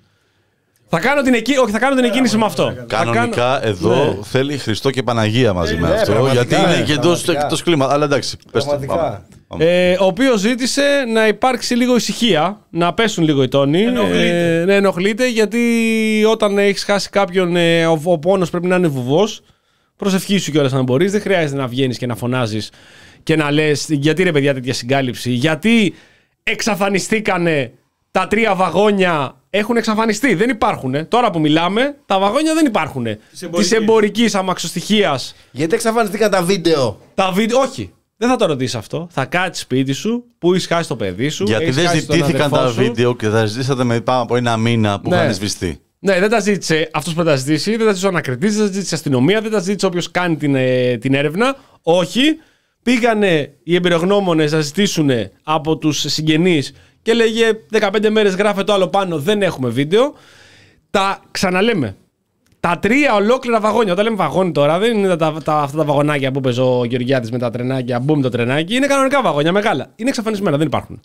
Θα κάνω την, εκκίνηση, όχι, θα κάνω την εκκίνηση με αυτό. Θα Κανονικά κάνω- εδώ Ναι. θέλει Χριστό και Παναγία μαζί με ναι, αυτό. πραγματικά, Γιατί είναι ναι, και εντός πραγματικά. εκτός κλίμα. Αλλά εντάξει, πες το. Πραγματικά. Πάμε. Πάμε. Ε, ο οποίος ζήτησε να υπάρξει λίγο ησυχία, να πέσουν λίγο οι τόνοι. Ενοχλείται. Ε, ναι, ενοχλείται, γιατί όταν έχεις χάσει κάποιον, ε, ο, ο πόνος πρέπει να είναι βουβός. Προσευχή σου κιόλας αν μπορείς. Δεν χρειάζεται να βγαίνεις και να φωνάζεις και να λες γιατί ρε παιδιά τέτοια συγκάλυψη. Γιατί εξαφανιστήκανε τα τρία βαγόνια. Έχουν εξαφανιστεί, δεν υπάρχουν. Τώρα που μιλάμε, τα βαγόνια δεν υπάρχουν. Της εμπορικής. εμπορικής αμαξοστοιχείας. Γιατί εξαφανιστήκαν τα βίντεο. Τα βίντεο, όχι. Δεν θα το ρωτήσει αυτό. Θα κάτσει σπίτι σου που έχει χάσει το παιδί σου. Γιατί έχεις δεν χάσει τον ζητήθηκαν αδερφό τα σου. βίντεο και τα ζητήσατε με πάνω από ένα μήνα που Ναι. είχαν σβηστεί. Ναι, δεν τα ζήτησε αυτό που τα ζητήσει, δεν τα ζήτησε ο ανακριτής, δεν τα ζήτησε η αστυνομία, δεν τα ζήτησε όποιο κάνει την, ε, την έρευνα. Όχι. Πήγανε οι εμπειρογνώμονες να ζητήσουν από τους συγγενείς και λέγε δεκαπέντε μέρες γράφε το άλλο πάνω, δεν έχουμε βίντεο. Τα ξαναλέμε. Τα τρία ολόκληρα βαγόνια. Όταν λέμε βαγόνι τώρα, δεν είναι τα, τα, αυτά τα βαγονάκια που παίζει ο Γεωργιάδης με τα τρενάκια, μπούμ το τρενάκι. Είναι κανονικά βαγόνια μεγάλα. Είναι εξαφανισμένα, δεν υπάρχουν.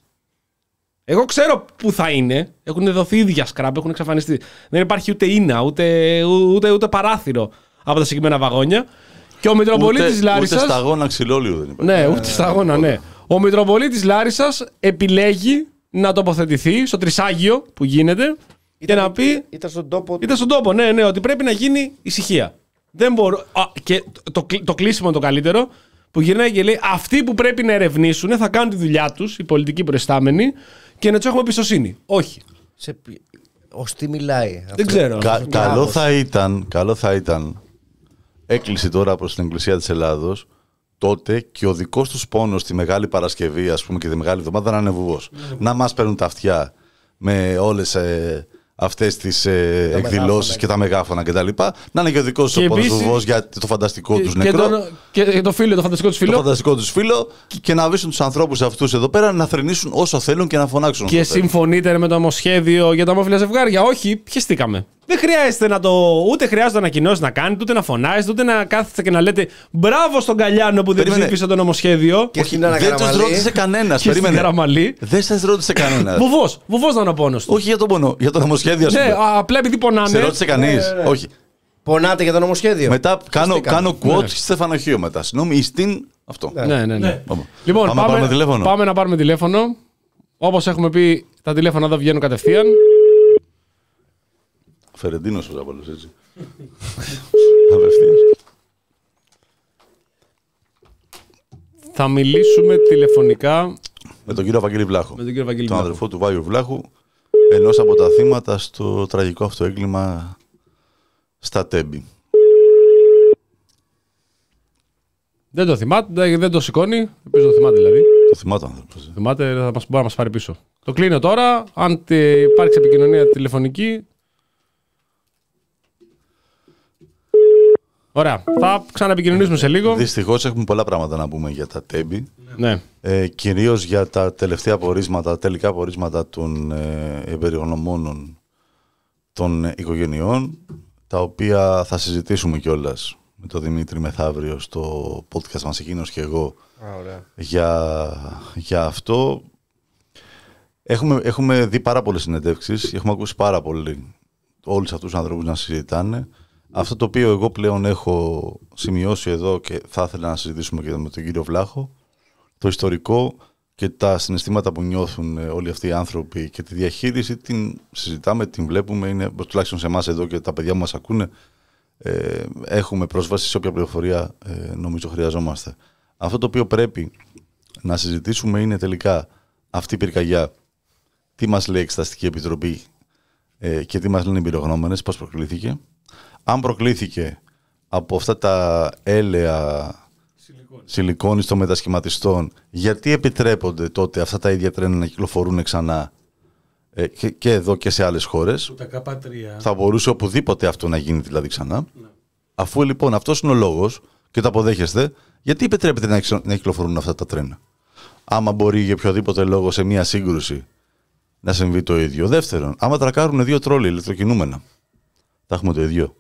Εγώ ξέρω πού θα είναι. Έχουν δοθεί ήδη για σκράπ, έχουν εξαφανιστεί. Δεν υπάρχει ούτε ίνα, ούτε, ούτε, ούτε παράθυρο από τα συγκεκριμένα βαγόνια. Και ο Μητροπολίτης Ούτε, ούτε Λάρισσας. σταγόνα ξυλόλιου δεν υπάρχει. Ναι, ούτε σταγόνα, ναι. Ο Μητροπολίτης Λάρισσας επιλέγει να τοποθετηθεί στο τρισάγιο που γίνεται και να πει. Ήταν στον τόπο. Ήταν στον τόπο, ναι, ναι, ότι πρέπει να γίνει ησυχία. Δεν μπορώ. Α, και το, το, το κλείσιμο το καλύτερο που γυρνάει και λέει: αυτοί που πρέπει να ερευνήσουν θα κάνουν τη δουλειά τους, οι πολιτικοί προϊστάμενοι, και να του έχουμε εμπιστοσύνη. Όχι. Σε... Ως τι μιλάει. Δεν ξέρω. Κα- Αυτό το καλό, λάθος. θα ήταν, καλό θα ήταν έκκληση τώρα προς την Εκκλησία της Ελλάδος τότε και ο δικός τους πόνος τη Μεγάλη Παρασκευή, ας πούμε, και τη Μεγάλη Εβδομάδα να είναι βουβός. Να μας παίρνουν τα αυτιά με όλες ε, αυτές τις ε, εκδηλώσεις μεγάφωνα. και τα μεγάφωνα κτλ. Να είναι και ο δικός Και τους ο πόνος επίσης- βουβός για το φανταστικό τους και, νεκρό. τον, και το φίλο, το φανταστικό του Το φίλο. φανταστικό τους φίλο και να βρίσκουν τους ανθρώπους αυτούς εδώ πέρα να θρηνήσουν όσο θέλουν και να φωνάξουν Και όσο θέλουν. συμφωνείτε με το νομοσχέδιο για τα ομόφυλα ζευγάρια. Όχι, πιεστήκαμε. Δεν χρειάζεται να το. Ούτε χρειάζεται να ανακοινώσει να κάνετε, ούτε να φωνάζετε, ούτε να κάθεστε και να λέτε μπράβο στον Καλιάνο που δεν Περίμενε. ψήφισε το νομοσχέδιο. Και στην Άννα Δεν τους Καραμαλή. ρώτησε κανένας. Και στην Περίμενε. Καραμαλή. Δεν σας ρώτησε κανένας. Βουβός. Βουβός να είναι ο πόνος του. Όχι για τον πόνο, για το νομοσχέδιο ας Ναι, πούμε. α, απλά επειδή πονάνε. Σε ρώτησε κανείς. ναι, ναι. Όχι. Πονάτε για το νομοσχέδιο. Μετά κάνω, Σωστήκαμε. κάνω quote στη Στεφανοχείο μετά. Συγγνώμη, στην. Αυτό. Ναι, ναι, ναι. Ναι. Πάμε. Λοιπόν, Πάμε να πάρουμε τηλέφωνο. πάμε να πάρουμε τηλέφωνο. Όπως έχουμε πει, τα τηλέφωνα εδώ βγαίνουν κατευθείαν. Φερεντίνος ο Ζάπαλος, έτσι. Απευθείας. Θα μιλήσουμε τηλεφωνικά Με τον κύριο Βαγγέλη Βλάχο. με τον κύριο Βαγγέλη Τον Βλάχο. αδερφό του Βάιου Βλάχου. ενός από τα θύματα στο τραγικό αυτό έγκλημα στα Τέμπη. Δεν το θυμάται, δεν το σηκώνει. Επίσης το θυμάται δηλαδή. Το θυμάται ο άνθρωπος. Θυμάται, θα μας, μπορεί να μας πάρει πίσω. Το κλείνω τώρα. Αν υπάρξει επικοινωνία τηλεφωνική. Ωραία. Θα ξαναεπικοινωνήσουμε σε λίγο. Δυστυχώς έχουμε πολλά πράγματα να πούμε για τα Τέμπη. Ναι. Ε, κυρίως για τα τελευταία πορίσματα, τελικά πορίσματα των ε, εμπειρογνωμόνων των ε, οικογενειών, τα οποία θα συζητήσουμε κιόλας με τον Δημήτρη μεθαύριο στο podcast μας, εκείνος και εγώ, Α, για, για αυτό. Έχουμε, έχουμε δει πάρα πολλές συνεντεύξεις, έχουμε ακούσει πάρα πολύ όλους αυτούς τους ανθρώπους να συζητάνε. Αυτό το οποίο εγώ πλέον έχω σημειώσει εδώ και θα ήθελα να συζητήσουμε και με τον κύριο Βλάχο, το ιστορικό και τα συναισθήματα που νιώθουν όλοι αυτοί οι άνθρωποι και τη διαχείριση την συζητάμε, την βλέπουμε, είναι, τουλάχιστον σε εμάς εδώ και τα παιδιά που μας ακούνε, ε, έχουμε πρόσβαση σε όποια πληροφορία ε, νομίζω χρειαζόμαστε. Αυτό το οποίο πρέπει να συζητήσουμε είναι τελικά αυτή η πυρκαγιά, τι μας λέει η Εξεταστική Επιτροπή ε, και τι μας λένε οι εμπειρογνώμονες, πώς προκλήθηκε. Αν προκλήθηκε από αυτά τα έλαια σιλικόνης των μετασχηματιστών, γιατί επιτρέπονται τότε αυτά τα ίδια τρένα να κυκλοφορούν ξανά ε, και, και εδώ και σε άλλες χώρες. Τα Κ τρία. Θα μπορούσε οπουδήποτε αυτό να γίνει δηλαδή ξανά. Ναι. Αφού λοιπόν αυτός είναι ο λόγος και το αποδέχεστε, γιατί επιτρέπεται να, να κυκλοφορούν αυτά τα τρένα. Άμα μπορεί για οποιοδήποτε λόγο σε μια σύγκρουση να συμβεί το ίδιο. Δεύτερον, άμα τρακάρουν δύο τρόλοι ηλεκτροκινούμενα, θα έχουμε το ίδιο.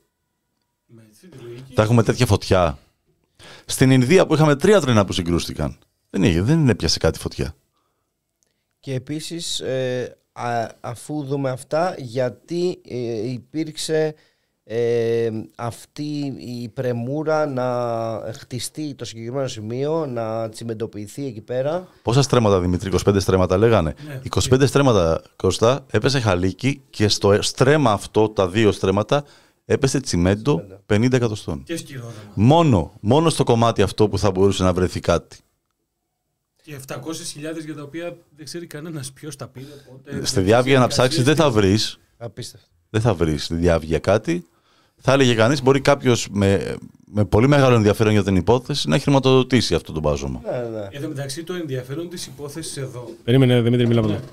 Θα έχουμε τέτοια φωτιά. Στην Ινδία που είχαμε τρία τρένα που συγκρούστηκαν, δεν, είχε, δεν έπιασε κάτι φωτιά. Και επίσης, ε, α, αφού δούμε αυτά, γιατί ε, υπήρξε ε, αυτή η πρεμούρα να χτιστεί το συγκεκριμένο σημείο, να τσιμεντοποιηθεί εκεί πέρα. Πόσα στρέμματα, Δημήτρη, είκοσι πέντε στρέμματα λέγανε. Ναι. είκοσι πέντε στρέμματα, Κώστα, έπεσε χαλίκι και στο στρέμμα αυτό, τα δύο στρέμματα, έπεσε τσιμέντο πενήντα εκατοστών. Και σκυρόδαμα. Μόνο, μόνο στο κομμάτι αυτό που θα μπορούσε να βρεθεί κάτι. Και επτακόσιες χιλιάδες για τα οποία δεν ξέρει κανένας ποιος τα πήρε. Πότε, στη διάβγεια να ψάξεις δεν θα βρεις. Απίστευτο. Δεν θα βρεις στη διάβγεια κάτι. Θα έλεγε κανείς, μπορεί κάποιος με, με πολύ μεγάλο ενδιαφέρον για την υπόθεση να χρηματοδοτήσει αυτό το μπάζωμα. Ναι, ναι. Εδώ μεταξύ το ενδιαφέρον της υπόθεσης εδώ. Περίμενε, Δημήτρη, μιλάμε εδώ.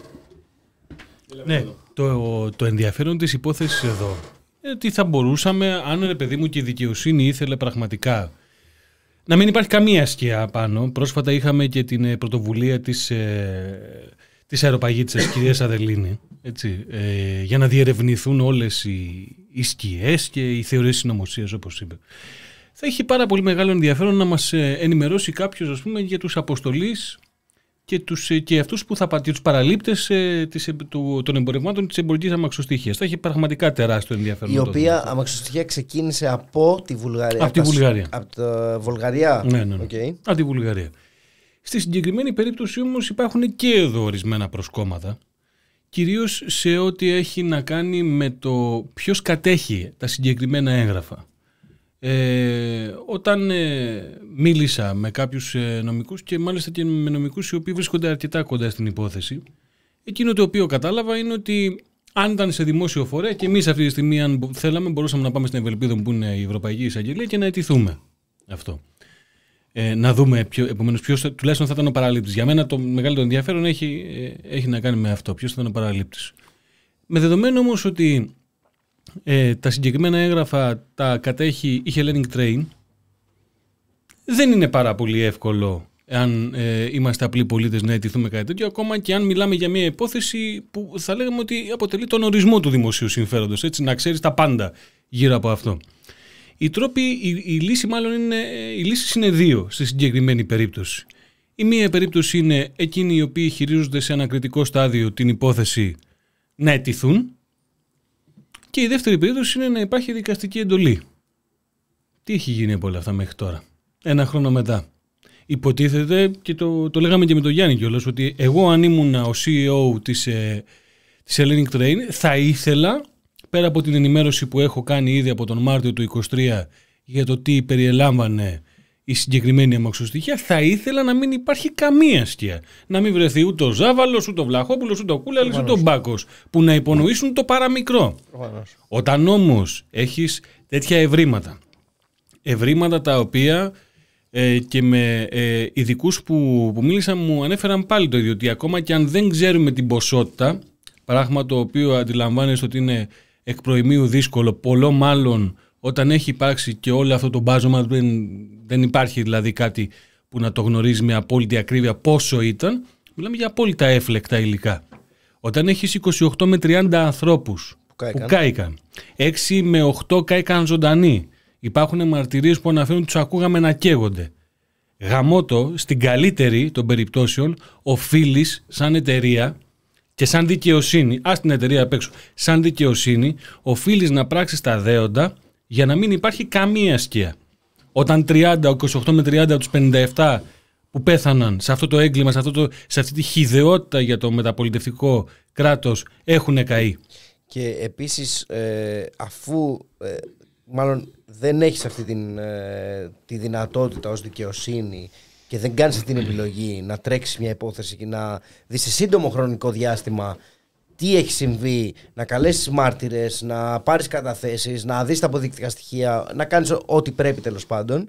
Ναι, το, το ενδιαφέρον της υπόθεσης εδώ είναι ότι θα μπορούσαμε, αν ρε παιδί μου και η δικαιοσύνη ήθελε πραγματικά να μην υπάρχει καμία σκιά πάνω. Πρόσφατα είχαμε και την πρωτοβουλία της, ε, της αεροπαγίτησας της κυρίας Αδελίνη, έτσι, ε, για να διερευνηθούν όλες οι, οι σκιές και οι θεωρίες συνωμοσίας, όπως είπε. Θα έχει πάρα πολύ μεγάλο ενδιαφέρον να μας ενημερώσει κάποιος, ας πούμε, για τους αποστολείς και, τους, και αυτούς που θα πατήσουν τους παραλήπτες ε, της, του, των εμπορευμάτων της εμπορικής αμαξοστοιχίας. Θα έχει πραγματικά τεράστιο ενδιαφέρον. Η οποία αμαξοστοιχεία ξεκίνησε από τη Βουλγαρία. Από τη Βουλγαρία. Από τη Βουλγαρία. Ναι, ναι, ναι. Okay. Από τη Βουλγαρία. Στη συγκεκριμένη περίπτωση όμως υπάρχουν και εδώ ορισμένα προσκόμματα. Κυρίως σε ό,τι έχει να κάνει με το ποιος κατέχει τα συγκεκριμένα έγγραφα. Ε, όταν ε, μίλησα με κάποιους ε, νομικούς και μάλιστα και με νομικούς οι οποίοι βρίσκονται αρκετά κοντά στην υπόθεση, εκείνο το οποίο κατάλαβα είναι ότι αν ήταν σε δημόσιο φορέα και εμείς αυτή τη στιγμή, αν θέλαμε, μπορούσαμε να πάμε στην Ευελπίδα που είναι η Ευρωπαϊκή Εισαγγελία και να αιτηθούμε αυτό. Ε, να δούμε ποιο, επομένως ποιος τουλάχιστον θα ήταν ο παραλήπτης. Για μένα το μεγαλύτερο ενδιαφέρον έχει, ε, έχει να κάνει με αυτό. Ποιος θα ήταν ο παραλήπτης. Με δεδομένο όμως ότι ε, τα συγκεκριμένα έγγραφα τα κατέχει η Hellenic Train, δεν είναι πάρα πολύ εύκολο αν ε, είμαστε απλοί πολίτες να αιτηθούμε κάτι τέτοιο, ακόμα και αν μιλάμε για μια υπόθεση που θα λέγαμε ότι αποτελεί τον ορισμό του δημοσίου συμφέροντος, έτσι, να ξέρεις τα πάντα γύρω από αυτό. Οι τρόποι, η, η λύση μάλλον είναι, οι λύσεις είναι δύο στη συγκεκριμένη περίπτωση. Η μία περίπτωση είναι εκείνοι οι οποίοι χειρίζονται σε ένα κριτικό στάδιο την υπόθεση να αιτηθούν, και η δεύτερη περίπτωση είναι να υπάρχει δικαστική εντολή. Τι έχει γίνει από όλα αυτά μέχρι τώρα, ένα χρόνο μετά? Υποτίθεται, και το, το λέγαμε και με τον Γιάννη κιόλας, ότι εγώ αν ήμουν ο σι ι ο της, ε, της Hellenic Train θα ήθελα, πέρα από την ενημέρωση που έχω κάνει ήδη από τον Μάρτιο του είκοσι τρία για το τι περιελάμβανε η συγκεκριμένη αμαξοστοιχεία, θα ήθελα να μην υπάρχει καμία σκιά. Να μην βρεθεί ούτε ο Ζάβαλος, ούτε ο Βλαχόπουλος, ούτε ο Κούλαλης, ούτε ο Μπάκος, που να υπονοήσουν το παραμικρό. Προφανώς. Όταν όμως έχεις τέτοια ευρήματα, ευρήματα τα οποία ε, και με ε, ειδικούς που, που μίλησαν μου ανέφεραν πάλι το ίδιο, ότι ακόμα και αν δεν ξέρουμε την ποσότητα, πράγμα το οποίο αντιλαμβάνεστε ότι είναι εκ προημίου δύσκολο, πολλό μάλλον όταν έχει υπάρξει και όλο αυτό το μπάζωμα, δεν, δεν υπάρχει δηλαδή κάτι που να το γνωρίζει με απόλυτη ακρίβεια πόσο ήταν, μιλάμε για απόλυτα έφλεκτα υλικά. Όταν έχεις είκοσι οκτώ με τριάντα ανθρώπους που κάηκαν, που κάηκαν έξι με οκτώ κάηκαν ζωντανοί, υπάρχουν μαρτυρίες που αναφέρουν τους ακούγαμε να καίγονται. Γαμώτο, στην καλύτερη των περιπτώσεων, οφείλεις σαν εταιρεία και σαν δικαιοσύνη, ας την εταιρεία απ' έξω, σαν δικαιοσύνη, οφείλεις να πράξεις τα δέοντα για να μην υπάρχει καμία σκιά. Όταν τριάντα, είκοσι οκτώ με τριάντα τους πενήντα επτά που πέθαναν σε αυτό το έγκλημα, σε, αυτό το, σε αυτή τη χυδαιότητα για το μεταπολιτευτικό κράτος έχουν καεί. Και επίσης ε, αφού ε, μάλλον δεν έχεις αυτή την, ε, τη δυνατότητα ως δικαιοσύνη και δεν κάνεις αυτή την επιλογή να τρέξεις μια υπόθεση και να δεις σε σύντομο χρονικό διάστημα τι έχει συμβεί, να καλέσεις μάρτυρες, να πάρεις καταθέσεις, να δεις τα αποδεικτικά στοιχεία, να κάνεις ό,τι πρέπει τέλος πάντων,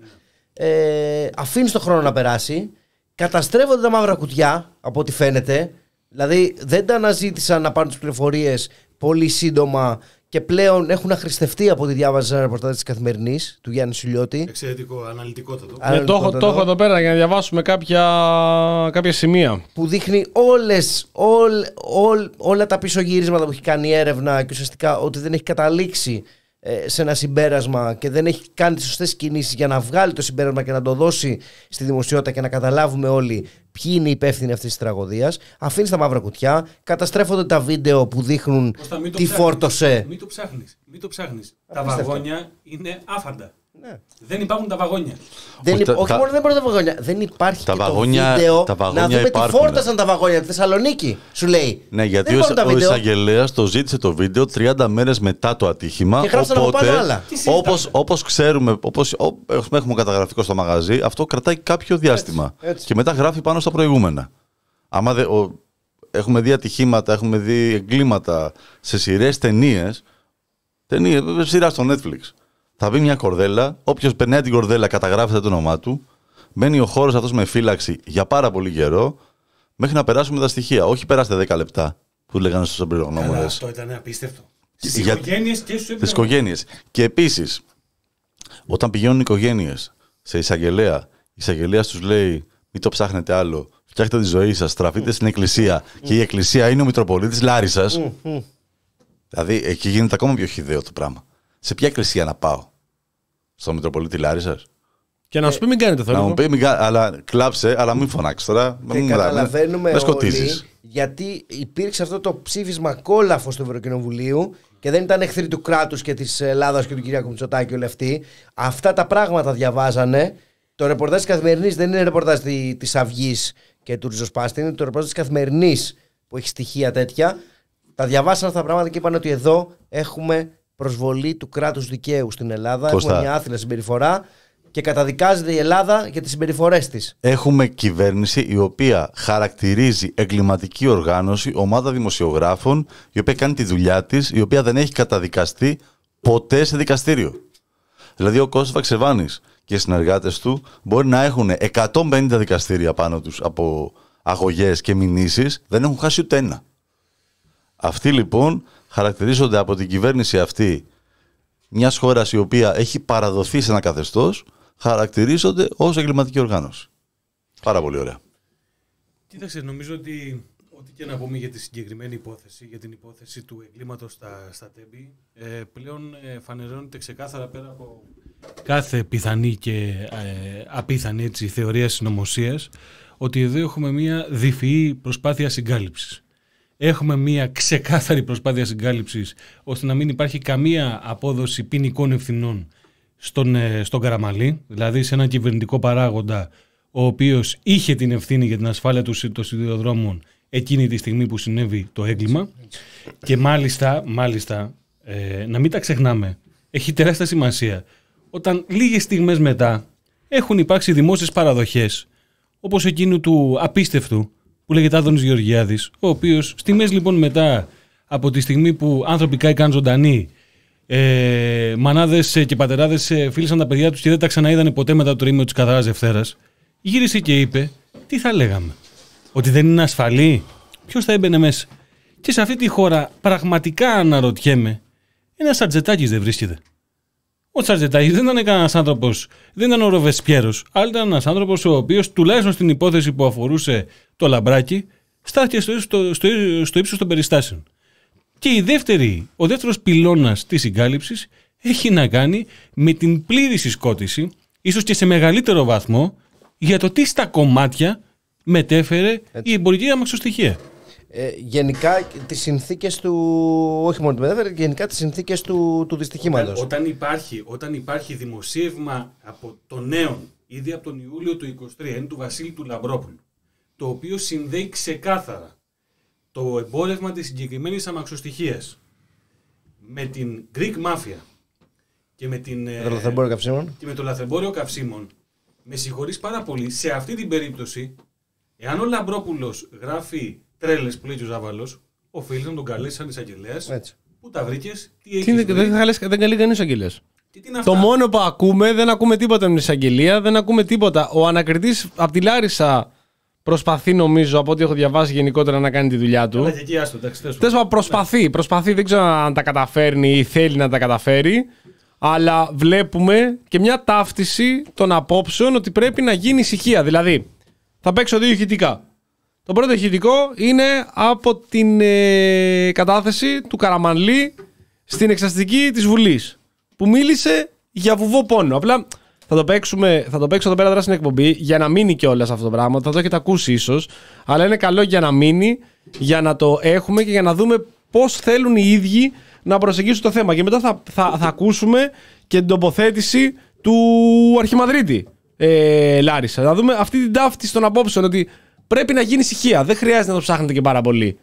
ε, αφήνεις τον χρόνο να περάσει, καταστρέφονται τα μαύρα κουτιά από ό,τι φαίνεται, δηλαδή δεν τα αναζήτησαν να πάρουν τις πληροφορίες πολύ σύντομα και πλέον έχουν αχρηστευτεί από ό,τι διάβαζα σε ένα ρεπορτάζ της Καθημερινής του Γιάννη Σουλιώτη. Εξαιρετικό, αναλυτικότατο. Ναι, το, έχω, το έχω εδώ πέρα για να διαβάσουμε κάποια, κάποια σημεία. Που δείχνει όλες, όλ, όλ, όλα τα πίσω γυρίσματα που έχει κάνει η έρευνα και ουσιαστικά ότι δεν έχει καταλήξει ε, σε ένα συμπέρασμα και δεν έχει κάνει τις σωστές κινήσεις για να βγάλει το συμπέρασμα και να το δώσει στη δημοσιότητα και να καταλάβουμε όλοι ποιοι είναι οι υπεύθυνοι αυτής της τραγωδίας. Αφήνει τα μαύρα κουτιά, καταστρέφονται τα βίντεο που δείχνουν Κώστα, τι ψάχνεις, φόρτωσε. Μην το ψάχνεις. Μην το ψάχνεις. Τα βαγόνια είναι άφαντα. Ναι. Δεν υπάρχουν τα βαγόνια. Δεν όχι, υπ... όχι τα... μόνο δεν υπάρχουν τα βαγόνια. Δεν υπάρχει τα και βαγόνια, το βίντεο τα βαγόνια να δούμε υπάρχουν. τι φόρτασαν τα βαγόνια τη Θεσσαλονίκη. Σου λέει. Ναι, γιατί ο, ο εισαγγελέας το ζήτησε το βίντεο τριάντα μέρες μετά το ατύχημα. Και γράψαν από πάνω άλλα. Όπως, όπως ξέρουμε, όπως έχουμε καταγραφικό στο μαγαζί, αυτό κρατάει κάποιο διάστημα. Έτσι, έτσι. Και μετά γράφει πάνω στα προηγούμενα. Άμα δε, ο, έχουμε δει ατυχήματα, έχουμε δει εγκλήματα σε σειρές, ταινίες. Ταινίες, σειρά στο Netflix. Θα μπει μια κορδέλα, όποιος περνάει την κορδέλα καταγράφεται το όνομά του, μπαίνει ο χώρος αυτός με φύλαξη για πάρα πολύ καιρό, μέχρι να περάσουμε τα στοιχεία. Όχι περάστε δέκα λεπτά που λέγανε στους εμπειρογνώμονες. Αυτό ήταν απίστευτο. Στις οικογένειες και στους εμπειρογνώμονες. οικογένειες. Και επίσης, όταν πηγαίνουν οι οικογένειες σε εισαγγελέα, η εισαγγελέα τους λέει: μην το ψάχνετε άλλο, φτιάχτε τη ζωή σας, στραφείτε στην εκκλησία. Mm. Και η εκκλησία είναι ο Μητροπολίτης Λάρισσας. Mm. Mm. Δηλαδή, εκεί γίνεται ακόμα πιο χυδαίο το πράγμα. Σε ποια εκκλησία να πάω? Στο Μητροπολίτη Λάρισσας? Και να σου πει μην κάνετε θόρυβο. Να μου πει μην κα... αλλά κλάψε, αλλά μην φωνάξει τώρα. Και μην καταλαβαίνουμε όλοι γιατί υπήρξε αυτό το ψήφισμα κόλαφος του Ευρωκοινοβουλίου και δεν ήταν εχθροί του κράτους και της Ελλάδας και του Κυριάκου Μητσοτάκη όλοι αυτοί. Αυτά τα πράγματα διαβάζανε. Το ρεπορτάζ της Καθημερινής δεν είναι ρεπορτάζ της Αυγής και του Ριζοσπάστη, είναι το ρεπορτάζ της Καθημερινής που έχει στοιχεία τέτοια. Τα διαβάσαν αυτά τα πράγματα και είπαν ότι εδώ έχουμε προσβολή του κράτους δικαίου στην Ελλάδα. Κώστα. Έχουμε μια άθλια συμπεριφορά και καταδικάζεται η Ελλάδα για τις συμπεριφορές της. Έχουμε κυβέρνηση η οποία χαρακτηρίζει εγκληματική οργάνωση, ομάδα δημοσιογράφων, η οποία κάνει τη δουλειά της, η οποία δεν έχει καταδικαστεί ποτέ σε δικαστήριο. Δηλαδή ο Κώστας Βαξεβάνης και οι συνεργάτες του μπορεί να έχουν εκατόν πενήντα δικαστήρια πάνω τους από αγωγές και μηνύσεις, δεν έχουν χάσει ούτε ένα. Αυτοί λοιπόν χαρακτηρίζονται από την κυβέρνηση αυτή μιας χώρας η οποία έχει παραδοθεί σε ένα καθεστώς, χαρακτηρίζονται ως εγκληματική οργάνωση. Πάρα πολύ ωραία. Κοίταξε, νομίζω ότι ό,τι και να πούμε για τη συγκεκριμένη υπόθεση, για την υπόθεση του εγκλήματος στα, στα Τέμπη, ε, πλέον ε, φανερώνεται ξεκάθαρα πέρα από κάθε πιθανή και ε, απίθανη έτσι, θεωρία συνωμοσίας, ότι εδώ έχουμε μια διφυή προσπάθεια συγκάλυψης. Έχουμε μια ξεκάθαρη προσπάθεια συγκάλυψης ώστε να μην υπάρχει καμία απόδοση ποινικών ευθυνών στον, στον Καραμαλή, δηλαδή σε έναν κυβερνητικό παράγοντα ο οποίος είχε την ευθύνη για την ασφάλεια των σιδηροδρόμων εκείνη τη στιγμή που συνέβη το έγκλημα και μάλιστα, μάλιστα ε, να μην τα ξεχνάμε, έχει τεράστια σημασία όταν λίγες στιγμές μετά έχουν υπάρξει δημόσιες παραδοχές, όπως εκείνου του απίστευτου που λέγεται Άδωνης Γεωργιάδης, ο οποίος στιγμές λοιπόν μετά από τη στιγμή που άνθρωποι κάηκαν ζωντανοί, ε, μανάδες και πατεράδες φίλησαν τα παιδιά τους και δεν τα ξαναείδανε ποτέ μετά το τρίμηνο της Καθαράς Δευτέρας, γύρισε και είπε, τι θα λέγαμε, ότι δεν είναι ασφαλή, ποιος θα έμπαινε μέσα? Και σε αυτή τη χώρα πραγματικά αναρωτιέμαι, ένας Σαρτζετάκης δεν βρίσκεται? Ο Σαρτζετάκης δεν ήταν κανένας άνθρωπος, δεν ήταν ο Ροβεσπιέρος, αλλά ήταν ένας άνθρωπος ο οποίος τουλάχιστον στην υπόθεση που αφορούσε το λαμπράκι στάθηκε στο, στο, στο, στο ύψος των περιστάσεων. Και η δεύτερη, ο δεύτερος πυλώνας της συγκάλυψης έχει να κάνει με την πλήρη συσκότηση, ίσως και σε μεγαλύτερο βαθμό, για το τι στα κομμάτια μετέφερε έτσι η εμπορική αμαξοστοιχεία. Ε, γενικά τις συνθήκες του, όχι μόνο τη μετέφερε, γενικά τις συνθήκες του, του δυστυχήματος. Όταν, όταν, υπάρχει, όταν υπάρχει δημοσίευμα από το Νέον, ήδη από τον Ιούλιο του είκοσι τρία, είναι του Βασίλη του Λαμπρόπουλου, το οποίο συνδέει ξεκάθαρα το εμπόρευμα της συγκεκριμένης αμαξοστοιχίας με την Greek Mafia και με, την, το λαθρεμπόριο καυσίμων. και με το λαθρεμπόριο καυσίμων, με συγχωρείς πάρα πολύ, σε αυτή την περίπτωση, εάν ο Λαμπρόπουλος γράφει τρέλες που λέει και ο Ζάβαλος, οφείλει να τον καλέσει σαν εισαγγελέας. Πού τα βρήκες, τι έχεις βρει? Δεν, δεν καλεί κανείς εισαγγελέας. Το μόνο που ακούμε, δεν ακούμε τίποτα με την εισαγγελία, δεν ακούμε τίποτα. Ο ανακριτής από τη Λάρισα προσπαθεί, νομίζω, από ό,τι έχω διαβάσει γενικότερα, να κάνει τη δουλειά του. Αλλά και εκεί άστο, εντάξει, Τέλος, προσπαθεί, προσπαθεί, δεν ξέρω αν τα καταφέρνει ή θέλει να τα καταφέρει. Αλλά βλέπουμε και μια ταύτιση των απόψεων ότι πρέπει να γίνει ησυχία. Δηλαδή, θα παίξω δύο ηχητικά. Το πρώτο ηχητικό είναι από την ε, κατάθεση του Καραμανλή στην εξαστική της Βουλής, που μίλησε για βουβό πόνο. Απλά θα το, παίξουμε, θα το παίξω εδώ πέρα τώρα στην εκπομπή για να μείνει κιόλας αυτό το πράγμα. Θα το έχετε ακούσει ίσως, αλλά είναι καλό για να μείνει, για να το έχουμε και για να δούμε πώς θέλουν οι ίδιοι να προσεγγίσουν το θέμα. Και μετά θα, θα, θα ακούσουμε και την τοποθέτηση του Αρχιμανδρίτη ε, Λάρισα. Να δούμε αυτή την ταύτιση των απόψεων, ότι πρέπει να γίνει ησυχία. Δεν χρειάζεται να το ψάχνετε και πάρα πολύ.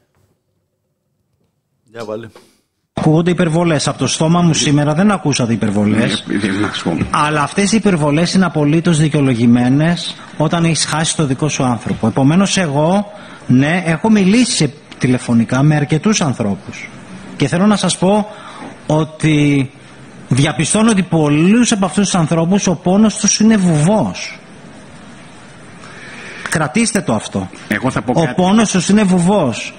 Για βάλε. Ακούγονται υπερβολές. Από το στόμα μου σήμερα δεν ακούσατε υπερβολές. Αλλά αυτές οι υπερβολές είναι απολύτως δικαιολογημένες όταν έχεις χάσει το δικό σου άνθρωπο. Επομένως, εγώ, ναι, έχω μιλήσει τηλεφωνικά με αρκετούς ανθρώπους. Και θέλω να σας πω ότι διαπιστώνω ότι πολλούς από αυτούς τους ανθρώπους ο πόνος τους είναι βουβός. Κρατήστε το αυτό. Εγώ θα πω ο κάτι. Πόνος τους είναι βουβός.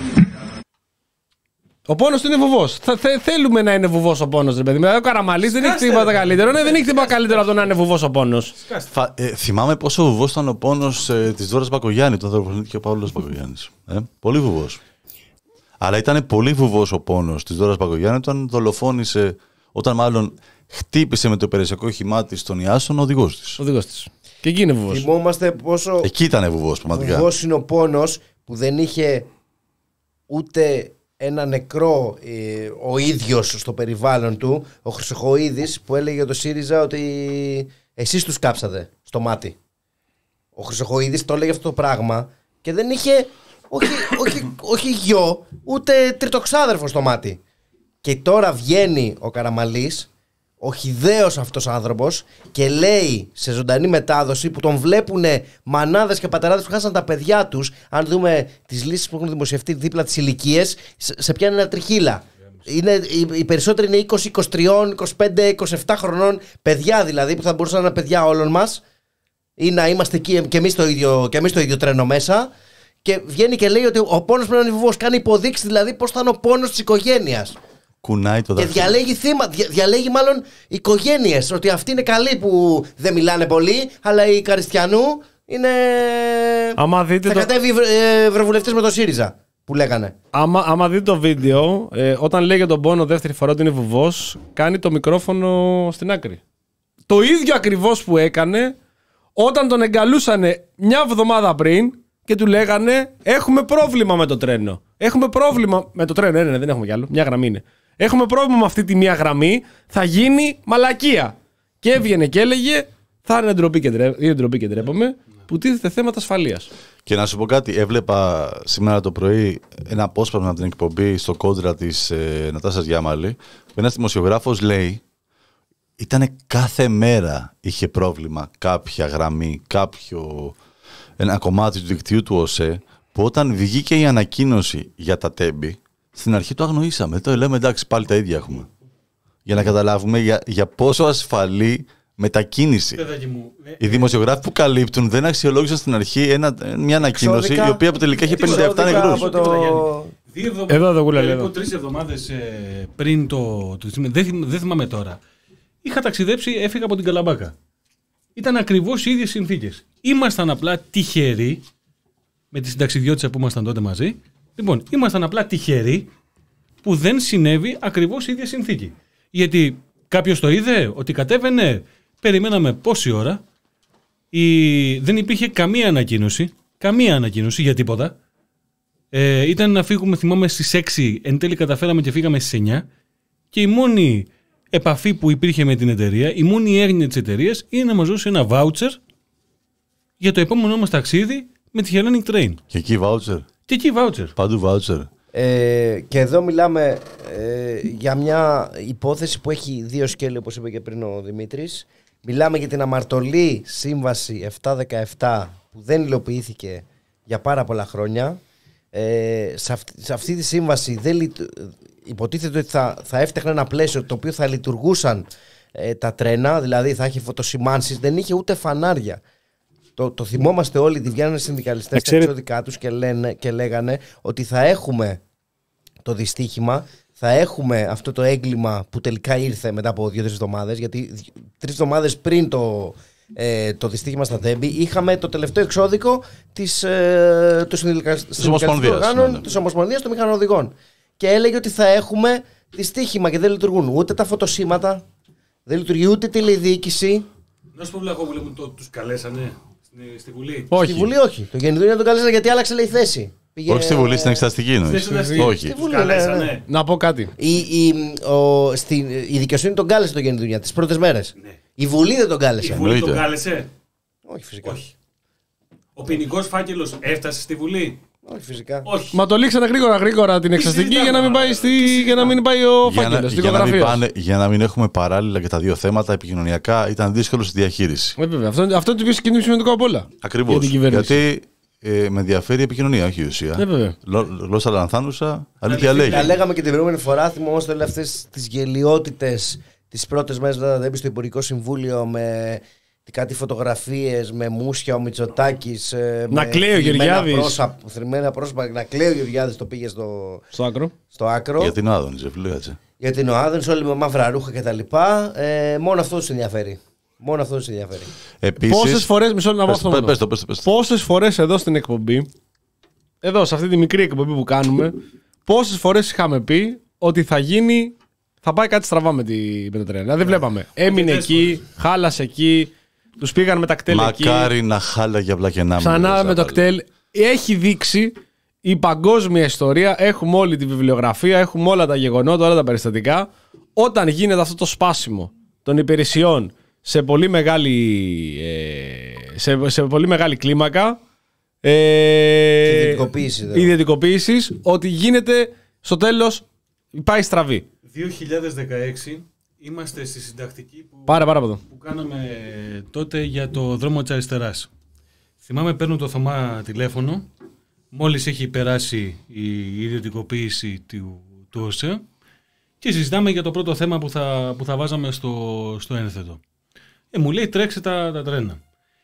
Ο πόνος του είναι βουβός. Θα, θε, θέλουμε να είναι βουβός ο πόνος, ρε παιδί. Ο Καραμαλής δεν έχει τίποτα καλύτερο. Ναι, δεν έχει τίποτα καλύτερο από το να είναι βουβός ο πόνος. Φα, ε, θυμάμαι πόσο βουβός ήταν ο πόνος ε, της Δώρας Μπακογιάννη, τον δολοφονήθηκε ο Παύλος Μπακογιάννης. Ε, πολύ βουβός. Αλλά ήταν πολύ βουβός ο πόνος της Δώρας Μπακογιάννη όταν δολοφόνησε, όταν μάλλον χτύπησε με το υπηρεσιακό όχημά της τον Ιάσον ο οδηγός της. Ο οδηγός της. Και εκεί είναι βουβός. Θυμόμαστε πόσο. Εκεί ήταν βουβός, πραγματικά. Βουβός είναι ο πόνος που δεν είχε ούτε ένα νεκρό ε, ο ίδιος στο περιβάλλον του, ο Χρυσοχοΐδης, που έλεγε το ΣΥΡΙΖΑ ότι εσείς τους κάψατε στο μάτι. Ο Χρυσοχοΐδης το έλεγε αυτό το πράγμα και δεν είχε όχι, όχι, όχι γιο, ούτε τριτοξάδερφο στο μάτι. Και τώρα βγαίνει ο Καραμαλής, ο χυδαίος αυτός άνθρωπος, και λέει σε ζωντανή μετάδοση που τον βλέπουν μανάδες και πατεράδες που χάσαν τα παιδιά τους, αν δούμε τις λύσεις που έχουν δημοσιευτεί δίπλα τις ηλικίες, σε πιάνει ένα τριχύλα. Είναι, οι, οι περισσότεροι είναι είκοσι, είκοσι τρία, είκοσι πέντε, είκοσι επτά χρονών, παιδιά δηλαδή, που θα μπορούσαν να είναι παιδιά όλων μας, ή να είμαστε εκεί και εμείς το ίδιο, και εμείς το ίδιο τρένο μέσα. Και βγαίνει και λέει ότι ο πόνος πρέπει να είναι βουβός. Κάνει υποδείξει δηλαδή πώς θα είναι ο πόνος της οικογένειας. Κουνάει το δάχτυλο. Και διαλέγει θύμα, δια, διαλέγει μάλλον οικογένειες. Ότι αυτοί είναι καλοί που δεν μιλάνε πολύ, αλλά οι Καριστιανού είναι. Άμα δείτε θα το... κατέβει ευρωβουλευτής με το ΣΥΡΙΖΑ που λέγανε. Άμα, άμα δείτε το βίντεο, ε, όταν λέει για τον πόνο δεύτερη φορά ότι είναι βουβός, κάνει το μικρόφωνο στην άκρη. Το ίδιο ακριβώς που έκανε όταν τον εγκαλούσανε μια εβδομάδα πριν και του λέγανε έχουμε πρόβλημα με το τρένο. Έχουμε πρόβλημα με το τρένο. Ναι, ναι, δεν έχουμε κι άλλο. Μια γραμμή είναι. Έχουμε πρόβλημα με αυτή τη μία γραμμή. Θα γίνει μαλακία. Και έβγαινε και έλεγε θα είναι ντροπή και, ντρέ... είναι ντροπή και ντρέπομαι που τίθεται θέματα ασφαλείας. Και να σου πω κάτι, έβλεπα σήμερα το πρωί ένα απόσπασμα από την εκπομπή στο Κόντρα της ε, Νατάσας Γιάμαλη. Ένας δημοσιογράφος λέει ήταν κάθε μέρα είχε πρόβλημα κάποια γραμμή, κάποιο ένα κομμάτι του δικτύου του ΟΣΕ, που όταν βγήκε η ανακοίνωση για τα τέμπη, στην αρχή το αγνοήσαμε. Το λέμε εντάξει, πάλι τα ίδια έχουμε. Για να καταλάβουμε για, για πόσο ασφαλή μετακίνηση. Μου, ε, Οι δημοσιογράφοι που καλύπτουν δεν αξιολόγησαν στην αρχή ένα, μια ανακοίνωση η οποία τελικά είχε πενήντα επτά νεκρούς. Το... Δύο εβδομάδες, περίπου τρεις εβδομάδες ε, πριν το, το δεν, δεν θυμάμαι τώρα, είχα ταξιδέψει, έφυγα από την Καλαμπάκα. Ήταν ακριβώς οι ίδιες συνθήκες. Ήμασταν απλά τυχεροί, με τις συνταξιδιώτες που ήμασταν τότε μαζί, λοιπόν, ήμασταν απλά τυχεροί που δεν συνέβη ακριβώς η ίδια συνθήκη. Γιατί κάποιος το είδε ότι κατέβαινε, περιμέναμε πόση ώρα, η... δεν υπήρχε καμία ανακοίνωση, καμία ανακοίνωση για τίποτα. Ε, ήταν να φύγουμε, θυμάμαι, στις έξι, εν τέλει καταφέραμε και φύγαμε στις εννιά και η μόνη επαφή που υπήρχε με την εταιρεία, η μόνη έγνοια της εταιρείας είναι να μας δώσει ένα voucher για το επόμενό μας ταξίδι με τη Hellenic Train. Και εκεί voucher. Και εκεί voucher. Παντού voucher. Ε, και εδώ μιλάμε ε, για μια υπόθεση που έχει δύο σκέλη, όπως είπε και πριν ο Δημήτρης. Μιλάμε για την αμαρτωλή σύμβαση επτακόσια δεκαεπτά που δεν υλοποιήθηκε για πάρα πολλά χρόνια. Ε, σε, αυτή, σε αυτή τη σύμβαση δεν λειτου... υποτίθεται ότι θα, θα έφτιαχνε ένα πλαίσιο το οποίο θα λειτουργούσαν ε, τα τρένα, δηλαδή θα είχε φωτοσημάνσεις, δεν είχε ούτε φανάρια. Το, το θυμόμαστε όλοι, τη βγαίνανε συνδικαλιστές στα εξώδικά τους και, λένε, και λέγανε ότι θα έχουμε το δυστύχημα, θα έχουμε αυτό το έγκλημα που τελικά ήρθε μετά από δύο-τρεις εβδομάδες, γιατί τρεις εβδομάδες πριν το, ε, το δυστύχημα στα Τέμπη είχαμε το τελευταίο εξώδικο της, ε, του συνδικαλιστικού οργάνων ναι. της Ομοσπονδίας των Μηχανοδηγών. Και έλεγε ότι θα έχουμε δυστύχημα και δεν λειτουργούν ούτε τα φωτοσύματα, δεν λειτουργεί ούτε τηλεδιοίκηση. Να σου πω βλάχο που λέμε το, τους καλέσανε στη, στη Βουλή. Όχι. Στη Βουλή όχι. Το Γενιδούνια τον καλέσανε γιατί άλλαξε λέει θέση. Πήγε... Όχι στη Βουλή, στην εξεταστική εννοείς. Όχι. Τους καλέσανε. Ναι. Να πω κάτι. Η, η, ο, στη, η δικαιοσύνη τον κάλεσε τον Γενιδούνια τις πρώτες μέρες. Ναι. Η Βουλή δεν τον κάλεσε. Η Βουλή τον κάλεσε. Όχι φυσικά. Όχι. Ο ποινικός φάκελος έφτασε στη Βουλή. Όχι φυσικά. Όχι. Μα το λήξανε γρήγορα γρήγορα την εξαστική για να μην πάει, στη, για να μην πάει ο φάκελος. Για, να, για, να για να μην έχουμε παράλληλα και τα δύο θέματα επικοινωνιακά, ήταν δύσκολο στη διαχείριση. Ε, βέβαια. Αυτό, αυτό είναι το πιο σημαντικό απ' όλα. Ακριβώς. Για γιατί ε, με ενδιαφέρει η επικοινωνία, όχι η ουσία. Ε, βέβαια. Γλώσσα λανθάνουσα, αλήθεια λέγει. Τα λέγαμε και την προηγούμενη φορά, θυμόμαστε όλες αυτές τις γελιότητες τις πρώτες μέρες μετά δεν στο Υπουργικό Συμβούλιο με. Κάτι φωτογραφίες με μουσια ο Μητσοτάκης. Να κλαίει ο Γεωργιάδης. Θρυμμένα πρόσωπα, να κλαίει ο Γεωργιάδης το πήγε στο, στο άκρο. Στο άκρο. Για την Άδωνη, ζευγλίατσε. Για την Άδωνη, όλοι με μαύρα ρούχα κτλ. Ε, μόνο αυτό τους ενδιαφέρει. Μόνο αυτό τους ενδιαφέρει. Επίσης, πόσες φορές, μισό να πες, πες, πες, πες, πες. Πόσες φορές εδώ στην εκπομπή, εδώ σε αυτή τη μικρή εκπομπή που κάνουμε, πόσες φορές είχαμε πει ότι θα γίνει, θα πάει κάτι στραβά με, τη, με τα τρένα. Δηλαδή βλέπαμε. Έμεινε εκεί, χάλασε εκεί. Τους πήγαν με τα κτέλ εκεί. Μακάρι να χάλαγε απλά και να μην. Ξανά με το κτέλ. Έχει δείξει η παγκόσμια ιστορία. Έχουμε όλη τη βιβλιογραφία, έχουμε όλα τα γεγονότα, όλα τα περιστατικά. Όταν γίνεται αυτό το σπάσιμο των υπηρεσιών σε πολύ μεγάλη, ε, σε, σε πολύ μεγάλη κλίμακα. Ε, ιδιωτικοποίησης, ότι γίνεται στο τέλος πάει στραβή. δύο χιλιάδες δεκαέξι είμαστε στη συντακτική που, πάρα, πάρα που κάναμε τότε για το δρόμο της αριστεράς. Θυμάμαι παίρνω το Θωμά τηλέφωνο, μόλις έχει περάσει η ιδιωτικοποίηση του, του ΟΣΕ και συζητάμε για το πρώτο θέμα που θα, που θα βάζαμε στο, στο ένθετο. Ε, μου λέει τρέξε τα, τα τρένα.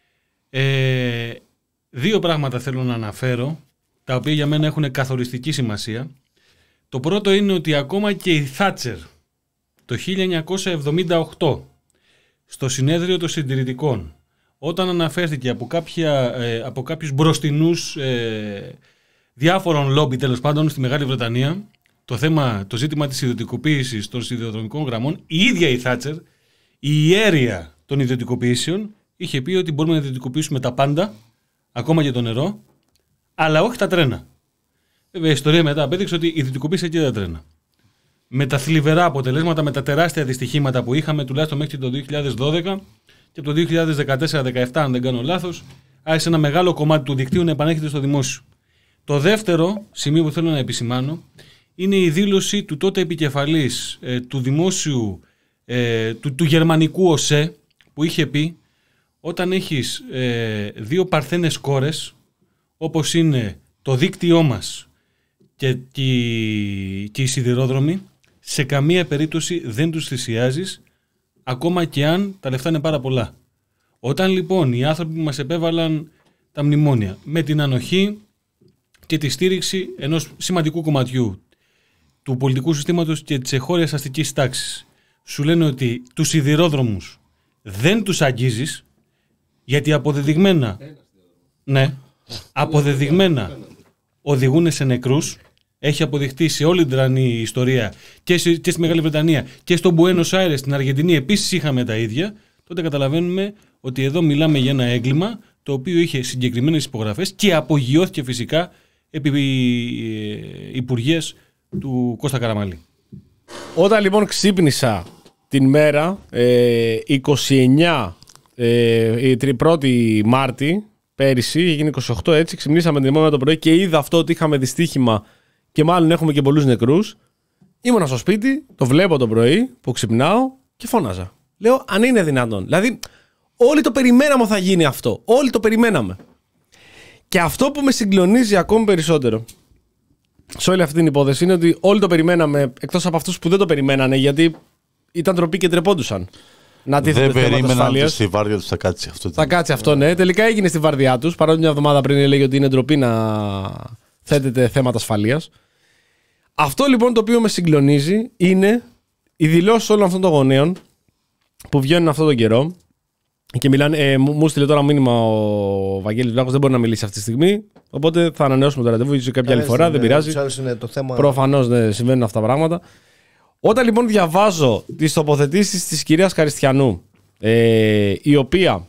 Ε, δύο πράγματα θέλω να αναφέρω, τα οποία για μένα έχουν καθοριστική σημασία. Το πρώτο είναι ότι ακόμα και η Θάτσερ το χίλια εννιακόσια εβδομήντα οκτώ στο συνέδριο των συντηρητικών, όταν αναφέρθηκε από, κάποια, ε, από κάποιους μπροστινούς ε, διάφορων λόμπι τέλος πάντων στη Μεγάλη Βρετανία, το θέμα, το ζήτημα της ιδιωτικοποίησης των σιδηροδρομικών γραμμών, η ίδια η Θάτσερ, η ιέρεια των ιδιωτικοποιήσεων, είχε πει ότι μπορούμε να ιδιωτικοποιήσουμε τα πάντα, ακόμα και το νερό, αλλά όχι τα τρένα. Βέβαια η ιστορία μετά απέδειξε ότι ιδιωτικοποίησε και τα τρένα. Με τα θλιβερά αποτελέσματα, με τα τεράστια δυστυχήματα που είχαμε τουλάχιστον μέχρι το δύο χιλιάδες δώδεκα και από το δύο χιλιάδες δεκατέσσερα δεκαεπτά, αν δεν κάνω λάθος, άρχισε ένα μεγάλο κομμάτι του δικτύου να επανέρχεται στο δημόσιο. Το δεύτερο σημείο που θέλω να επισημάνω είναι η δήλωση του τότε επικεφαλής ε, του δημόσιου ε, του, του γερμανικού ΟΣΕ που είχε πει όταν έχεις ε, δύο παρθένες κόρες όπως είναι το δίκτυό μας και, και, και οι σιδηρόδρομοι, σε καμία περίπτωση δεν τους θυσιάζεις ακόμα και αν τα λεφτά είναι πάρα πολλά. Όταν λοιπόν οι άνθρωποι που μας επέβαλαν τα μνημόνια με την ανοχή και τη στήριξη ενός σημαντικού κομματιού του πολιτικού συστήματος και της εγχώριας αστικής τάξης σου λένε ότι τους σιδηρόδρομους δεν τους αγγίζεις γιατί αποδεδειγμένα ναι, αποδεδειγμένα οδηγούν σε νεκρούς. Έχει αποδειχτεί σε όλη την τρανή ιστορία και, σε, και στη Μεγάλη Βρετανία και στον Μπουένος Άιρες στην Αργεντινή επίσης είχαμε τα ίδια. Τότε καταλαβαίνουμε ότι εδώ μιλάμε για ένα έγκλημα το οποίο είχε συγκεκριμένες υπογραφές και απογειώθηκε φυσικά επί υπουργείας του Κώστα Καραμανλή. Όταν λοιπόν ξύπνησα την μέρα ε, είκοσι εννέα ε, πρώτη Μάρτη πέρυσι, έγινε είκοσι οκτώ έτσι, ξυπνήσαμε την ημέρα το πρωί και είδα αυτό ότι είχαμε δυστύχημα και μάλλον έχουμε και πολλούς νεκρούς. Ήμουνα στο σπίτι, το βλέπω το πρωί που ξυπνάω και φώναζα. Λέω αν είναι δυνατόν. Δηλαδή όλοι το περιμέναμε θα γίνει αυτό. Όλοι το περιμέναμε. Και αυτό που με συγκλονίζει ακόμη περισσότερο σε όλη αυτή την υπόθεση είναι ότι όλοι το περιμέναμε εκτός από αυτούς που δεν το περιμένανε γιατί ήταν ντροπή και τρεπόντουσαν. Να δεν περίμεναν ότι στη βάρδια τους θα κάτσει αυτό. Θα κάτσει αυτό, ναι. Τελικά έγινε στη βάρδιά τους. Παρότι μια εβδομάδα πριν έλεγε ότι είναι ντροπή να θέτεται θέματα ασφαλείας. Αυτό λοιπόν το οποίο με συγκλονίζει είναι οι δηλώσεις όλων αυτών των γονέων που βγαίνουν αυτόν τον καιρό και μιλάνε. Ε, μου στείλε τώρα μήνυμα ο Βαγγέλης Βλάχος, δεν μπορεί να μιλήσει αυτή τη στιγμή. Οπότε θα ανανεώσουμε το ραντεβού ίσως κάποια άλλη φορά, δεν πειράζει. Προφανώς ναι, συμβαίνουν αυτά τα πράγματα. Όταν λοιπόν διαβάζω τις τοποθετήσεις της κυρίας Χαριστιανού, ε, η οποία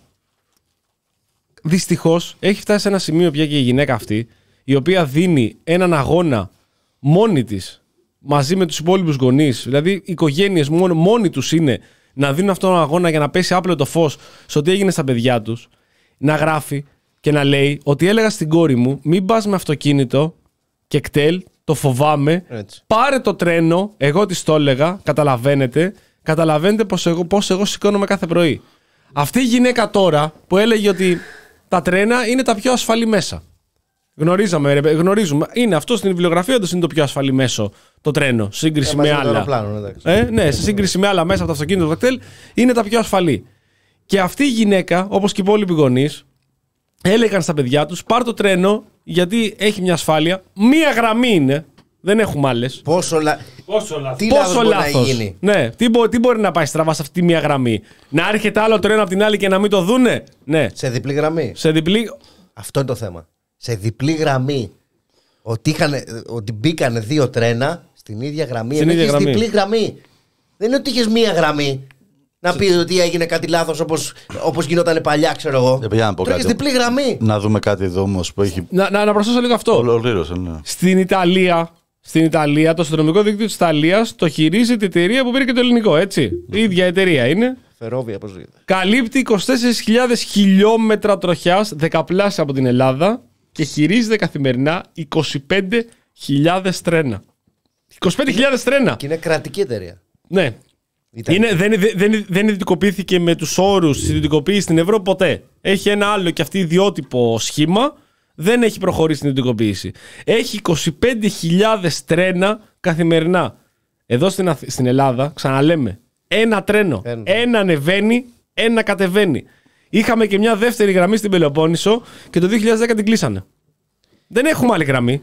δυστυχώς έχει φτάσει σε ένα σημείο πια και η γυναίκα αυτή, η οποία δίνει έναν αγώνα μόνη της μαζί με τους υπόλοιπους γονείς, δηλαδή οι οικογένειες μόνο, μόνοι τους είναι να δίνουν αυτόν τον αγώνα για να πέσει άπλετο φως σε ό,τι έγινε στα παιδιά τους, να γράφει και να λέει ότι έλεγα στην κόρη μου μην πας με αυτοκίνητο και κτέλ, το φοβάμαι, έτσι. Πάρε το τρένο, εγώ της το έλεγα, καταλαβαίνετε, καταλαβαίνετε πως εγώ, πως εγώ σηκώνομαι κάθε πρωί. Αυτή η γυναίκα τώρα που έλεγε ότι τα τρένα είναι τα πιο ασφαλή μέσα. Γνωρίζαμε, γνωρίζουμε. Είναι αυτό στην βιβλιογραφία του είναι το πιο ασφαλή μέσο το τρένο. Σύγκριση ε, με άλλα. Ε, ναι, σε σύγκριση με άλλα μέσα από το αυτοκίνητο το κτέλ είναι τα πιο ασφαλή. Και αυτή η γυναίκα, όπως και οι υπόλοιποι γονείς, έλεγαν στα παιδιά τους: πάρ' το τρένο γιατί έχει μια ασφάλεια. Μία γραμμή είναι. Δεν έχουμε άλλες. Πόσο, λα... Πόσο λάθος. Τι λάθος μπορεί να γίνει. Ναι, τι, μπο... τι μπορεί να πάει στραβά σε αυτή τη μία γραμμή. Να έρχεται άλλο τρένο από την άλλη και να μην το δούνε. Ναι. Σε διπλή γραμμή. Σε διπλή... Αυτό είναι το θέμα. Σε διπλή γραμμή. Ότι, είχαν, ότι μπήκαν δύο τρένα στην ίδια γραμμή. Στην ίδια γραμμή. Διπλή γραμμή. Δεν είναι ότι είχε μία γραμμή. Να πει ότι έγινε κάτι λάθος όπως, όπως γινόταν παλιά, ξέρω εγώ. Τώρα έχεις διπλή γραμμή. Να δούμε κάτι εδώ όμως που έχει. Να, να, να προσθέσω λίγο αυτό. Ολοκλήρωσε, ναι. Στην Ιταλία, στην Ιταλία, το αστυνομικό δίκτυο της Ιταλίας το χειρίζεται η εταιρεία που πήρε και το ελληνικό, έτσι. Η ίδια εταιρεία είναι. Φερόβια, πώς λέγεται. Καλύπτει είκοσι τέσσερις χιλιάδες χιλιόμετρα τροχιάς, δεκαπλάσια από την Ελλάδα, και χειρίζεται καθημερινά είκοσι πέντε χιλιάδες τρένα. είκοσι πέντε χιλιάδες τρένα. Και είναι κρατική εταιρεία. Ναι. Είναι, δεν, δεν, δεν ιδιωτικοποιήθηκε με τους όρους της ιδιωτικοποίησης στην Ευρώπη ποτέ. Έχει ένα άλλο και αυτή ιδιότυπο σχήμα. Δεν έχει προχωρήσει στην ιδιωτικοποίηση. Έχει είκοσι πέντε χιλιάδες τρένα καθημερινά. Εδώ στην, στην Ελλάδα, ξαναλέμε, ένα τρένο. Ένα. ένα ανεβαίνει, ένα κατεβαίνει. Είχαμε και μια δεύτερη γραμμή στην Πελοπόννησο και το δύο χιλιάδες δέκα την κλείσανε. Δεν έχουμε άλλη γραμμή.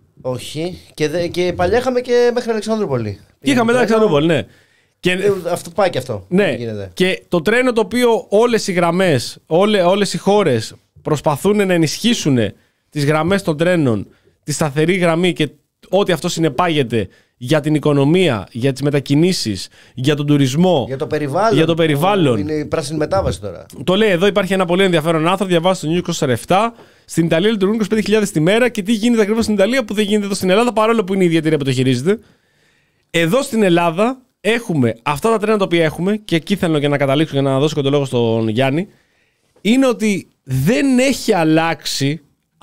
Όχι. Και, δε, και παλιά είχαμε και μέχρι Αλεξανδρούπολη. Και είχαμε μέχρι Αλεξανδρούπολη, ναι. Και, ε, αυτό πάει και αυτό. Ναι. Και το τρένο το οποίο όλες οι γραμμές, όλε, όλες οι χώρες προσπαθούν να ενισχύσουν τις γραμμές των τρένων, τη σταθερή γραμμή και ό,τι αυτό συνεπάγεται για την οικονομία, για τις μετακινήσεις, για τον τουρισμό, για το περιβάλλον. Για το περιβάλλον. Είναι η πράσινη μετάβαση τώρα. Το λέει εδώ, υπάρχει ένα πολύ ενδιαφέρον άρθρο, διαβάζω στο News είκοσι επτά. Στην Ιταλία λειτουργούν είκοσι πέντε χιλιάδες τη μέρα και τι γίνεται ακριβώς στην Ιταλία που δεν γίνεται εδώ στην Ελλάδα, παρόλο που είναι η ίδια εταιρεία που το χειρίζεται. Εδώ στην Ελλάδα έχουμε αυτά τα τρένα τα οποία έχουμε, και εκεί θέλω και να καταλήξω για να δώσω και το λόγο στον Γιάννη, είναι ότι δεν έχει αλλάξει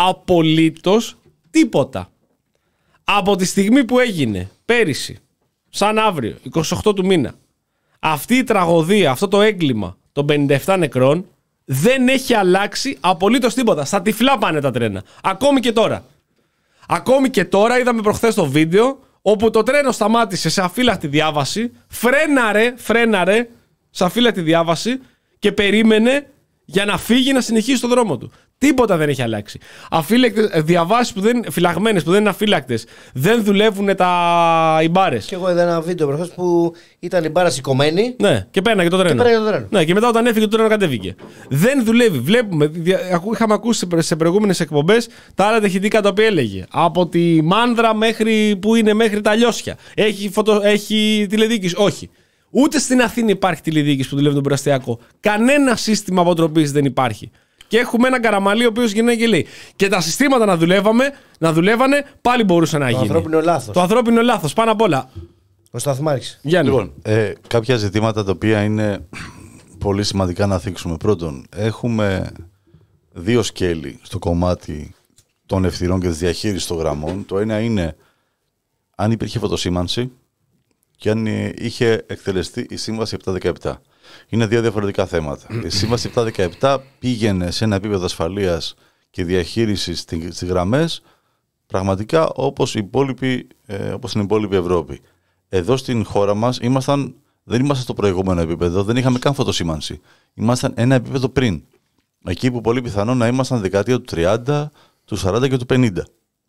απολύτως τίποτα. Από τη στιγμή που έγινε πέρυσι, σαν αύριο, εικοστή ογδόη του μήνα, Αυτή η τραγωδία, αυτό το έγκλημα των πενήντα επτά νεκρών δεν έχει αλλάξει απολύτως τίποτα. Στα τυφλά πάνε τα τρένα. Ακόμη και τώρα. Ακόμη και τώρα είδαμε προχθές το βίντεο όπου το τρένο σταμάτησε σε αφύλακτη διάβαση, φρέναρε, φρέναρε σε αφύλακτη διάβαση και περίμενε για να φύγει να συνεχίσει τον δρόμο του. Τίποτα δεν έχει αλλάξει. Αφύλακτες, διαβάσεις που δεν, φυλαγμένες που δεν είναι αφύλακτες, δεν δουλεύουν τα οι μπάρες. Και εγώ είδα ένα βίντεο προχθές που ήταν η μπάρα σηκωμένη. Ναι, και πέρναγε το τρένο. Και πέρναγε το τρένο. Ναι, και μετά όταν έφυγε το τρένο κατέβηκε. Δεν δουλεύει. Βλέπουμε, είχαμε ακούσει σε προηγούμενες εκπομπές τα άλλα ταχυτικά τα οποία έλεγε. Από τη Μάνδρα μέχρι που είναι μέχρι τα Λιώσια. Έχει, φωτο, έχει τηλεδιοίκηση. Όχι. Ούτε στην Αθήνα υπάρχει τηλεδιοίκηση που δουλεύει τον Πραστιακό. Κανένα σύστημα αποτροπής δεν υπάρχει. Και έχουμε έναν Καραμαλή ο οποίος γυρνάει και λέει: και τα συστήματα να δουλεύαμε, να δουλεύανε, πάλι μπορούσε να το γίνει. Το ανθρώπινο λάθος. Το ανθρώπινο λάθος, πάνω απ' όλα. Ο Σταθμάρχης. Γιάννη. Λοιπόν, ε, κάποια ζητήματα τα οποία είναι πολύ σημαντικά να θίξουμε. Πρώτον, έχουμε δύο σκέλη στο κομμάτι των ευθυρών και της διαχείρισης των γραμμών. Το ένα είναι αν υπήρχε φωτοσήμανση και αν είχε εκτελεστεί η Σύμβαση επτακόσια δεκαεπτά. Είναι δύο διαφορετικά θέματα. Η Σύμβαση επτακόσια δεκαεπτά πήγαινε σε ένα επίπεδο ασφαλείας και διαχείρισης στις γραμμές πραγματικά όπως, η υπόλοιπη, ε, όπως την υπόλοιπη Ευρώπη. Εδώ στην χώρα μας ήμασταν, δεν ήμασταν στο προηγούμενο επίπεδο, δεν είχαμε καν φωτοσήμανση. Ήμασταν ένα επίπεδο πριν. Εκεί που πολύ πιθανό να ήμασταν δεκαετία του τριάντα, του σαράντα και του πενήντα.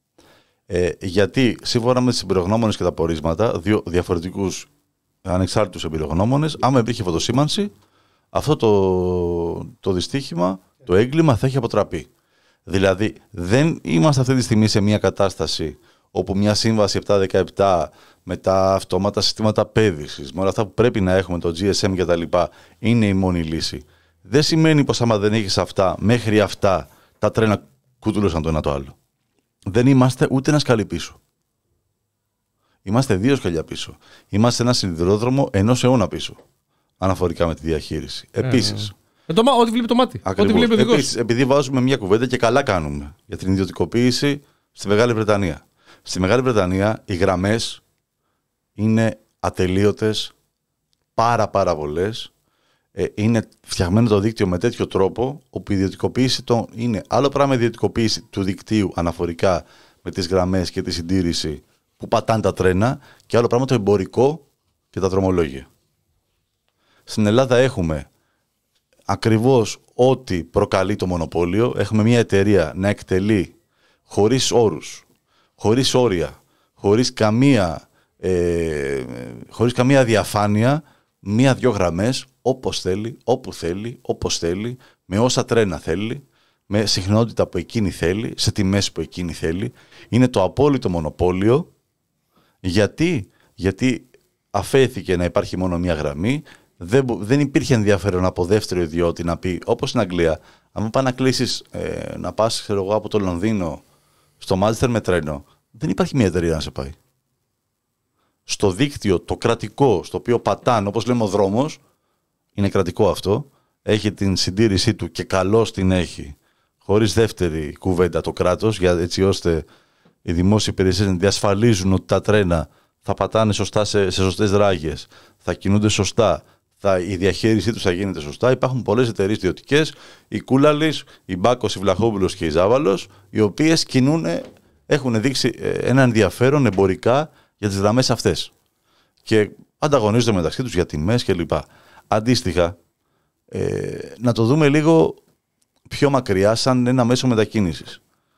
Ε, γιατί σύμφωνα με τις εμπειρογνώμονες και τα πορίσματα, δύο διαφορετικούς ανεξάρτητους εμπειρογνώμονες, άμα υπήρχε φωτοσήμανση, αυτό το, το δυστύχημα, το έγκλημα θα έχει αποτραπεί. Δηλαδή, δεν είμαστε αυτή τη στιγμή σε μια κατάσταση όπου μια σύμβαση επτακόσια δεκαεπτά με τα αυτόματα συστήματα πέδησης, με όλα αυτά που πρέπει να έχουμε, το τζι ες εμ και τα λοιπά, είναι η μόνη λύση. Δεν σημαίνει πως άμα δεν έχεις αυτά, μέχρι αυτά, τα τρένα κουτούλωσαν το ένα το άλλο. Δεν είμαστε ούτε ένα σκαλί πίσω. Είμαστε δύο σκαλιά πίσω. Είμαστε ένα σιδηρόδρομο ενός αιώνα πίσω. Αναφορικά με τη διαχείριση. Ε, Επίσης. Ε, το, ό,τι βλέπει το μάτι. Ακριβώς. Ό,τι βλέπει ο δικός. Επίσης, επειδή βάζουμε μια κουβέντα και καλά κάνουμε για την ιδιωτικοποίηση στη Μεγάλη Βρετανία. Στη Μεγάλη Βρετανία οι γραμμές είναι ατελείωτες, πάρα πάρα πολλές. Ε, είναι φτιαγμένο το δίκτυο με τέτοιο τρόπο όπου η ιδιωτικοποίηση το είναι άλλο πράγμα η ιδιωτικοποίηση του δικτύου αναφορικά με τις γραμμές και τη συντήρηση που πατάνε τα τρένα και άλλο πράγμα το εμπορικό και τα δρομολόγια. Στην Ελλάδα έχουμε ακριβώς ό,τι προκαλεί το μονοπόλιο. Έχουμε μια εταιρεία να εκτελεί χωρίς όρους, χωρίς όρια, χωρίς καμία, ε, χωρίς καμία διαφάνεια, μία-δυο γραμμές όπως θέλει, όπου θέλει, όπως θέλει, με όσα τρένα θέλει, με συχνότητα που εκείνη θέλει, σε τιμές που εκείνη θέλει. Είναι το απόλυτο μονοπόλιο. Γιατί, Γιατί αφέθηκε να υπάρχει μόνο μία γραμμή, δεν, δεν υπήρχε ενδιαφέρον από δεύτερο ιδιώτη να πει, όπως στην Αγγλία, αν πάει να κλείσεις, ε, να πας ξέρω εγώ, από το Λονδίνο στο Μάντσεστερ με τρένο, δεν υπάρχει μία εταιρεία να σε πάει. Στο δίκτυο, το κρατικό, στο οποίο πατάνε, όπως λέμε ο δρόμος, είναι κρατικό αυτό, έχει την συντήρησή του και καλώς την έχει, χωρίς δεύτερη κουβέντα το κράτος, για, έτσι ώστε οι δημόσιοι υπηρεσίες να διασφαλίζουν ότι τα τρένα θα πατάνε σωστά σε, σε σωστές ράγες, θα κινούνται σωστά, θα, η διαχείρισή τους θα γίνεται σωστά. Υπάρχουν πολλές εταιρείες ιδιωτικές, η Κούλαλης, η Μπάκος, η Βλαχόπουλος και η Ζάβαλος, οι οποίες κινούν, έχουν δείξει ένα ενδιαφέρον εμπορικά για τις γραμμές αυτές. Και ανταγωνίζονται μεταξύ τους για τιμές κλπ. Αντίστοιχα, ε, να το δούμε λίγο πιο μακριά σαν ένα μέσο μετακίνησης.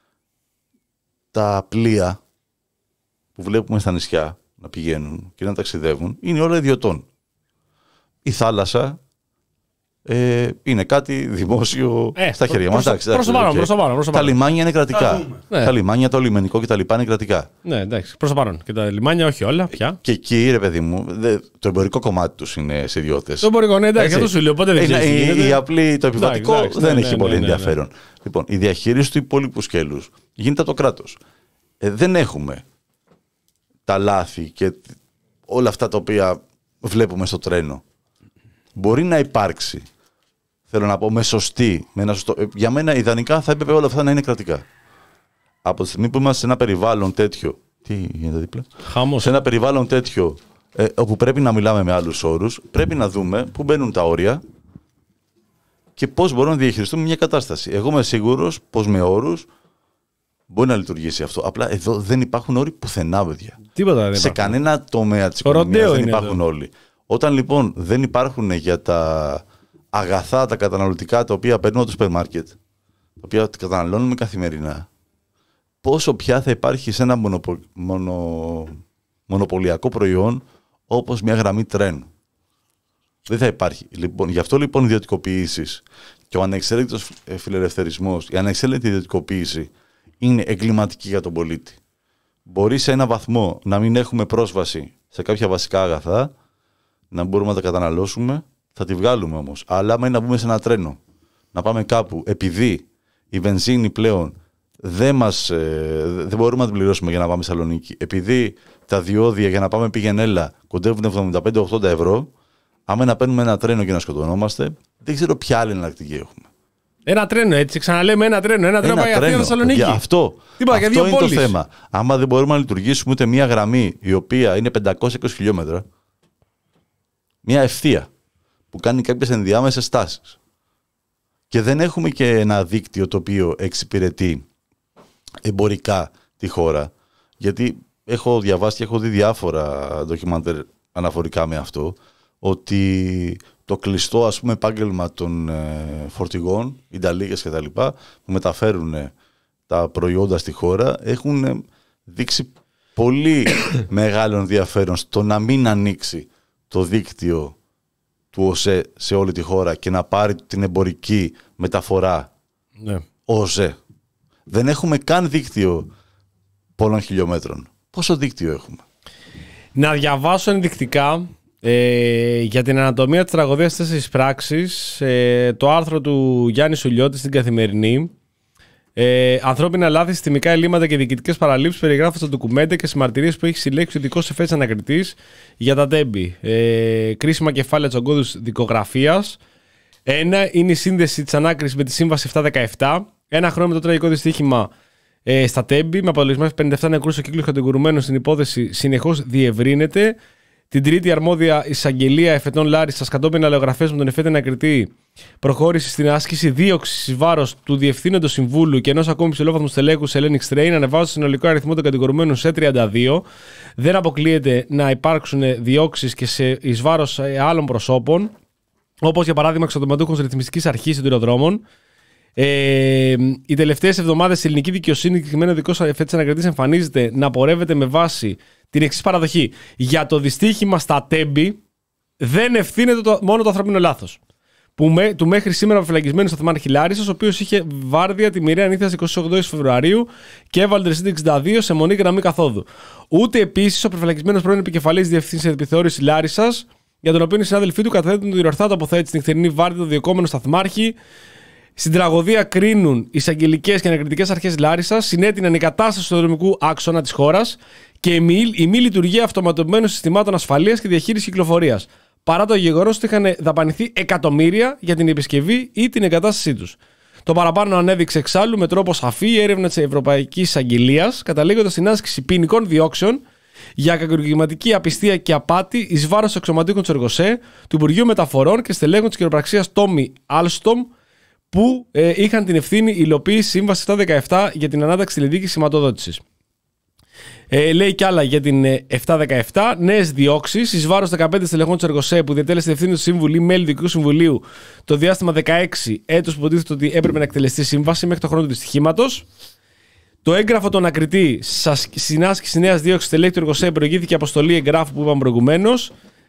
Τα πλοία που βλέπουμε στα νησιά να πηγαίνουν και να ταξιδεύουν είναι όλα ιδιωτών. Η θάλασσα ε, είναι κάτι δημόσιο ε, στα χέρια μας. Προς το παρόν, προς το παρόν. Τα λιμάνια είναι κρατικά. Τα λιμάνια, το λιμενικό και τα λοιπά είναι κρατικά. Ναι, εντάξει, προς το παρόν. Και τα λιμάνια όχι όλα πια. Και εκεί, ρε παιδί μου, δε, το εμπορικό κομμάτι τους είναι σε ιδιώτες. Το εμπορικό, ναι, εντάξει, αυτό σου λέω. Οπότε δεν η, η απλή, το επιβατικό εντάξει, εντάξει, δεν ναι, έχει ναι, πολύ ναι, ναι, ενδιαφέρον. Ναι. Λοιπόν, η διαχείριση του υπόλοιπου σκέλους γίνεται από το κράτος. Ε, δεν έχουμε τα λάθη και όλα αυτά τα οποία βλέπουμε στο τρένο. Μπορεί να υπάρξει, θέλω να πω, με σωστή, με ένα σωστό. Για μένα, ιδανικά θα έπρεπε όλα αυτά να είναι κρατικά. Από τη στιγμή που είμαστε σε ένα περιβάλλον τέτοιο. Τι γίνεται δίπλα? Χαμός. Σε ένα περιβάλλον τέτοιο ε, όπου πρέπει να μιλάμε με άλλους όρους, πρέπει να δούμε πού μπαίνουν τα όρια και πώς μπορούμε να διαχειριστούμε μια κατάσταση. Εγώ είμαι σίγουρος πως με όρους μπορεί να λειτουργήσει αυτό. Απλά εδώ δεν υπάρχουν όροι πουθενά, παιδιά. Τίποτα δεν Σε υπάρχουν. κανένα τομέα της οικονομίας δεν υπάρχουν όλοι. Όταν λοιπόν δεν υπάρχουν για τα αγαθά, τα καταναλωτικά, τα οποία παίρνουμε από το σούπερ μάρκετ, τα οποία καταναλώνουμε καθημερινά, πόσο πια θα υπάρχει σε ένα μονοπο... μονο... μονοπωλιακό προϊόν όπως μια γραμμή τρένου. Δεν θα υπάρχει. Λοιπόν, γι' αυτό λοιπόν οι ιδιωτικοποιήσεις και ο ανεξέλεγκτος φιλελευθερισμός, η ανεξέλεγκτη ιδιωτικοποίηση είναι εγκληματική για τον πολίτη. Μπορεί σε ένα βαθμό να μην έχουμε πρόσβαση σε κάποια βασικά αγαθά, να μπορούμε να τα καταναλώσουμε, θα τη βγάλουμε όμως. Αλλά άμα είναι να μπούμε σε ένα τρένο, να πάμε κάπου, επειδή η βενζίνη πλέον δεν, μας, ε, δεν μπορούμε να την πληρώσουμε για να πάμε Θεσσαλονίκη, επειδή τα διόδια για να πάμε Πηγενέλα κοντεύουν εβδομήντα πέντε με ογδόντα ευρώ, άμα να παίρνουμε ένα τρένο και να σκοτωνόμαστε, δεν ξέρω ποια άλλη εναλλακτική έχουμε. Ένα τρένο, έτσι. Ξαναλέμε ένα τρένο. Ένα, ένα τρένο πάει Αθήνα Θεσσαλονίκη. Για αυτό, Τίποτα, αυτό για δύο είναι πόλεις. το θέμα. Άμα δεν μπορούμε να λειτουργήσουμε ούτε μία γραμμή η οποία είναι πεντακόσια είκοσι χιλιόμετρα, μία ευθεία που κάνει κάποιες ενδιάμεσες στάσεις, και δεν έχουμε και ένα δίκτυο το οποίο εξυπηρετεί εμπορικά τη χώρα, γιατί έχω διαβάσει και έχω δει διάφορα ντοκιμαντέρ αναφορικά με αυτό, ότι το κλειστό, ας πούμε, επάγγελμα των ε, φορτηγών, οι νταλίγες και τα λοιπά, που μεταφέρουν ε, τα προϊόντα στη χώρα, έχουν ε, δείξει πολύ μεγάλο ενδιαφέρον στο να μην ανοίξει το δίκτυο του ΟΣΕ σε όλη τη χώρα και να πάρει την εμπορική μεταφορά ναι. ΟΣΕ. Δεν έχουμε καν δίκτυο πολλών χιλιόμετρων. Πόσο δίκτυο έχουμε? Να διαβάσω ενδεικτικά ε, για την ανατομία της τραγωδίας τέσσερις πράξεις, ε, το άρθρο του Γιάννη Σουλιώτη στην Καθημερινή. Ε, ανθρώπινα λάθη, συστημικά ελλείμματα και διοικητικές παραλήψεις περιγράφουν στα ντοκουμέντα και στις μαρτυρίες που έχει συλλέξει ο ειδικός εφέτης ανακριτής για τα τέμπη. Ε, κρίσιμα κεφάλαια της ογκώδους δικογραφίας. Ένα είναι η σύνδεση της ανάκρισης με τη Σύμβαση επτακόσια δεκαεπτά. Ένα χρόνο με το τραγικό δυστύχημα ε, στα τέμπη, με αποτελεσμά πενήντα επτά νεκρούς, ο κύκλος κατηγορουμένων στην υπόθεση συνεχώς διευρύνεται. Την τρίτη, αρμόδια εισαγγελία εφετών Λάρισσας, κατόπιν αλληλογραφές με τον εφέτη ανακριτή, προχώρησε στην άσκηση δίωξης εις βάρος του Διευθύνοντος Συμβούλου και ενός ακόμη ψηλόβαθμου στελέχους Hellenic Strain, ανεβάζοντας το συνολικό αριθμό των κατηγορουμένων σε τριάντα δύο. Δεν αποκλείεται να υπάρξουν διώξεις και σε εις βάρος άλλων προσώπων, όπως για παράδειγμα εξωματούχων ρυθμιστικής αρχής συντηροδρόμων. Ε, οι τελευταίες εβδομάδες η ελληνική δικαιοσύνη, συγκεκριμένα ο ειδικός εφέτης ανακριτής, εμφανίζεται να πορεύεται με βάση την εξής παραδοχή. Για το δυστύχημα στα τέμπη δεν ευθύνεται το, μόνο το ανθρώπινο λάθος. Που με, του μέχρι σήμερα αποφυλακισμένου στο Θεμάρχη Λάρισσας, ο οποίος είχε βάρδια τη μοιραία νύχτα εικοστή όγδοη Φεβρουαρίου και έβαλε τριακόσια εξήντα δύο σε μονή γραμμή καθόδου. Ούτε επίσης ο αποφυλακισμένος πρώην επικεφαλής διευθύνσης επιθεώρησης Λάρισσας, για τον οποίο οι συνάδελφοί του καταθέτουν την ορθά τοποθέτηση στην νυχτερινή βάρδια του διοκόμενου σταθμάρχη. Στην τραγωδία κρίνουν οι εισαγγελικές και ανακριτικές αρχές Λάρισσας, συνέτειναν η κατάσταση του δρομικού άξονα της χώρας και η μη, η μη λειτουργία αυτοματοποιημένων συστημάτων ασφαλείας και διαχείρισης κυκλοφορίας, παρά το γεγονός ότι είχαν δαπανηθεί εκατομμύρια για την επισκευή ή την εγκατάστασή τους. Το παραπάνω ανέδειξε εξάλλου με τρόπο σαφή η έρευνα της Ευρωπαϊκής Εισαγγελίας, καταλήγοντας στην άσκηση ποινικών διώξεων για κακουργηματική απιστία και απάτη εις βάρος αξιωματούχων της ΕΡΓΟΣΕ, του Υπουργείου Μεταφορών και στελέχων της χειροπραξίας Τόμι Άλστομ, που ε, είχαν την ευθύνη υλοποίηση Σύμβαση επτακόσια δεκαεπτά για την ανάταξη τηλεδίκης σηματοδότησης. Ε, λέει κι άλλα για την ε, επτακόσια δεκαεπτά, νέες διώξεις εις βάρος δεκαπέντε στελεχών της ΕΡΓΟΣΕ που διατέλεσε ευθύνη του Συμβουλίου, μέλη Διοικητικού Συμβουλίου το διάστημα δεκαέξι έτους που υποτίθεται ότι έπρεπε να εκτελεστεί σύμβαση μέχρι το χρόνο του δυστυχήματος. Το έγγραφο των ανακριτή στην άσκηση νέας δίωξης στελέχη του ΕΡΓΟΣΕ προηγήθηκε αποστολή εγγράφου που είπαμε προηγουμένως,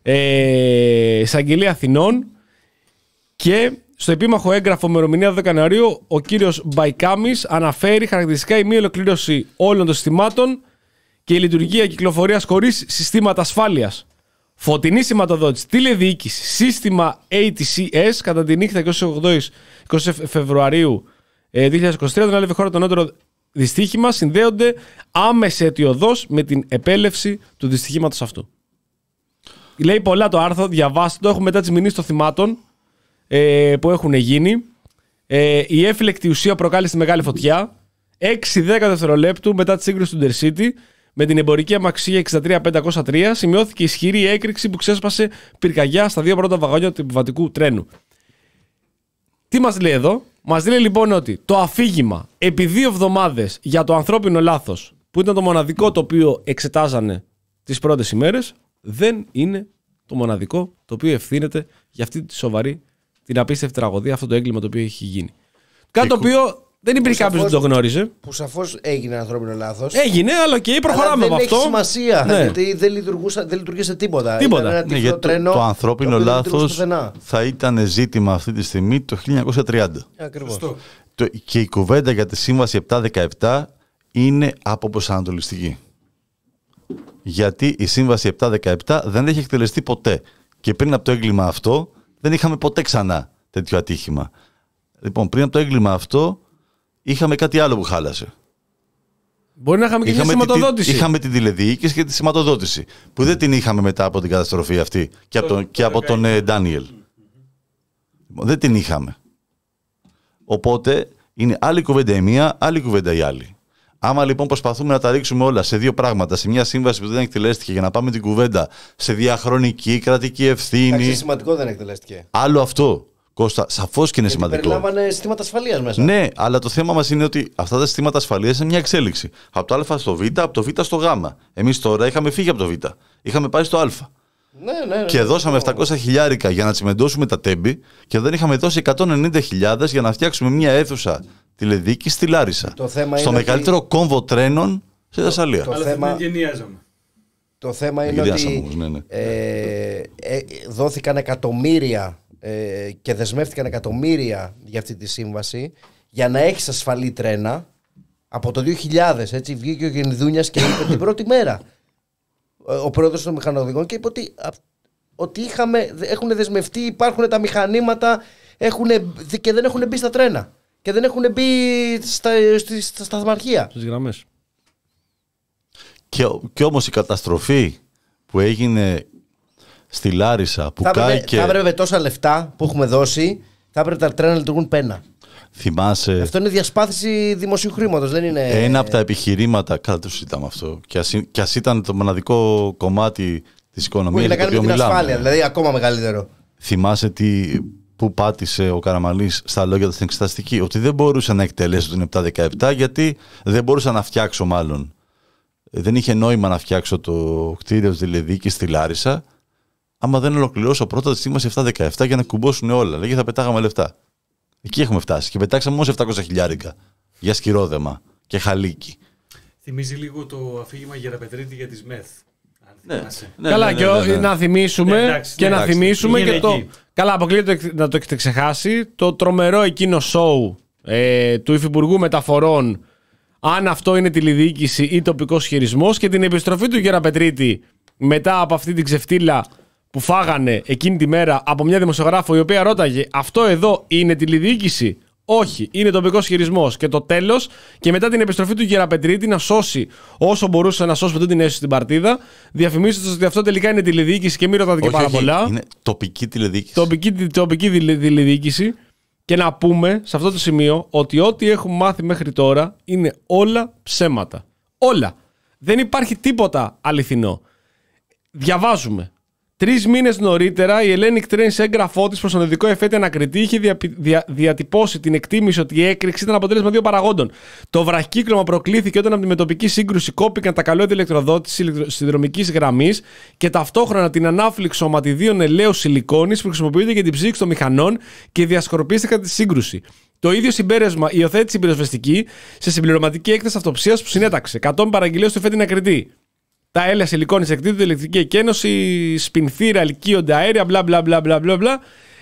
ε, εισαγγελία Αθηνών, και στο επίμαχο έγγραφο με ημερομηνία δώδεκα Ιανουαρίου, ο κύριος Μπαϊκάμις αναφέρει χαρακτηριστικά η μη ολοκλήρωση όλων των συστημάτων και η λειτουργία κυκλοφορίας χωρίς συστήματα ασφάλειας. Φωτεινή σηματοδότηση, τηλεδιοίκηση, σύστημα έι τι σι ες κατά τη νύχτα είκοσι Φεβρουαρίου δύο χιλιάδες είκοσι τρία, όταν έλαβε χώρα το νεότερο δυστύχημα, συνδέονται άμεσα αιτιοδός με την επέλευση του δυστυχήματος αυτού. Λέει πολλά το άρθρο, διαβάστε το. Έχουμε μετά τις μηνύσεις των θυμάτων ε, που έχουν γίνει. Ε, η έφυλεκτη ουσία προκάλεσε μεγάλη φωτιά. έξι δέκα δευτερολέπτου μετά τη σύγκρουση του Intercity, με την εμπορική αμαξία εξήντα τρία πεντακόσια τρία σημειώθηκε ισχυρή έκρηξη που ξέσπασε πυρκαγιά στα δύο πρώτα βαγόνια του επιβατικού τρένου. Τι μας λέει εδώ? Μας λέει λοιπόν ότι το αφήγημα επί δύο εβδομάδες για το ανθρώπινο λάθος, που ήταν το μοναδικό το οποίο εξετάζανε τις πρώτες ημέρες, δεν είναι το μοναδικό το οποίο ευθύνεται για αυτή τη σοβαρή, την απίστευτη τραγωδία, αυτό το έγκλημα το οποίο έχει γίνει. Κάτι το οποίο δεν υπήρχε κάποιος που το γνώριζε. Που σαφώς έγινε ανθρώπινο λάθος. Έγινε, αλλά και προχωράμε από αυτό. Δεν έχει σημασία, ναι. Γιατί δεν, δεν λειτουργήσε τίποτα. Τίποτα. Ένα ναι, γιατί τρένο, το, το ανθρώπινο το λάθος θα ήταν ζήτημα αυτή τη στιγμή το χίλια εννιακόσια τριάντα. Ακριβώς. Το, και η κουβέντα για τη Σύμβαση επτακόσια δεκαεπτά είναι αποπροσανατολιστική. Γιατί η Σύμβαση επτακόσια δεκαεπτά δεν έχει εκτελεστεί ποτέ. Και πριν από το έγκλημα αυτό δεν είχαμε ποτέ ξανά τέτοιο ατύχημα. Λοιπόν, πριν από το έγκλημα αυτό είχαμε κάτι άλλο που χάλασε. Μπορεί να είχαμε και είχαμε τη σηματοδότηση. Τη, είχαμε την τηλεδιοίκηση και τη σηματοδότηση. Που δεν την είχαμε μετά από την καταστροφή αυτή και από τον, και από τον ε, Ντάνιελ. Δεν την είχαμε. Οπότε είναι άλλη κουβέντα η μία, άλλη κουβέντα η άλλη. Άμα λοιπόν προσπαθούμε να τα ρίξουμε όλα σε δύο πράγματα, σε μια σύμβαση που δεν εκτελέστηκε, για να πάμε την κουβέντα σε διαχρονική κρατική ευθύνη. Εντάξει, σημαντικό δεν εκτελέστηκε. Άλλο αυτό. Κώστα, σαφώς και είναι γιατί σημαντικό. Περιλάμβανε συστήματα ασφαλείας μέσα. Ναι, αλλά το θέμα μας είναι ότι αυτά τα συστήματα ασφαλείας είναι μια εξέλιξη. Από το Α στο Β, από το Β στο Γ. Εμείς τώρα είχαμε φύγει από το Β. Είχαμε πάει στο Α. Ναι, ναι, ναι, και ναι, δώσαμε ναι. επτακόσια χιλιάρικα για να τσιμεντώσουμε τα τέμπη και δεν είχαμε δώσει εκατόν ενενήντα χιλιάδες για να φτιάξουμε μια αίθουσα τηλεδίκη στη Λάρισα. Το θέμα στο είναι μεγαλύτερο ότι... κόμβο τρένων στη Θεσσαλία. Το, το θέμα... το θέμα είναι ότι όμως, ναι, ναι. Ε, ε, δόθηκαν εκατομμύρια ε, και δεσμεύτηκαν εκατομμύρια για αυτή τη σύμβαση για να έχεις ασφαλή τρένα από το δύο χιλιάδες. Έτσι, βγήκε ο Γενιδούνιας και είπε την πρώτη μέρα ο πρόεδρος των μηχανοδηγών και είπε ότι, ότι είχαμε, έχουν δεσμευτεί, υπάρχουν τα μηχανήματα έχουν, και δεν έχουν μπει στα τρένα και δεν έχουν μπει στα, στα, στα σταθμαρχεία. Στις γραμμές. Και, και όμως η καταστροφή που έγινε στη Λάρισα που θα έπρεπε, κάηκε... θα έπρεπε τόσα λεφτά που έχουμε δώσει, θα έπρεπε τα τρένα να λειτουργούν πένα. Θυμάσαι... Αυτό είναι διασπάθηση δημοσίου χρήματος, δεν είναι... Ένα από τα επιχειρήματα, καλά το συζητάμε αυτό, και ας, και ας ήταν το μοναδικό κομμάτι της οικονομίας που έχει να κάνει με την μιλάμε. ασφάλεια, δηλαδή ακόμα μεγαλύτερο. Θυμάσαι τι, που πάτησε ο Καραμανλής στα λόγια του στην εξεταστική, ότι δεν μπορούσε να εκτελέσει τον επτακόσια δεκαεπτά γιατί δεν μπορούσα να φτιάξω μάλλον. Δεν είχε νόημα να φτιάξω το κτίριο της τηλεδίκης στη Λάρισα άμα δεν ολοκληρώσω πρώτα τη σύμβαση επτακόσια δεκαεπτά για να κουμπώσουν όλα. Λέγε θα πετάγαμε λεφτά. Εκεί έχουμε φτάσει και πετάξαμε μόνο επτακόσια χιλιάρικα για σκυρόδεμα και χαλίκι. Θυμίζει λίγο το αφήγημα Γεραπετρίτη για τις ΜΕΘ. Ναι, ναι, καλά, ναι, και ναι, ναι, ναι. να θυμίσουμε, ναι, εντάξει, και, ναι, να εντάξει, θυμίσουμε είναι και το. εκεί. Καλά, αποκλείεται να το έχετε ξεχάσει. Το τρομερό εκείνο σοου ε, του Υφυπουργού Μεταφορών, αν αυτό είναι τηλεδιοίκηση ή τοπικός χειρισμός, και την επιστροφή του Γεραπετρίτη μετά από αυτή την ξεφτύλα που φάγανε εκείνη τη μέρα από μια δημοσιογράφο η οποία ρώταγε αυτό εδώ είναι τηλεδιοίκηση? Όχι, είναι τοπικός χειρισμός. Και το τέλος, και μετά την επιστροφή του Γεραπετρίτη να σώσει όσο μπορούσε να σώσει ποτέ την έσω στην παρτίδα, διαφημίζοντας ότι αυτό τελικά είναι τηλεδιοίκηση και μην ρωτάτε και όχι, πάρα όχι, πολλά. Είναι τοπική τηλεδιοίκηση. Τοπική, τοπική τηλεδιοίκηση. Και να πούμε σε αυτό το σημείο ότι ό,τι έχουμε μάθει μέχρι τώρα είναι όλα ψέματα. Όλα. Δεν υπάρχει τίποτα αληθινό. Διαβάζουμε. Τρεις μήνες νωρίτερα, η Hellenic Train σε έγγραφό της προς τον ειδικό εφέτη ανακριτή είχε δια, δια, διατυπώσει την εκτίμηση ότι η έκρηξη ήταν αποτέλεσμα δύο παραγόντων. Το βραχύκλωμα προκλήθηκε όταν από τη μετοπική σύγκρουση κόπηκαν τα καλώδια ηλεκτροδότησης συνδρομικής γραμμής και ταυτόχρονα την ανάφλιξη σωματιδίων ελαίου σιλικόνης που χρησιμοποιείται για την ψήξη των μηχανών και διασκορπίστηκαν τη σύγκρουση. Το ίδιο συμπέρασμα υιοθέτησε η πυροσβεστική σε συμπληρωματική έκθεση αυτοψίας που συνέταξε. Κατόπιν παραγγελίας του εφέτη ανακριτή. Τα έλαια σιλικόνης εκτίθεται, ηλεκτρική εκένωση, σπινθήρα, ελκύονται αέρια, μπλα μπλα μπλα μπλα μπλα.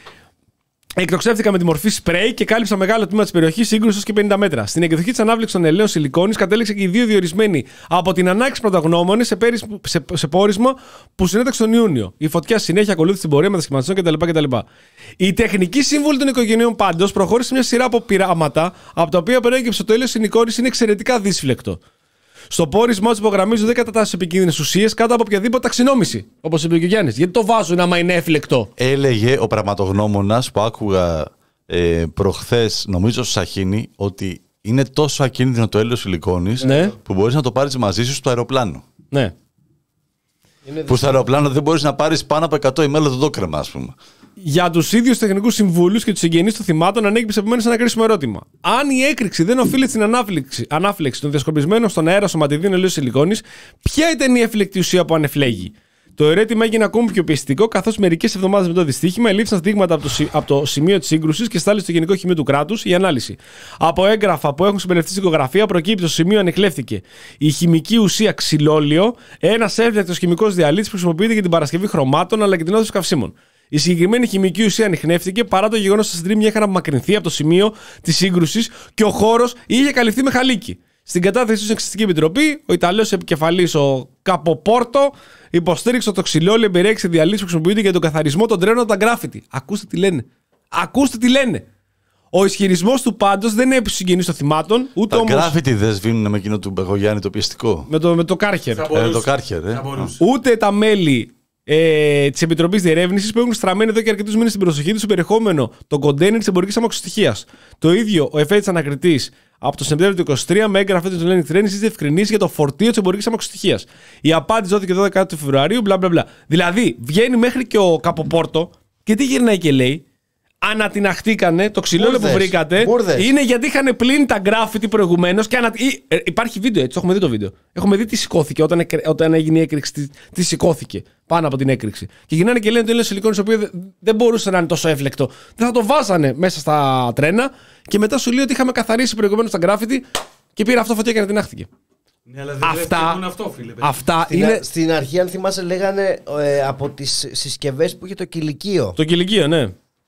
Εκτοξεύτηκαν με τη μορφή σπρέι και κάλυψαν μεγάλο τμήμα της περιοχής, σύγκρουσης και πενήντα μέτρα. Στην εκδοχή της ανάβληξης των ελαίων σιλικόνης κατέληξε και οι δύο διορισμένοι από την ανάγκη πρωταγνώμονες σε, σε, σε πόρισμα που συνέταξε τον Ιούνιο. Η φωτιά συνέχεια ακολούθησε την πορεία μετασχηματιστών κτλ, κτλ. Η τεχνική σύμβουλη των οικογενειών πάντως προχώρησε μια σειρά από πειράματα από τα οποία προέκυψε ότι το έλαιο σιλικόνης είναι εξαιρετικά δύσφλεκτο. Στο πόρισμά του υπογραμμίζουν δεν κατατάσσουν επικίνδυνες ουσίες κάτω από οποιαδήποτε ταξινόμηση. Όπως είπε και ο Γιάννης. Γιατί το βάζουν άμα είναι έφλεκτο? Έλεγε ο πραγματογνώμονας που άκουγα ε, προχθές, νομίζω στο Σαχίνι, ότι είναι τόσο ακίνδυνο το έλαιο σιλικόνης ναι. που μπορείς να το πάρεις μαζί σου στο αεροπλάνο. Ναι. Που στο αεροπλάνο δεν μπορείς να πάρεις πάνω από εκατό ημέρες το δόκρεμα, ας πούμε. Για τους ίδιους τεχνικούς συμβούλους και τους συγγενείς των θυμάτων ανέκυψε επομένως ένα κρίσιμο ερώτημα. Αν η έκρηξη δεν οφείλεται στην ανάφλεξη, ανάφλεξη των διασκορπισμένων στον αέρα σωματιδίων ελαίου σιλικόνης, ποια ήταν η έφλεκτη ουσία που ανεφλέγει? Το ερώτημα έγινε ακόμη πιο πιεστικό, καθώς μερικές εβδομάδες μετά το δυστύχημα ελήφθησαν δείγματα από το, από το σημείο της σύγκρουσης και στάλει στο Γενικό Χημείο του Κράτους η ανάλυση. Από έγγραφα που έχουν συμπεριληφθεί στην οικογραφία προκύπτει ότι στο σημείο ανεκλέφθηκε η χημική ουσία ξυλόλαιο, ένας εύδεκτος χημικός διαλύτης που χρησιμοποιείται για την παρασκευή χρωμάτων αλλά και την όθηση καυσίμων. Η συγκεκριμένη χημική ουσία ανιχνεύτηκε παρά το γεγονός ότι τα συντρίμμια είχαν απομακρυνθεί από το σημείο της σύγκρουσης και ο χώρος είχε καλυφθεί με χαλίκι. Στην κατάθεσή του στην Εξεταστική Επιτροπή, ο Ιταλός επικεφαλής, ο Καποπόρτο, υποστήριξε ότι το ξυλόλαιο περιέχει διαλύσεις που χρησιμοποιείται για τον καθαρισμό των τρένων από τα γκράφιτι. Ακούστε τι λένε. Ακούστε τι λένε. Ο ισχυρισμός του πάντως δεν έπεισε συγγενείς των θυμάτων, ούτε τα όμως. Τα γκράφιτι δεν σβήνουν με εκείνο του Μπεγογιάννη το πιεστικό. Με το, με το Κάρχερ. Ε, το Κάρχερ, ε. Ούτε τα μέλη ε, της Επιτροπής Διερεύνησης που έχουν στραμμένη εδώ και αρκετούς μήνες στην προσοχή του στο περιεχόμενο των κοντέινερ της εμπορικής αμαξοστοιχείας. Το ίδιο ο εφέτης ανακριτής από το Σεπτέμβριο του είκοσι τρία με έγγραφα του Hellenic Train στις διευκρινήσεις για το φορτίο της εμπορικής αμαξοστοιχίας. Η απάντηση δόθηκε δώδεκα του Φεβρουαρίου, μπλα μπλα μπλα. Δηλαδή, βγαίνει μέχρι και ο Καποπόρτο και τι γυρνάει και λέει? Ανατιναχτήκανε, το ξυλόλαιο που βρήκατε Μπούρδες. Είναι γιατί είχαν πλύνει τα γκράφιτι προηγουμένως και ανα... ε, υπάρχει βίντεο έτσι, το έχουμε δει το βίντεο. Έχουμε δει τι σηκώθηκε όταν, εκ... όταν έγινε η έκρηξη, τι... τι σηκώθηκε πάνω από την έκρηξη. Και γυρνάνε και λένε ότι είναι σιλικόνης, το οποίο δεν μπορούσε να είναι τόσο εύλεκτο. Δεν θα το βάζανε μέσα στα τρένα και μετά σου λέει ότι είχαμε καθαρίσει προηγουμένως τα γκράφιτι και πήρε αυτό φωτιά και ανατινάχτηκε. Ναι, αλλά δεν αυτά, αυτό, φίλε, αυτά στην, είναι... α, στην αρχή, αν θυμάσαι, λέγανε ε, από τις συσκευές που είχε το κηλικείο. Το κηλικείο, ναι.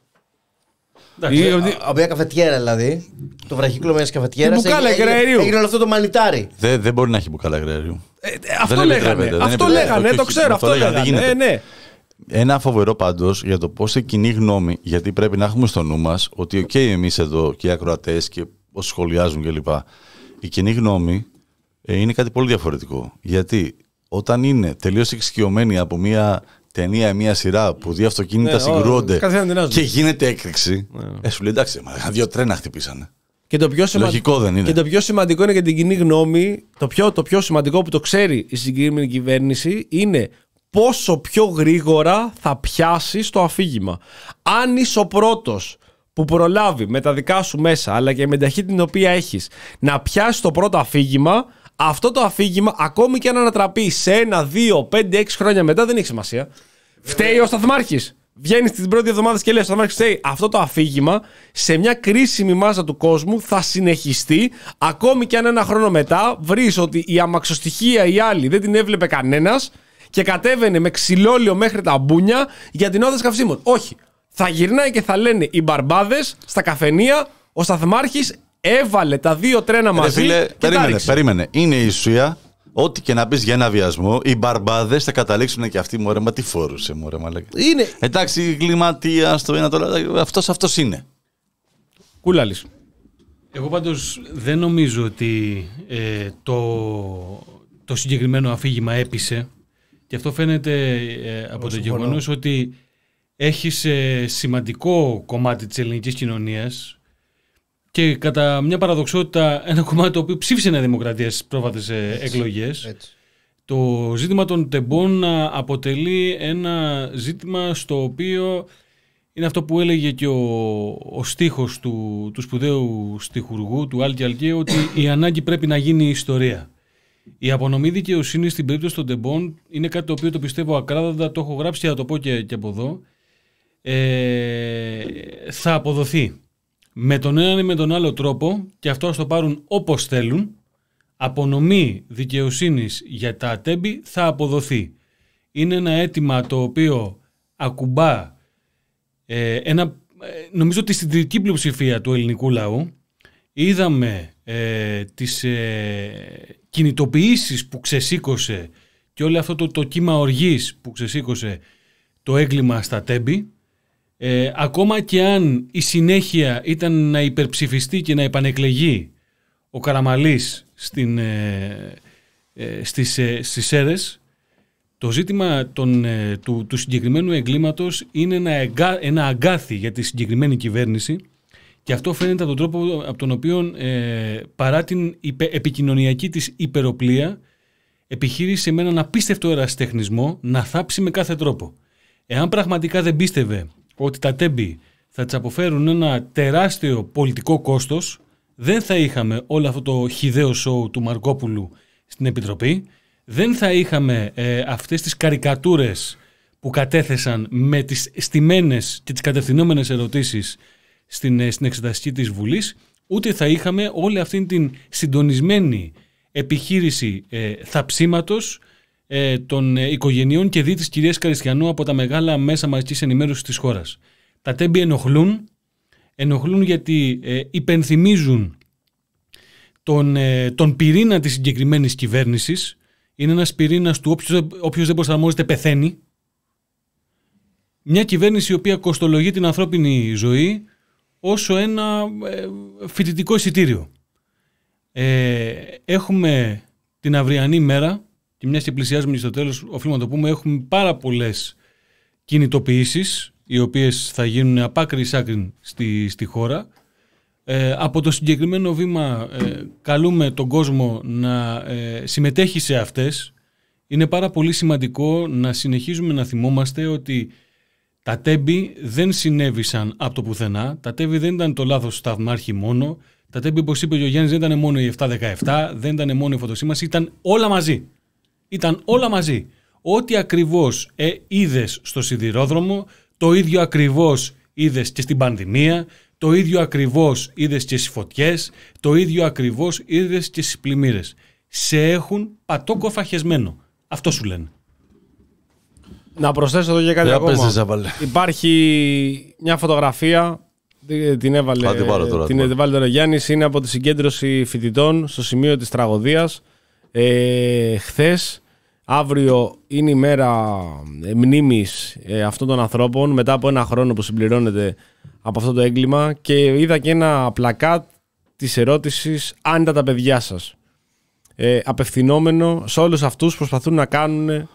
Η οποία καφετιέρα δηλαδή. Το βραχύκλο με καφετιέρα. Μπουκάλα υγραερίου. Έγινε όλο αυτό το μανιτάρι. Δεν, δεν μπορεί να έχει μπουκάλα υγραερίου. Ε, αυτό λέγανε. Αυτό λέγανε, το ξέρω. Αυτό λέγανε. Ε, ναι. Ένα φοβερό πάντως για το πώς η κοινή γνώμη, γιατί πρέπει να έχουμε στο νου μας ότι, οκ, okay, εμείς εδώ και οι ακροατές και όσοι σχολιάζουν κλπ. Η κοινή γνώμη ε, είναι κάτι πολύ διαφορετικό. Γιατί όταν είναι τελείως εξοικειωμένη από μια ταινία, μια σειρά που δύο αυτοκίνητα ναι, συγκρούονται και γίνεται έκρηξη, ναι. ε, σου λέει εντάξει, μα δύο τρένα χτυπήσανε. Και το πιο σημα... Λογικό δεν είναι. Και το πιο σημαντικό είναι για την κοινή γνώμη, το πιο, το πιο σημαντικό που το ξέρει η συγκεκριμένη κυβέρνηση είναι πόσο πιο γρήγορα θα πιάσει το αφήγημα. Αν είσαι ο πρώτος που προλάβει με τα δικά σου μέσα, αλλά και με την ταχύτητα την οποία έχεις, να πιάσει το πρώτο αφήγημα, αυτό το αφήγημα, ακόμη και αν ανατραπεί σε ένα, δύο, πέντε, έξι χρόνια μετά, δεν έχει σημασία. Φταίει ο Σταθμάρχης. Βγαίνει την πρώτη εβδομάδα και λέει: ο Σταθμάρχης φταίει. Αυτό το αφήγημα σε μια κρίσιμη μάζα του κόσμου θα συνεχιστεί, ακόμη και αν ένα χρόνο μετά βρεις ότι η αμαξοστοιχεία η άλλη δεν την έβλεπε κανένας και κατέβαινε με ξυλόλαιο μέχρι τα μπούνια για την όθηση καυσίμων. Όχι. Θα γυρνάει και θα λένε οι μπαρμπάδες στα καφενεία, ο Σταθμάρχης έβαλε τα δύο τρένα μαζί. Φίλε, και περίμενε, περίμενε. Είναι η ουσία. Ό,τι και να πεις για ένα βιασμό, οι μπαρμπάδες θα καταλήξουν και αυτοί. Μωρέ, μα τι φόρουσε, μωρέ, μα λέγε. Είναι. Εντάξει, κλιματία στο ένα τώρα. Αυτός, αυτός είναι. Κούλαλης. Εγώ πάντως δεν νομίζω ότι ε, το, το συγκεκριμένο αφήγημα έπεισε. Και αυτό φαίνεται ε, από το γεγονός ότι έχεις ε, σημαντικό κομμάτι της ελληνικής κοινωνίας και κατά μια παραδοξότητα ένα κομμάτι το οποίο ψήφισε Νέα Δημοκρατία στις πρόσφατες εκλογές. Έτσι. Το ζήτημα των τεμπών αποτελεί ένα ζήτημα στο οποίο είναι αυτό που έλεγε και ο, ο στίχος του, του σπουδαίου στιχουργού, του Άλκη Αλκαίου, ότι η ανάγκη πρέπει να γίνει ιστορία. Η απονομή δικαιοσύνη στην περίπτωση των τεμπών είναι κάτι το οποίο το πιστεύω ακράδαντα, το έχω γράψει και θα το πω και, και από εδώ. Ε, θα αποδοθεί με τον έναν ή με τον άλλο τρόπο και αυτό ας το πάρουν όπως θέλουν. Απονομή δικαιοσύνης για τα τέμπη θα αποδοθεί. Είναι ένα αίτημα το οποίο ακουμπά ε, ένα, νομίζω ότι στην συντηρητική πλειοψηφία του ελληνικού λαού. Είδαμε ε, τις ε, κινητοποιήσεις που ξεσήκωσε και όλο αυτό το, το κύμα οργής που ξεσήκωσε το έγκλημα στα τέμπη. Ε, ακόμα και αν η συνέχεια ήταν να υπερψηφιστεί και να επανεκλεγεί ο Καραμαλής στην, ε, ε, στις, ε, στις ΣΕΡΕΣ, το ζήτημα των, ε, του, του συγκεκριμένου εγκλήματος είναι ένα, εγγά, ένα αγκάθι για τη συγκεκριμένη κυβέρνηση Και αυτό φαίνεται από τον τρόπο από τον οποίο ε, παρά την υπε, επικοινωνιακή της υπεροπλία επιχείρησε με έναν απίστευτο ερασιτεχνισμό να θάψει με κάθε τρόπο. Εάν πραγματικά δεν πίστευε ότι τα τέμπη θα της αποφέρουν ένα τεράστιο πολιτικό κόστος, δεν θα είχαμε όλο αυτό το χυδαίο σοου του Μαρκόπουλου στην Επιτροπή, δεν θα είχαμε ε, αυτές τις καρικατούρες που κατέθεσαν με τις στημένες και τις κατευθυνόμενες ερωτήσεις στην, στην εξεταστική της Βουλής, ούτε θα είχαμε όλη αυτή την συντονισμένη επιχείρηση ε, θαψίματος ε, των ε, οικογενειών και δι της κυρίας Καριστιανού από τα μεγάλα μέσα μαζικής ενημέρωσης της χώρας. Τα τέμπη ενοχλούν, ενοχλούν γιατί ε, υπενθυμίζουν τον, ε, τον πυρήνα της συγκεκριμένης κυβέρνησης. Είναι ένας πυρήνας του όποιος, όποιος δεν προσαρμόζεται πεθαίνει. Μια κυβέρνηση η οποία κοστολογεί την ανθρώπινη ζωή όσο ένα ε, φοιτητικό εισιτήριο. Ε, έχουμε την αυριανή μέρα και μιας και πλησιάζουμε στο τέλος, οφείλουμε να το πούμε, έχουμε πάρα πολλές κινητοποιήσεις οι οποίες θα γίνουν απ' άκρη εις άκρη στη, στη χώρα. Ε, από το συγκεκριμένο βήμα ε, καλούμε τον κόσμο να ε, συμμετέχει σε αυτές. Είναι πάρα πολύ σημαντικό να συνεχίζουμε να θυμόμαστε ότι τα τέμπη δεν συνέβησαν από το πουθενά. Τα τέμπη δεν ήταν το λάθος του Σταθμάρχη μόνο. Τα τέμπη, όπως είπε ο Γιάννης, δεν ήταν μόνο η επτά δεκαεπτά, δεν ήταν μόνο η φωτοσύμβαση, ήταν όλα μαζί. Ήταν όλα μαζί. Ό,τι ακριβώς ε, είδες στο σιδηρόδρομο, το ίδιο ακριβώς είδες και στην πανδημία, το ίδιο ακριβώς είδες και στις φωτιές, το ίδιο ακριβώς είδες και στις πλημμύρες. Σε έχουν πατόκοφα χεσμένο. Αυτό σου λένε. Να προσθέσω εδώ για κάτι Για ακόμα. πες, Υπάρχει μια φωτογραφία, την έβαλε, την τώρα, την έβαλε τώρα Γιάννης, είναι από τη συγκέντρωση φοιτητών στο σημείο της τραγωδίας. Ε, χθες, αύριο είναι η μέρα μνήμης ε, αυτών των ανθρώπων μετά από ένα χρόνο που συμπληρώνεται από αυτό το έγκλημα, και είδα και ένα πλακάτ της ερώτησης αν ήταν τα παιδιά σας. Ε, απευθυνόμενο σε όλους αυτούς που προσπαθούν να κάνουν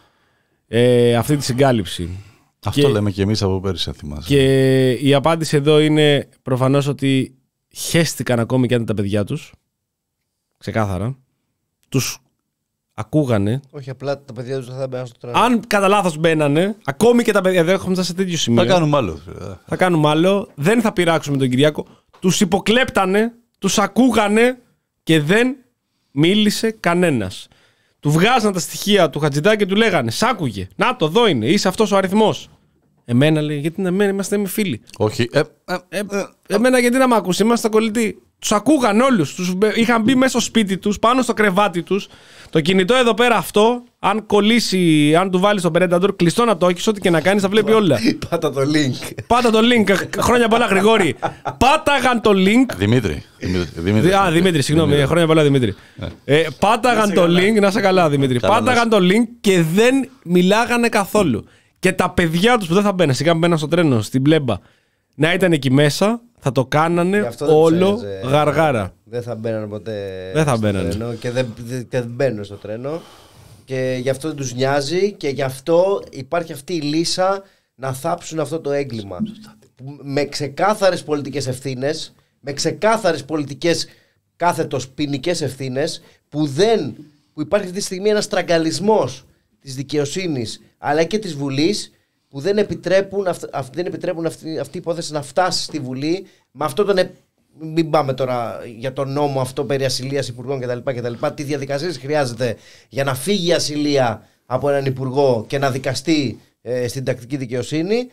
ε, αυτή τη συγκάλυψη. Αυτό και, λέμε και εμείς από πέρυσι, αν θυμάσαι. Και η απάντηση εδώ είναι προφανώς ότι χέστηκαν ακόμη και αν τα παιδιά τους. Ξεκάθαρα. Τους ακούγανε. Όχι, απλά τα παιδιά τους δεν θα μπαίνουν στο τρένο. Αν κατά λάθος μπαίνανε, ακόμη και τα παιδιά δεν έχουμε φτάσει σε τέτοιο σημείο. Θα κάνουμε άλλο. Θα κάνουμε άλλο. Δεν θα πειράξουμε τον Κυριάκο. Τους υποκλέπτανε, τους ακούγανε και δεν μίλησε κανένας. Του βγάζαν τα στοιχεία του Χατζηδάκη και του λέγανε «Σ' άκουγε, να το, εδώ είναι, είσαι αυτός ο αριθμός». Εμένα λέει, γιατί εμένα είμαστε με φίλοι. Όχι. Ε, ε, ε, ε, εμένα γιατί να μ' ακούσει, είμαστε κολλητοί. Τους ακούγαν όλους. Τους είχαν μπει μέσα στο σπίτι τους, πάνω στο κρεβάτι τους. Το κινητό εδώ πέρα αυτό, αν κολλήσει, αν του βάλεις το Predator, κλειστό να το έχεις, ό,τι και να κάνεις, θα βλέπει όλα. Πάτα το link. Πάτα το link. Χρόνια πολλά, Γρηγόρη. Πάταγαν το link. Δημήτρη. Δημήτρη. Α, Δημήτρη, συγγνώμη. Χρόνια πολλά, Δημήτρη. Ε, πάταγαν το link. Να σε καλά, Δημήτρη. Πάταγαν το link και δεν μιλάγανε καθόλου. Και τα παιδιά τους που δεν θα μπαίνουν, σιγά μπαίναν στο τρένο, στην πλέμπα, να ήταν εκεί μέσα, θα το κάνανε όλο ψέζε, γαργάρα. Δεν θα μπαίνανε ποτέ δεν θα στο μπαίνανε. τρένο και δεν, δεν, δεν μπαίνουν στο τρένο. Και γι' αυτό δεν τους νοιάζει και γι' αυτό υπάρχει αυτή η λύσα να θάψουν αυτό το έγκλημα. Με ξεκάθαρες πολιτικές ευθύνες, με ξεκάθαρες πολιτικές κάθετος ποινικές ευθύνες, που, δεν, που υπάρχει αυτή τη στιγμή ένας τραγκαλισμός της δικαιοσύνης αλλά και της Βουλής, που δεν επιτρέπουν, αυ, αυ, δεν επιτρέπουν αυτή, αυτή η υπόθεση να φτάσει στη Βουλή με αυτό τον. Μην πάμε τώρα για τον νόμο αυτό περί ασυλίας υπουργών κτλ. κτλ. Τι διαδικασίες χρειάζεται για να φύγει η ασυλία από έναν υπουργό και να δικαστεί ε, στην τακτική δικαιοσύνη.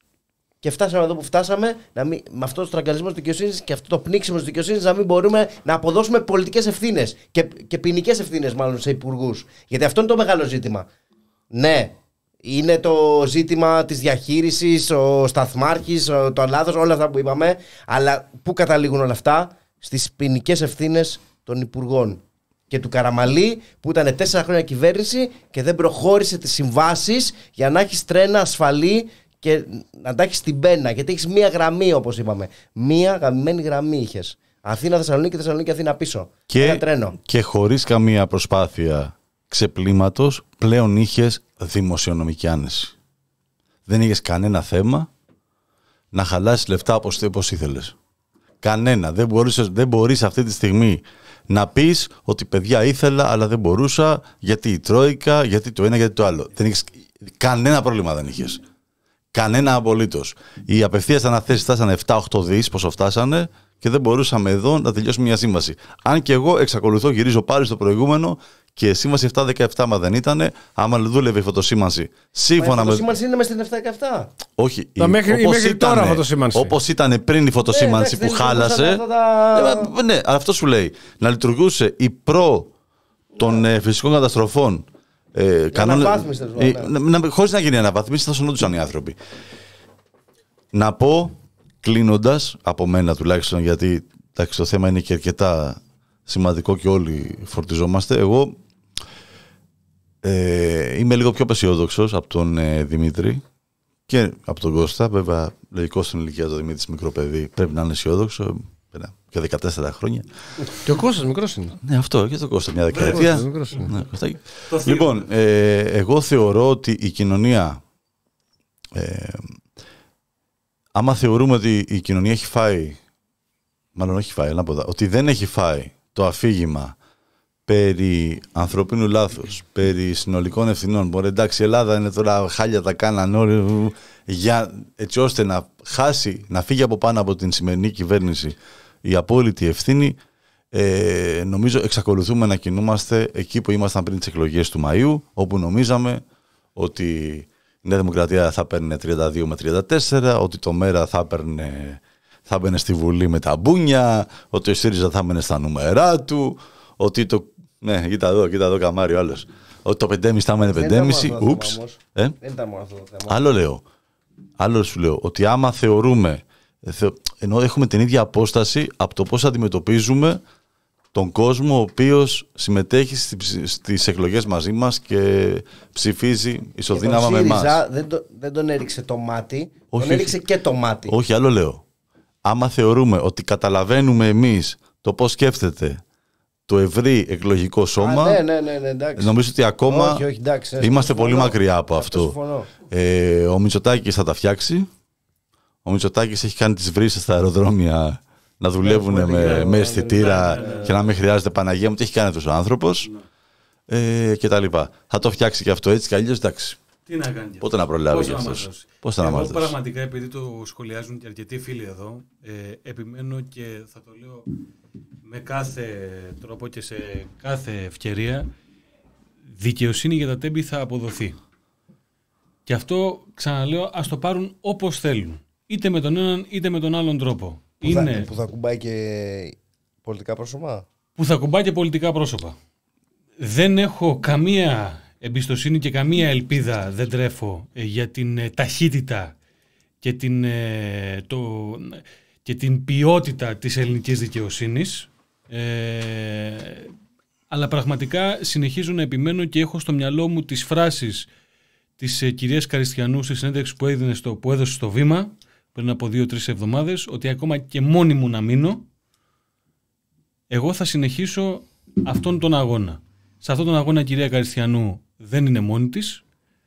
Και φτάσαμε εδώ που φτάσαμε, να μην, με αυτό το στραγγαλισμό της δικαιοσύνης και αυτό το πνίξιμο της δικαιοσύνης, να μην μπορούμε να αποδώσουμε πολιτικές ευθύνες και, και ποινικές ευθύνες, μάλλον, σε υπουργούς. Γιατί αυτό είναι το μεγάλο ζήτημα. Ναι. Είναι το ζήτημα της διαχείρισης, ο σταθμάρχης, το λάθος, όλα αυτά που είπαμε. Αλλά πού καταλήγουν όλα αυτά? Στις ποινικές ευθύνες των υπουργών. Και του Καραμαλή, που ήταν τέσσερα χρόνια κυβέρνηση και δεν προχώρησε τις συμβάσεις για να έχεις τρένα ασφαλή και να τα έχεις στην πένα. Γιατί έχεις μία γραμμή, όπως είπαμε. Μία γαμμένη γραμμή είχες. Αθήνα-Θεσσαλονίκη, Θεσσαλονίκη-Αθήνα πίσω. Και, ένα τρένο. Και χωρίς καμία προσπάθεια ξεπλήματος, πλέον είχες δημοσιονομική άνεση. Δεν είχες κανένα θέμα να χαλάσεις λεφτά όπως, όπως ήθελες. Κανένα. Δεν, μπορείς, δεν μπορείς αυτή τη στιγμή να πεις ότι παιδιά ήθελα αλλά δεν μπορούσα γιατί η Τρόικα, γιατί το ένα, γιατί το άλλο. Δεν έχεις, κανένα πρόβλημα δεν είχες. Κανένα απολύτως. Οι απευθείας αναθέσεις φτάσανε επτά οκτώ δις, πόσο φτάσανε, και δεν μπορούσαμε εδώ να τελειώσουμε μια σύμβαση. Αν και εγώ εξακολουθώ, γυρίζω πάλι στο προηγούμενο και σύμβαση επτά δεκαεπτά, μα δεν ήταν, άμα δούλευε η φωτοσήμανση. Σύμφωνα με. Η φωτοσήμανση είναι μες στην επτά δεκαεπτά. Όχι, η, μέχρι, όπως μέχρι ήταν, τώρα φωτοσήμανση. Όπως ήταν πριν η φωτοσήμανση ναι, που χάλασε. Τα... Ε, ναι, αυτό σου λέει. Να λειτουργούσε η προ των ναι. ε, φυσικών καταστροφών. Ε, κανόνα... ε, ναι. Χωρίς να γίνει αναβάθμιση, θα σωνόντουσαν οι άνθρωποι. Να πω, κλείνοντας, από μένα τουλάχιστον, γιατί εντάξει, το θέμα είναι και αρκετά σημαντικό και όλοι φορτιζόμαστε. Εγώ ε, είμαι λίγο πιο απεσιόδοξος από τον ε, Δημήτρη και από τον Κώστα. Βέβαια, λογικό στην ηλικία του Δημήτρης, μικρό παιδί, πρέπει να είναι αισιόδοξο. Και δεκατέσσερα χρόνια. Και ο Κώστας μικρός είναι. Ναι, αυτό, και το Κώστα μια δεκαετία. Ναι, λοιπόν, ε, εγώ θεωρώ ότι η κοινωνία, ε, άμα θεωρούμε ότι η κοινωνία έχει φάει, μάλλον όχι φάει, ανάποδα, ότι δεν έχει φάει το αφήγημα περί ανθρωπίνου λάθους, περί συνολικών ευθυνών. Μπορεί, εντάξει, η Ελλάδα είναι τώρα χάλια, τα κάναν όλοι, για, έτσι ώστε να χάσει, να φύγει από πάνω από την σημερινή κυβέρνηση η απόλυτη ευθύνη. Ε, νομίζω εξακολουθούμε να κινούμαστε εκεί που ήμασταν πριν τις εκλογές του Μαΐου, όπου νομίζαμε ότι η Νέα Δημοκρατία θα παίρνει τριάντα δύο με τριάντα τέσσερα, ότι το ΜΕΡΑ θα παίρνε, θα μπαινε στη Βουλή με τα μπούνια, ότι ο ΣΥΡΙΖΑ θα μπαινε στα νούμερά του, ότι το... Ναι, κοίτα εδώ, κοίτα εδώ καμάρι ο άλλος. Ότι το πέντε κόμμα πέντε θα μπαινε πέντε κόμμα πέντε. Ούψ. Ε? Δεν ήταν μόνο αυτό το θέμα. Άλλο λέω. Άλλο σου λέω, ότι άμα θεωρούμε, ενώ έχουμε την ίδια απόσταση από το πώς αντιμετωπίζουμε τον κόσμο ο οποίος συμμετέχει στις εκλογές μαζί μας και ψηφίζει ισοδύναμα με εμάς. Δεν, το, δεν τον έριξε το μάτι, όχι, τον έριξε και το μάτι. Όχι, άλλο λέω. Άμα θεωρούμε ότι καταλαβαίνουμε εμείς το πώς σκέφτεται το ευρύ εκλογικό σώμα, Α, ναι, ναι, ναι, ναι, εντάξει. νομίζω ότι ακόμα όχι, όχι, εντάξει, είμαστε πολύ μακριά από αυτό. Ε, ο Μητσοτάκης θα τα φτιάξει. Ο Μητσοτάκης έχει κάνει τις βρύσες στα αεροδρόμια να δουλεύουν ναι, με, με, με αισθητήρα ναι, ναι, ναι. και να μην χρειάζεται Παναγία μου. Τι έχει κάνει αυτός ο άνθρωπος ναι. ε, και τα λοιπά. Θα το φτιάξει και αυτό έτσι κι αλλιώς, εντάξει. Τι να κάνει. Πότε να προλάβει γι' αυτός. Πώς θα να μας δώσει. Πραγματικά, επειδή το σχολιάζουν και αρκετοί φίλοι εδώ, ε, επιμένω και θα το λέω με κάθε τρόπο και σε κάθε ευκαιρία, δικαιοσύνη για τα τέμπη θα αποδοθεί. Και αυτό, ξαναλέω, ας το πάρουν όπως θέλουν. Είτε με τον έναν είτε με τον άλλον τρόπο. Που, είναι... θα, που θα κουμπάει και πολιτικά πρόσωπα. Που θα κουμπάει και πολιτικά πρόσωπα. Δεν έχω καμία εμπιστοσύνη και καμία ελπίδα, δεν τρέφω, για την ε, ταχύτητα και την, ε, το, και την ποιότητα της ελληνικής δικαιοσύνης. Ε, αλλά πραγματικά συνεχίζω να επιμένω και έχω στο μυαλό μου τις φράσεις της ε, κυρίας Καριστιανού στη συνέντευξη που, έδινε στο, που έδωσε στο Βήμα πριν από δύο-τρεις εβδομάδες, ότι ακόμα και μόνη μου να μείνω, εγώ θα συνεχίσω αυτόν τον αγώνα. Σε αυτόν τον αγώνα η κυρία Καριστιανού δεν είναι μόνη της,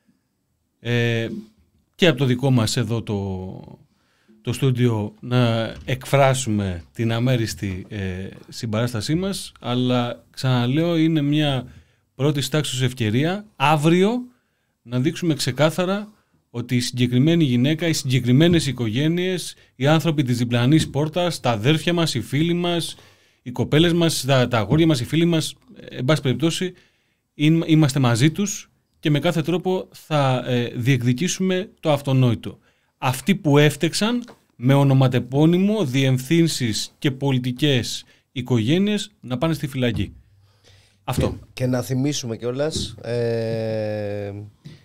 ε, και από το δικό μας εδώ το, το στούντιο να εκφράσουμε την αμέριστη ε, συμπαράστασή μας, αλλά ξαναλέω είναι μια πρώτη τάξης ευκαιρία αύριο να δείξουμε ξεκάθαρα ότι η συγκεκριμένη γυναίκα, οι συγκεκριμένες οικογένειες, οι άνθρωποι της διπλανής πόρτας, τα αδέρφια μας, οι φίλοι μας, οι κοπέλες μας, τα, τα αγόρια μας, οι φίλοι μας, εν πάση περιπτώσει, είμαστε μαζί τους και με κάθε τρόπο θα ε, διεκδικήσουμε το αυτονόητο. Αυτοί που έφτεξαν με ονοματεπώνυμο, διευθύνσεις και πολιτικές οικογένειες να πάνε στη φυλακή. Αυτό. Και, και να θυμίσουμε κιόλας ε,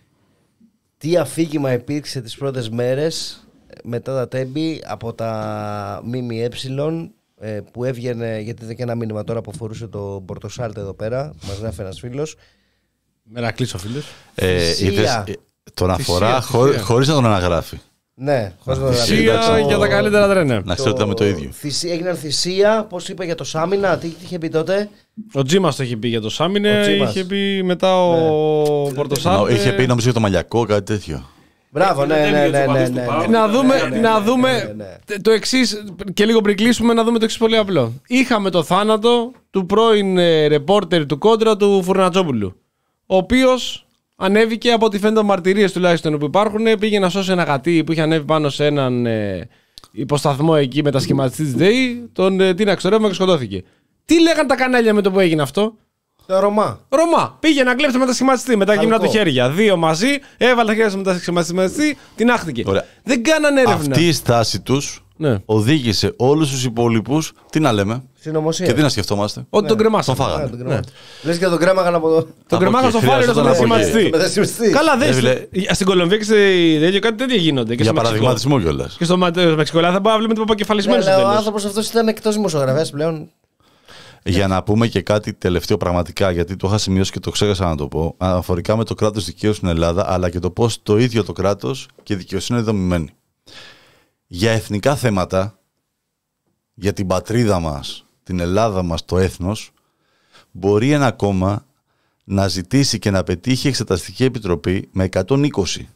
τι αφήγημα υπήρξε τις πρώτες μέρες μετά τα τέμπη από τα ΜΜΕ ε, που έβγαινε, γιατί είδε και ένα μήνυμα τώρα που αφορούσε το Πορτοσάλτε εδώ πέρα, μας γράφει ένας φίλος. Μερακλής ο φίλος. Ε, είδες, τον αφορά χωρί, χωρίς να τον αναγράφει. Ναι, χωρίς να τον αναγράφει. Θυσία για τα καλύτερα τρένα. Να ξέρω ότι ήταν με το ίδιο. Θυσία, έγιναν θυσία, πώς είπε για το Σάμινα, τι, τι είχε πει τότε. Ο Τζίμας το είχε πει για το Σάμινε, είχε πει μετά ο ναι. Πορτοσάλτε. Είχε πει νομίζω για το Μαλιακό, κάτι τέτοιο. Μπράβο, ναι, ναι, ναι, ναι, ναι. Να δούμε, ναι, ναι, να ναι, δούμε ναι, ναι. το εξής, και λίγο πριν κλείσουμε, να δούμε το εξής πολύ απλό. Είχαμε το θάνατο του πρώην ρεπόρτερ του Κόντρα, του Φουρνατσόπουλου, ο οποίος ανέβηκε, από ό,τι φαίνεται μαρτυρίες τουλάχιστον που υπάρχουν, πήγε να σώσει ένα γατί που είχε ανέβει πάνω σε έναν ε, υποσταθμό εκεί μετασχηματιστή της ΔΕΗ, τον ε, τίναξε ρεύμα και σκοτώθηκε. Τι λέγαν τα κανάλια με το που έγινε αυτό? Το Ρωμά. Ρωμά. Πήγε να κλέψει μετασχηματιστή με τα Χαλκό. γυμνά του χέρια. Δύο μαζί, έβαλε τα χέρια στο μετασχηματιστή, την άχτηκε. Ωραία. Δεν κάνανε έρευνα. Αυτή η στάση τους Ναι. οδήγησε όλους τους υπόλοιπους, τι να λέμε, Συνωμοσία. και τι να σκεφτόμαστε. Ότι τον κρεμάσαν. Τον φάγανε. Ναι. Λες και τον κρέμαγαν από εδώ. Τον κρεμάσαν στο εκεί, φάρελο στο χρειαζόταν μετασχηματιστή. Μετασχηματιστή. Καλά, δεν Έβγαλε- στην Κολομβία και στη Δέλιο κάτι τέτοια γίνονται. Και Για στο Μεξικό. παραδειγματισμό κιόλας. Και στο Μα- Μεξικό, αλλά θα πάμε να βλέπουμε τον αποκεφαλισμένο στο Ναι, ο τέλος. άνθρωπος αυτός ήταν εκτός δημοσιογραφίας πλέον. Για να πούμε και κάτι τελευταίο πραγματικά, γιατί το είχα σημειώσει και το ξέχασα να το πω, αναφορικά με το κράτος δικαίου στην Ελλάδα, αλλά και το πώς το ίδιο το κράτος και η δικαιοσύνη είναι δομημένη. Για εθνικά θέματα, για την πατρίδα μας, την Ελλάδα μας, το έθνος, μπορεί ένα κόμμα να ζητήσει και να πετύχει εξεταστική επιτροπή με εκατόν είκοσι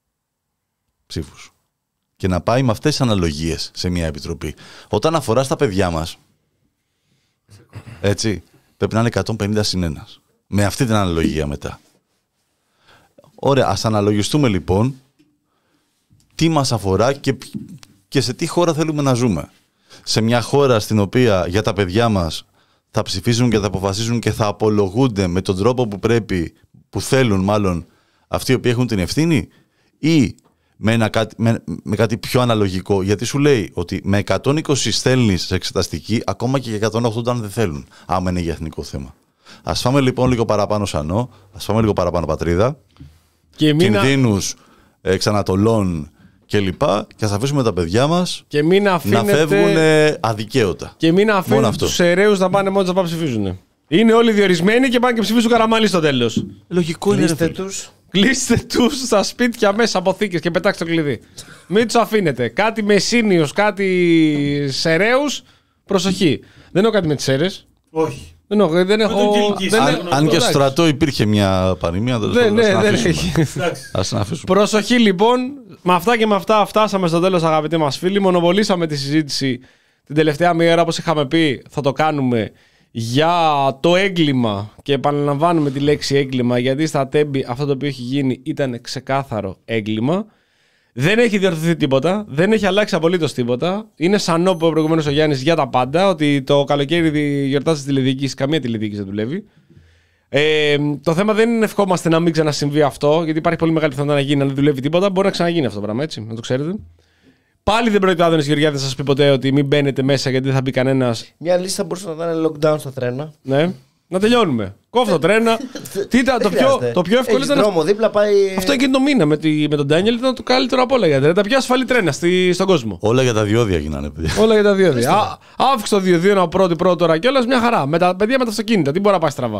ψήφους και να πάει με αυτές τις αναλογίες σε μια επιτροπή. Όταν αφορά στα παιδιά μας, έτσι, πρέπει να είναι εκατόν πενήντα συν ένας. Με αυτή την αναλογία μετά. Ωραία, ας αναλογιστούμε λοιπόν τι μας αφορά και, και σε τι χώρα θέλουμε να ζούμε. Σε μια χώρα στην οποία για τα παιδιά μας θα ψηφίζουν και θα αποφασίζουν και θα απολογούνται με τον τρόπο που πρέπει, που θέλουν μάλλον αυτοί οι οποίοι έχουν την ευθύνη, ή με, ένα, κάτι- με, με κάτι πιο αναλογικό, γιατί σου λέει ότι με εκατόν είκοσι στέλνεις σε εξεταστική, ακόμα και για εκατόν ογδόντα αν δεν θέλουν, άμα είναι για εθνικό θέμα. Ας φάμε λοιπόν λίγο παραπάνω σανό, ας φάμε λίγο παραπάνω πατρίδα, Και μην, κινδύνους εξανατολών κλπ. Και ας αφήσουμε τα παιδιά μας και μην να αφήνετε, φεύγουν ε, αδικαίωτα. και μην Μόνο αφήνετε αυτό. τους αιρέους να πάνε μόνοι να πάνε ψηφίζουν. Είναι όλοι διορισμένοι και πάνε και ψηφίζουν Καραμανλή στο τέλος. Λογικό είναι. ρε Κλείστε φίλε. τους. Κλείστε τους στα σπίτια μέσα αποθήκες και πετάξτε το κλειδί. Μην τους αφήνετε. Κάτι μεσίνιος, κάτι σεραίους, προσοχή. Δεν έχω κάτι με τις αίρες. Όχι. Δεν έχω. Δεν έχω τον κυλικήσει. δεν Αν- έχω- Αν, αν και στο εντάξει. στρατό υπήρχε μια πανημία, δεν Δεν, ναι, δεν αφήσουμε. έχει. Εντάξει. Ας την αφήσουμε. Προσοχή λοιπόν. Με αυτά και με αυτά φτάσαμε στο τέλος, αγαπητοί μας φίλοι. Μονοβολήσαμε τη συζήτηση την τελευταία μία ώρα, όπως είχαμε πει, θα το κάνουμε για το έγκλημα. Και επαναλαμβάνουμε τη λέξη έγκλημα, γιατί στα Τέμπη αυτό το οποίο έχει γίνει ήταν ξεκάθαρο έγκλημα. Δεν έχει διορθωθεί τίποτα, δεν έχει αλλάξει απολύτως τίποτα. Είναι σαν όπου προηγουμένως ο Γιάννης για τα πάντα, ότι το καλοκαίρι γιορτάζει τη τηλεδιοίκηση, καμία τηλεδιοίκηση δεν δουλεύει. Ε, το θέμα δεν είναι ευχόμαστε να μην ξανασυμβεί αυτό, γιατί υπάρχει πολύ μεγάλη πιθανότητα να γίνει, αν δεν δουλεύει τίποτα. Μπορεί να ξαναγίνει αυτό το πράγμα, έτσι, να το ξέρετε. Πάλι δεν πρόκειται ο Άδωνης Γεωργιάδης να σας πει ποτέ ότι μην μπαίνετε μέσα γιατί δεν θα μπει κανένας. Μια λίστα μπορούσε να ήταν lockdown στα τρένα. Ναι. Να τελειώνουμε. Κόφτω τρένα. Τι ήταν, το, Δεν πιο, χρειάζεται. το πιο εύκολο Έχεις ήταν. δρόμο δίπλα πάει. Αυτό εκείνο το μήνα με, τη, με τον Ντάνιελ ήταν το καλύτερο από όλα, γιατί ήταν τα πιο ασφαλή τρένα στη, στον κόσμο. Όλα για τα διόδια γίνανε, παιδιά. Όλα για τα διόδια. Α, αύξησε το διόδιο ένα πρώτη πρώτο τώρα κιόλας, μια χαρά. Με τα παιδιά με τα αυτοκίνητα, τι μπορεί να πάει στραβά.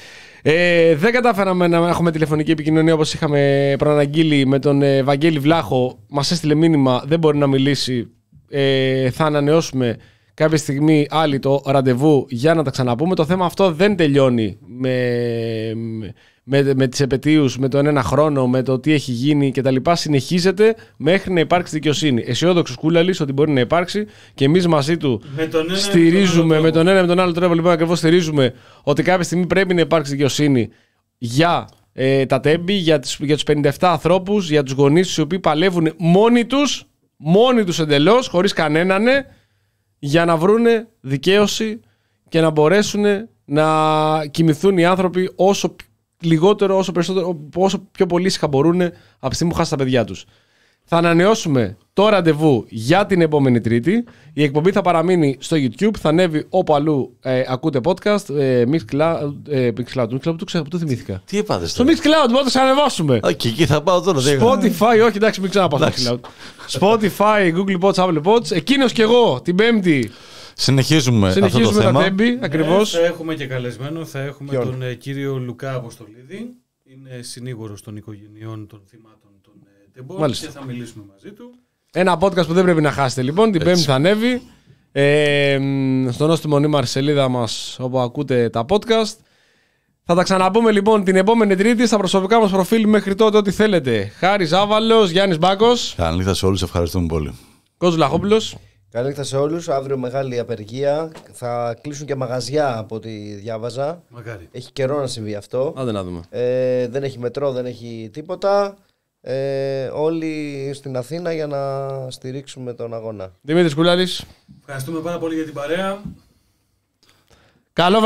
Ε, δεν κατάφεραμε να έχουμε τηλεφωνική επικοινωνία όπως είχαμε προαναγγείλει με τον ε, Βαγγέλη Βλάχο. Μας έστειλε μήνυμα, δεν μπορεί να μιλήσει. Ε, θα ανανεώσουμε κάποια στιγμή άλλη το ραντεβού για να τα ξαναπούμε. Το θέμα αυτό δεν τελειώνει με, με, με τις επετείους, με τον ένα χρόνο, με το τι έχει γίνει κτλ. Συνεχίζεται μέχρι να υπάρξει δικαιοσύνη. Αισιόδοξος Κούλαλης ότι μπορεί να υπάρξει και εμείς μαζί του Με τον ένα στηρίζουμε, με τον άλλο με τον ένα με τον άλλο τρόπο λοιπόν ακριβώς στηρίζουμε ότι κάποια στιγμή πρέπει να υπάρξει δικαιοσύνη για ε, τα Τέμπη, για, τις, για τους πενήντα επτά ανθρώπους, για τους γονείς τους οι οποίοι παλεύουν μόνοι τους, μόνοι τους εντελώς, χωρίς κανέναν, για να βρούνε δικαίωση και να μπορέσουν να κοιμηθούν οι άνθρωποι όσο λιγότερο, όσο, περισσότερο, όσο πιο πολύ ήσυχα μπορούν από τη στιγμή που χάσουν τα παιδιά τους. Θα ανανεώσουμε το ραντεβού για την επόμενη Τρίτη. Η εκπομπή θα παραμείνει στο YouTube, θα ανέβει όπου αλλού ε, ακούτε podcast. Ε, Mixcloud, ε, Mixcloud, Mixcloud, το ξέρω, το θυμήθηκα. Τι είπατε Στο τώρα. Mixcloud, μπορούμε να το ανεβάσουμε. Α, και εκεί θα πάω τώρα. δεν- Spotify, όχι εντάξει, μην ξαναπάω στο Mixcloud. Spotify, Google Pods, Apple Pods. Εκείνος και εγώ την Πέμπτη Συνεχίζουμε, αυτό το συνεχίζουμε τα θέμα. Τέμπη, ακριβώς. Ναι, θα έχουμε και καλεσμένο, θα έχουμε Ποιον? τον ε, κύριο Λουκά Αποστολίδη. Είναι συνήγορος των οικογενειών των θυμάτων των ε, τεμπών Μάλιστα. και θα μιλήσουμε μαζί του. Ένα podcast που δεν πρέπει να χάσετε λοιπόν. Την Πέμπτη θα ανέβει. Ε, μ, στο νόστιμο νήμαρ σελίδα μας όπου ακούτε τα podcast. Θα τα ξαναπούμε λοιπόν την επόμενη Τρίτη στα προσωπικά μας προφίλ. Μέχρι τότε, ό,τι θέλετε. Χάρης Άβαλος, Γιάννης Μπάκος. Καλή νύχτα σε όλους, ευχαριστούμε πολύ. Κώστας Λαχόπουλος. Καλή νύχτα σε όλους. Αύριο μεγάλη απεργία. Θα κλείσουν και μαγαζιά από ό,τι διάβαζα. Μακάρι. Έχει καιρό να συμβεί αυτό. Άντε να δούμε. Ε, δεν έχει μετρό, δεν έχει τίποτα. Ε, όλοι στην Αθήνα για να στηρίξουμε τον αγώνα. Δημήτρης Κουλάρης. Ευχαριστούμε πάρα πολύ για την παρέα. Καλό